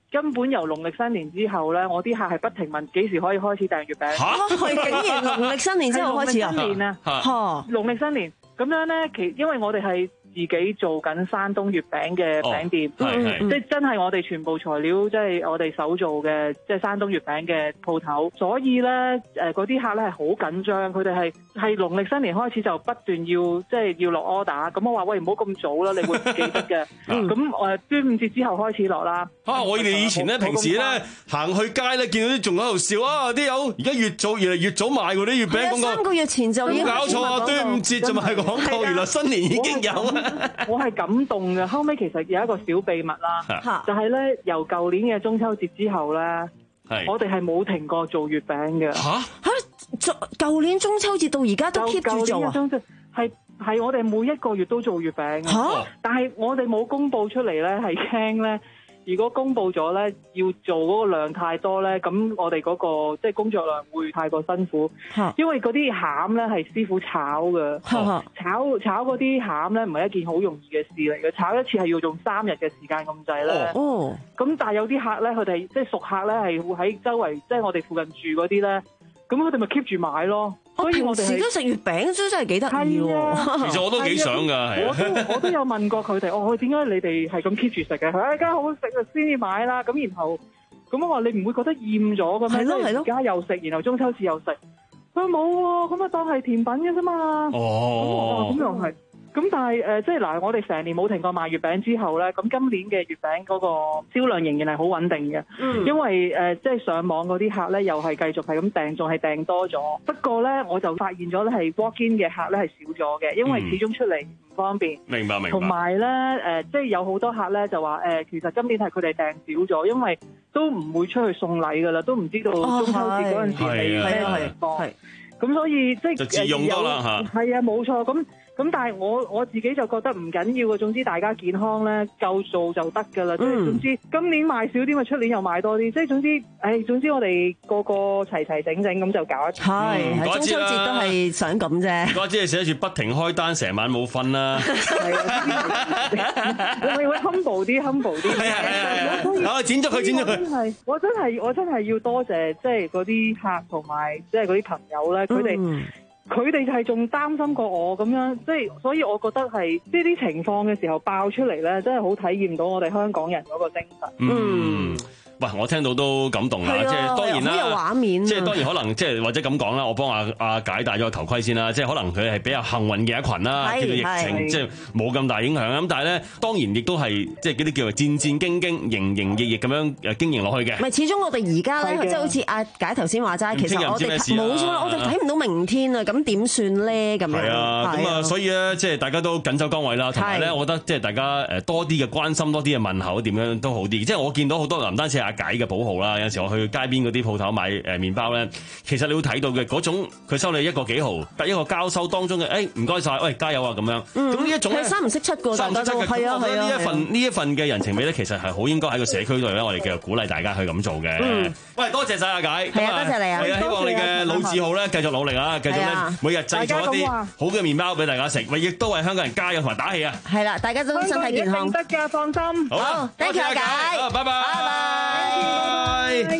根本由農曆新年之後咧，我啲客係不停問幾時可以開始訂月餅。 嚇！係竟然農曆新年之後開始啊？ 農曆新年啊！嚇！農曆新年咁樣咧，其因為我哋係自己做緊山東月餅嘅餅店， 哦係係即係真係我哋全部材料，即係我哋手做嘅，即係山東月餅嘅鋪頭。所以咧，誒嗰啲客咧係好緊張，佢哋係係農曆新年開始就不斷要即係要落 order。咁我話喂，唔好咁早啦，你會唔記得嘅。咁誒端午節之後開始落啦。 啊！我哋以前咧平時咧行去街咧見到啲仲喺度笑啊！啲友而家越早越嚟越早賣嗰啲月餅廣告。 三個月前就已經搞錯啊！端午節就賣廣告，原來新年已經有啊！ 我係感動嘅，後尾其實有一個小秘密啦，就係咧由舊年嘅中秋節之後咧，我哋係冇停過做月餅嘅。 嚇嚇！舊年中秋節到而家都 keep 住做啊！ 係係我哋每一個月都做月餅嘅。嚇！但係我哋冇公佈出嚟咧，係驚咧。如果公佈咗咧，要做嗰個量太多咧，咁我哋嗰、那個即係工作量會太過辛苦。因為嗰啲餡咧係師傅炒嘅，炒炒嗰啲餡咧唔係一件好容易嘅事嚟嘅，炒一次係要用三日嘅時間咁滯咧。哦，咁但係有啲客咧，佢哋即係熟客咧，係會喺周圍即係我哋附近住嗰啲咧，咁佢哋咪 keep 住買咯。所以我哋平時都食月餅，真真係幾得意喎。 其實我都幾想㗎，係我都我都有問過佢哋，哦，點解你哋係咁 keep 住食嘅？佢話而家好食啊，先至買啦。咁然後咁我話你唔會覺得厭咗嘅咩？係咯係咯。而家又食，然後中秋節又食。佢冇喎，咁啊當係甜品嘅啫嘛。哦，咁又係。咁但係誒，即係嗱，我哋成年冇停過賣月餅之後咧，咁今年嘅月餅嗰個銷量仍然係好穩定嘅。嗯。因為誒，即係上網嗰啲客咧，又係繼續係咁訂，仲係訂多咗。不過咧，我就發現咗咧，係 walk in 嘅客咧係少咗嘅，因為始終出嚟唔方便。 明白明白。 同埋咧誒，即係有好多客咧就話誒，其實今年係佢哋訂少咗，因為都唔會出去送禮㗎啦，都唔知道中秋節嗰陣時係咩情況。係。咁所以即係就自用多啦嚇。 係啊，冇錯咁。咁但係我我自己就覺得唔緊要嘅，總之大家健康咧夠做就得㗎啦。即係、嗯、總之今年賣少啲，咪出年又賣多啲。即係總之，誒、哎、總之我哋個個齊齊整整咁就搞一場。 係、嗯，中秋節都係想咁啫。 嗰支係寫住不停開單，成晚冇瞓啦。 係啊，我哋會 humble 啲 humble 啲。係係係。 啊，剪咗佢，剪咗佢。 我真係我真係要多謝即係嗰啲客同埋即係嗰啲朋友咧，佢哋。嗯佢哋係仲擔心過我咁樣，即係所以我覺得係呢啲情況嘅時候爆出嚟咧，真係好體驗到我哋香港人嗰個精神。嗯。 喂，我聽到都感動啦，即係當然啦， 有畫面即係當然可能即係或者咁講啦，我幫阿阿解戴咗個頭盔先啦，即係可能佢係比較幸運嘅一群啦，叫做疫情即係冇咁大影響咁，但係咧當然亦都係即係嗰啲叫做戰戰兢兢、營營役役咁樣誒經營落去嘅。 唔係，始終我哋而家咧，即係好似阿解頭先話齋，其實我哋冇錯，我哋睇唔到明天啊，咁點算咧？咁樣係啊，咁啊，所以咧即係大家都緊守崗位啦，同埋咧，我覺得即係大家誒多啲嘅關心，多啲嘅問候，點樣都好啲。即係我見到好多唔單止阿解嘅寶號啦，有陣時我去街邊嗰啲鋪頭買誒麵包咧，其實你會睇到嘅嗰種，佢收你一個幾毫，得一個交收當中嘅，誒唔該晒，喂加油啊咁樣。咁呢一種咧， 三唔識七個， 三唔識七嘅， 係啊係啊。 呢一份呢一份嘅人情味咧，其實係好應該喺個社區度咧，我哋繼續鼓勵大家去咁做嘅。嗯，喂，多謝晒阿解， 係啊，多謝你啊， 係啊，希望你嘅老字號咧繼續努力啊，繼續咧每日製造一啲好嘅麵包俾大家食，咪亦都為香港人加油同埋打氣啊！ 係啦，大家都身體健康， 得㗎，放心。 好，thank you 阿解， 拜拜，拜拜。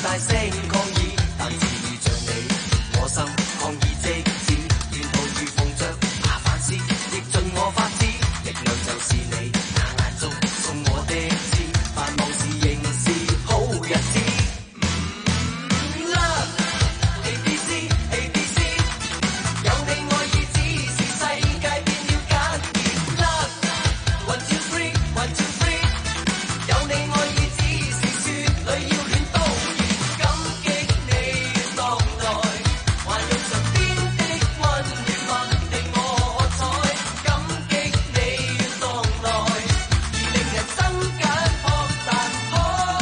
大聲抗議，但自像你我心抗議即止，沿途如逢着麻煩事，亦盡我法子，力量就是你那眼中送我的字，繁忙時仍是好日子。Love A B C A B C， 有你愛意只是世界變了簡易。Love One Two Three One Two Three， 有你愛意只是雪裏要戀都熱，感激你當代，還用唇邊的溫暖問定我彩，感激你當代，而令人生簡樸但可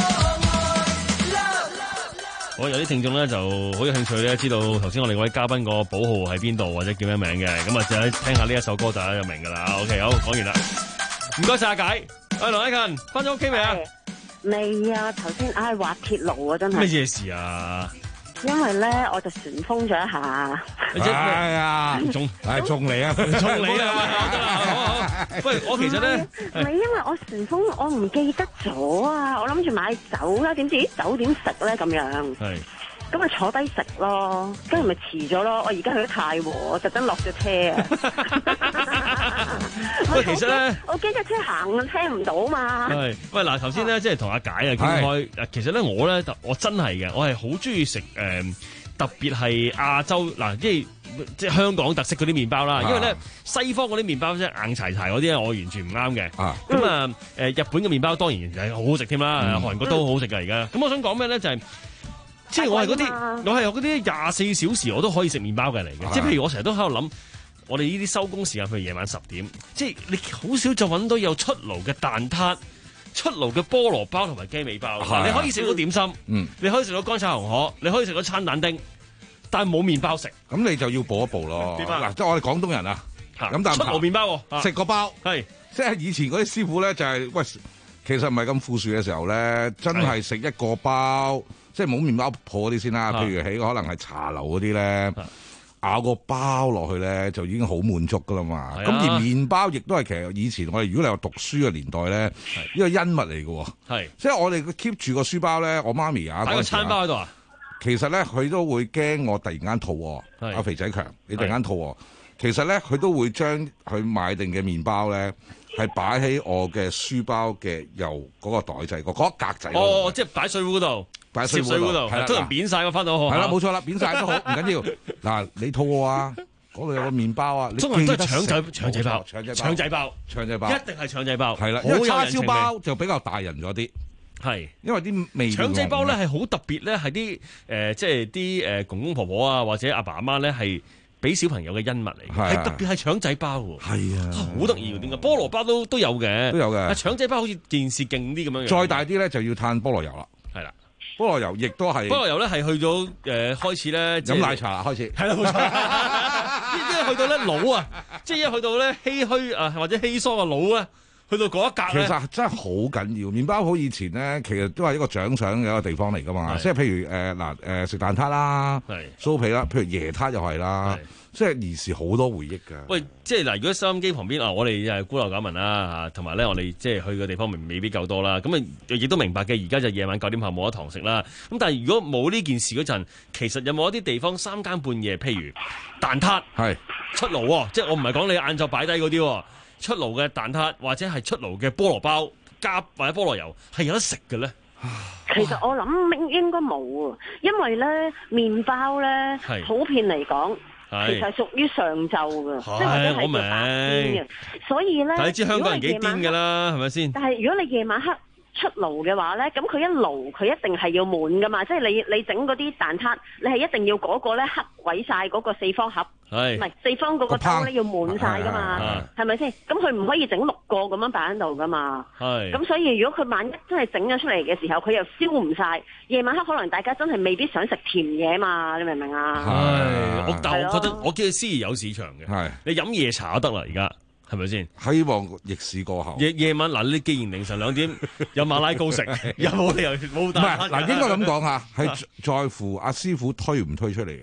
愛。 我有啲聽眾咧就好有興趣咧，知道頭先我哋嗰位嘉賓個寶號喺邊度或者叫咩名嘅，咁啊就喺聽下呢一首歌，大家就明㗎啦。OK， 好，講完啦，唔該晒阿解。喂，羅禮勤，翻咗屋企未啊？ 未啊，頭先唉滑鐵盧啊，真係。 咩嘢事啊？ 因為咧，我就旋風咗一下。 係啊，中係中你啊， 中你啊，得啦，好好。喂，我其實咧， 唔係因為我旋風，我唔記得咗啊，我諗住買酒啦，點知啲酒點食咧咁樣。 係。 咁咪坐低食咯，跟住咪遲咗咯。我而家去咗太和，我特登落咗車啊。 喂，其實咧， 我驚架車行啊，聽唔到嘛。 係，喂嗱，頭先咧即係同阿解啊傾開，誒，其實咧我咧，我真係嘅，我係好中意食誒，特別係亞洲嗱，即係即係香港特色嗰啲麵包啦。因為咧西方嗰啲麵包即係硬柴柴嗰啲咧，我完全唔啱嘅。咁啊，誒，日本嘅麵包當然係好好食添啦，韓國都好好食㗎而家。咁我想講咩咧，就係。即係我係嗰啲，我係有嗰啲廿四小時我都可以食麵包嘅嚟嘅。即係譬如我成日都喺度諗，我哋呢啲收工時間，譬如夜晚十點，即係你好少就揾到有出爐嘅蛋撻、出爐嘅菠蘿包同埋雞尾包。你可以食到點心，嗯，你可以食到乾炒紅河，你可以食到餐蛋丁，但係冇麵包食。 咁你就要補一補咯。嗱，即係我哋廣東人啊，咁但係出爐麵包食個包係， 即係以前嗰啲師傅咧就係喂，其實唔係咁富庶嘅時候咧，真係食一個包。即係冇麵包鋪嗰啲先啦，譬如喺可能係茶樓嗰啲咧，咬個包落去咧就已經好滿足噶啦嘛。咁而麵包亦都係其實以前我哋如果你話讀書嘅年代咧，呢個恩物嚟嘅喎。係，即係我哋 keep 住個書包咧，我媽咪啊， 擺個餐包喺度啊。 其實咧佢都會驚我突然間肚餓，阿肥仔強，你突然間肚餓。其實咧佢都會將佢買定嘅麵包咧。係擺喺我嘅書包嘅右嗰個袋仔個嗰格仔。 哦，即係擺水壺嗰度， 擺水壺嗰度， 通常扁晒我翻到學校。 係啦，冇錯啦，扁晒都好，唔緊要。嗱，你肚餓啊？嗰度有個麵包啊！ 通常都係腸仔腸仔包， 腸仔包， 腸仔包， 腸仔包， 一定係腸仔包。 係啦，因為叉燒包就比較大人咗啲。係，因為啲味。 腸仔包咧係好特別咧，係啲誒即係啲誒公公婆婆啊，或者阿爸阿媽咧係。俾小朋友嘅恩物嚟，係特別係腸仔包喎，係啊，好得意喎，點解菠蘿包都都有嘅，都有嘅，腸仔包好似件事勁啲咁樣樣。 再大啲咧就要嘆菠蘿油啦， 係啦， 菠蘿油亦都係。菠蘿油咧係去到誒、呃、開始咧飲奶茶啦，開始係啦， 冇錯，因為去到咧老啊，即係一去到咧唏噓啊或者稀疏嘅老啊。去到嗰一格其實真係好緊要。麵包鋪以前咧，其實都係一個獎賞嘅一個地方嚟噶嘛。即係譬如誒嗱誒食蛋撻啦，酥皮啦，譬如椰撻又係啦，即係兒時好多回憶㗎。 喂，即係嗱，如果收音機旁邊啊，我哋係孤陋寡聞啦嚇，同埋咧我哋即係去嘅地方未未必夠多啦。咁啊亦都明白嘅，而家就夜晚九點後冇得堂食啦。咁但係如果冇呢件事嗰陣，其實有冇一啲地方三更半夜，譬如蛋撻係出爐喎，即係我唔係講你晏晝擺低嗰啲喎。出爐嘅蛋撻或者係出爐嘅菠蘿包加或者菠蘿油係有得食嘅咧？ 其實我諗應該冇啊，因為咧麵包咧普遍嚟講，其實係屬於上晝嘅，即係或者係叫白天嘅，所以咧， 但係你知香港人幾癲㗎啦，係咪先？ 但係如果你夜晚黑出爐嘅話咧，咁佢一爐佢一定係要滿噶嘛，即係你你整嗰啲蛋撻，你係一定要嗰個咧黑毀晒嗰個四方盒，唔係四方嗰個兜咧要滿晒噶嘛，係咪先？咁佢唔可以整六個咁樣擺喺度噶嘛，咁所以如果佢萬一真係整咗出嚟嘅時候，佢又燒唔晒，夜晚黑可能大家真係未必想食甜嘢嘛，你明唔明啊？ 係，我但係我覺得我見司儀有市場嘅，係你飲夜茶都得啦，而家。係咪先？ 希望逆市過後。 夜夜晚嗱，你既然凌晨兩點有馬拉糕食，有冇理由冇蛋撻？ 唔係嗱，應該咁講嚇，係在乎阿師傅推唔推出嚟嘅啫。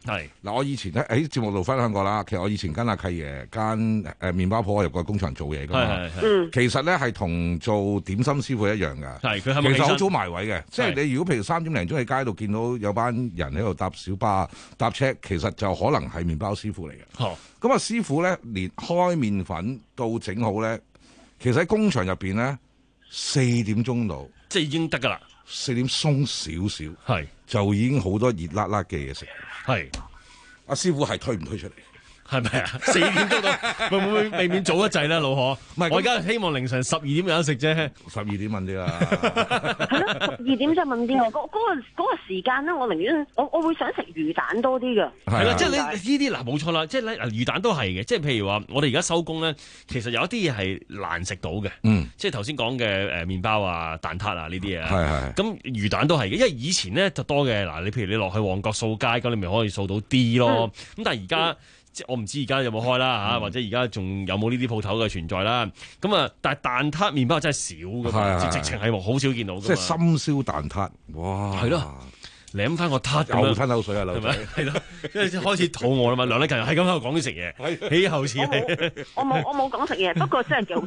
係嗱，我以前喺喺節目度分享過啦。其實我以前跟阿契爺間誒麵包鋪，我入過工場做嘢㗎嘛。 嗯， 其實咧係同做點心師傅一樣㗎。 係佢係咪其實好早埋位嘅，即係你如果譬如三點零鐘喺街度見到有班人喺度搭小巴、搭車，其實就可能係麵包師傅嚟嘅。 哦， 咁啊，師傅咧連開麵粉到整好咧，其實喺工場入邊咧四點鐘度， 即係已經得㗎啦。 四點鬆少少， 係就已經好多熱辣辣嘅嘢食。 係， 阿師傅係推唔推出嚟？ 係咪啊？四點鐘到，會唔會未免早一滯咧，老何？唔係，我而家希望凌晨十二點有得食啫。 十二點問啲啦。 係咯，十二點就問啲我嗰嗰個嗰個時間咧，我寧願我我會想食魚蛋多啲㗎。 係啦，即係你呢啲嗱冇錯啦，即係咧魚蛋都係嘅。即係譬如話，我哋而家收工咧，其實有一啲嘢係難食到嘅。 嗯， 即係頭先講嘅誒麵包啊、蛋撻啊呢啲嘢。 係係。 咁魚蛋都係嘅，因為以前咧就多嘅嗱，你譬如你落去旺角掃街，咁你咪可以掃到啲咯。咁、嗯、但係而家。即我唔知而家有冇開啦嚇，或者而家仲有冇呢啲鋪頭嘅存在啦？咁啊，但係蛋撻麵包真係少噶嘛，直直情係好少見到噶嘛。 即係深燒蛋撻，哇！ 係咯，舐翻個撻又吞口水啊，老仔。 係咯，因為開始肚餓啦嘛。梁禮勤係咁喺度講啲食嘢，起後似係。 我冇我冇講食嘢，不過真係幾好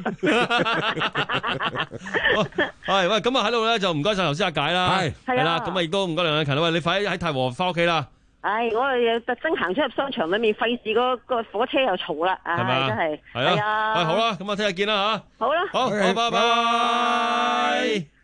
食。 係喂，咁啊喺度咧就唔該晒頭先阿解啦，係係啦，咁啊亦都唔該梁禮勤啦。喂，你快啲喺太和翻屋企啦。 唉，我哋特登行出入商場裏面，費事嗰個火車又嘈啦，唉，真係。 係啊，喂，好啦，咁啊，聽日見啦吓。 好啦， 好，好，拜拜。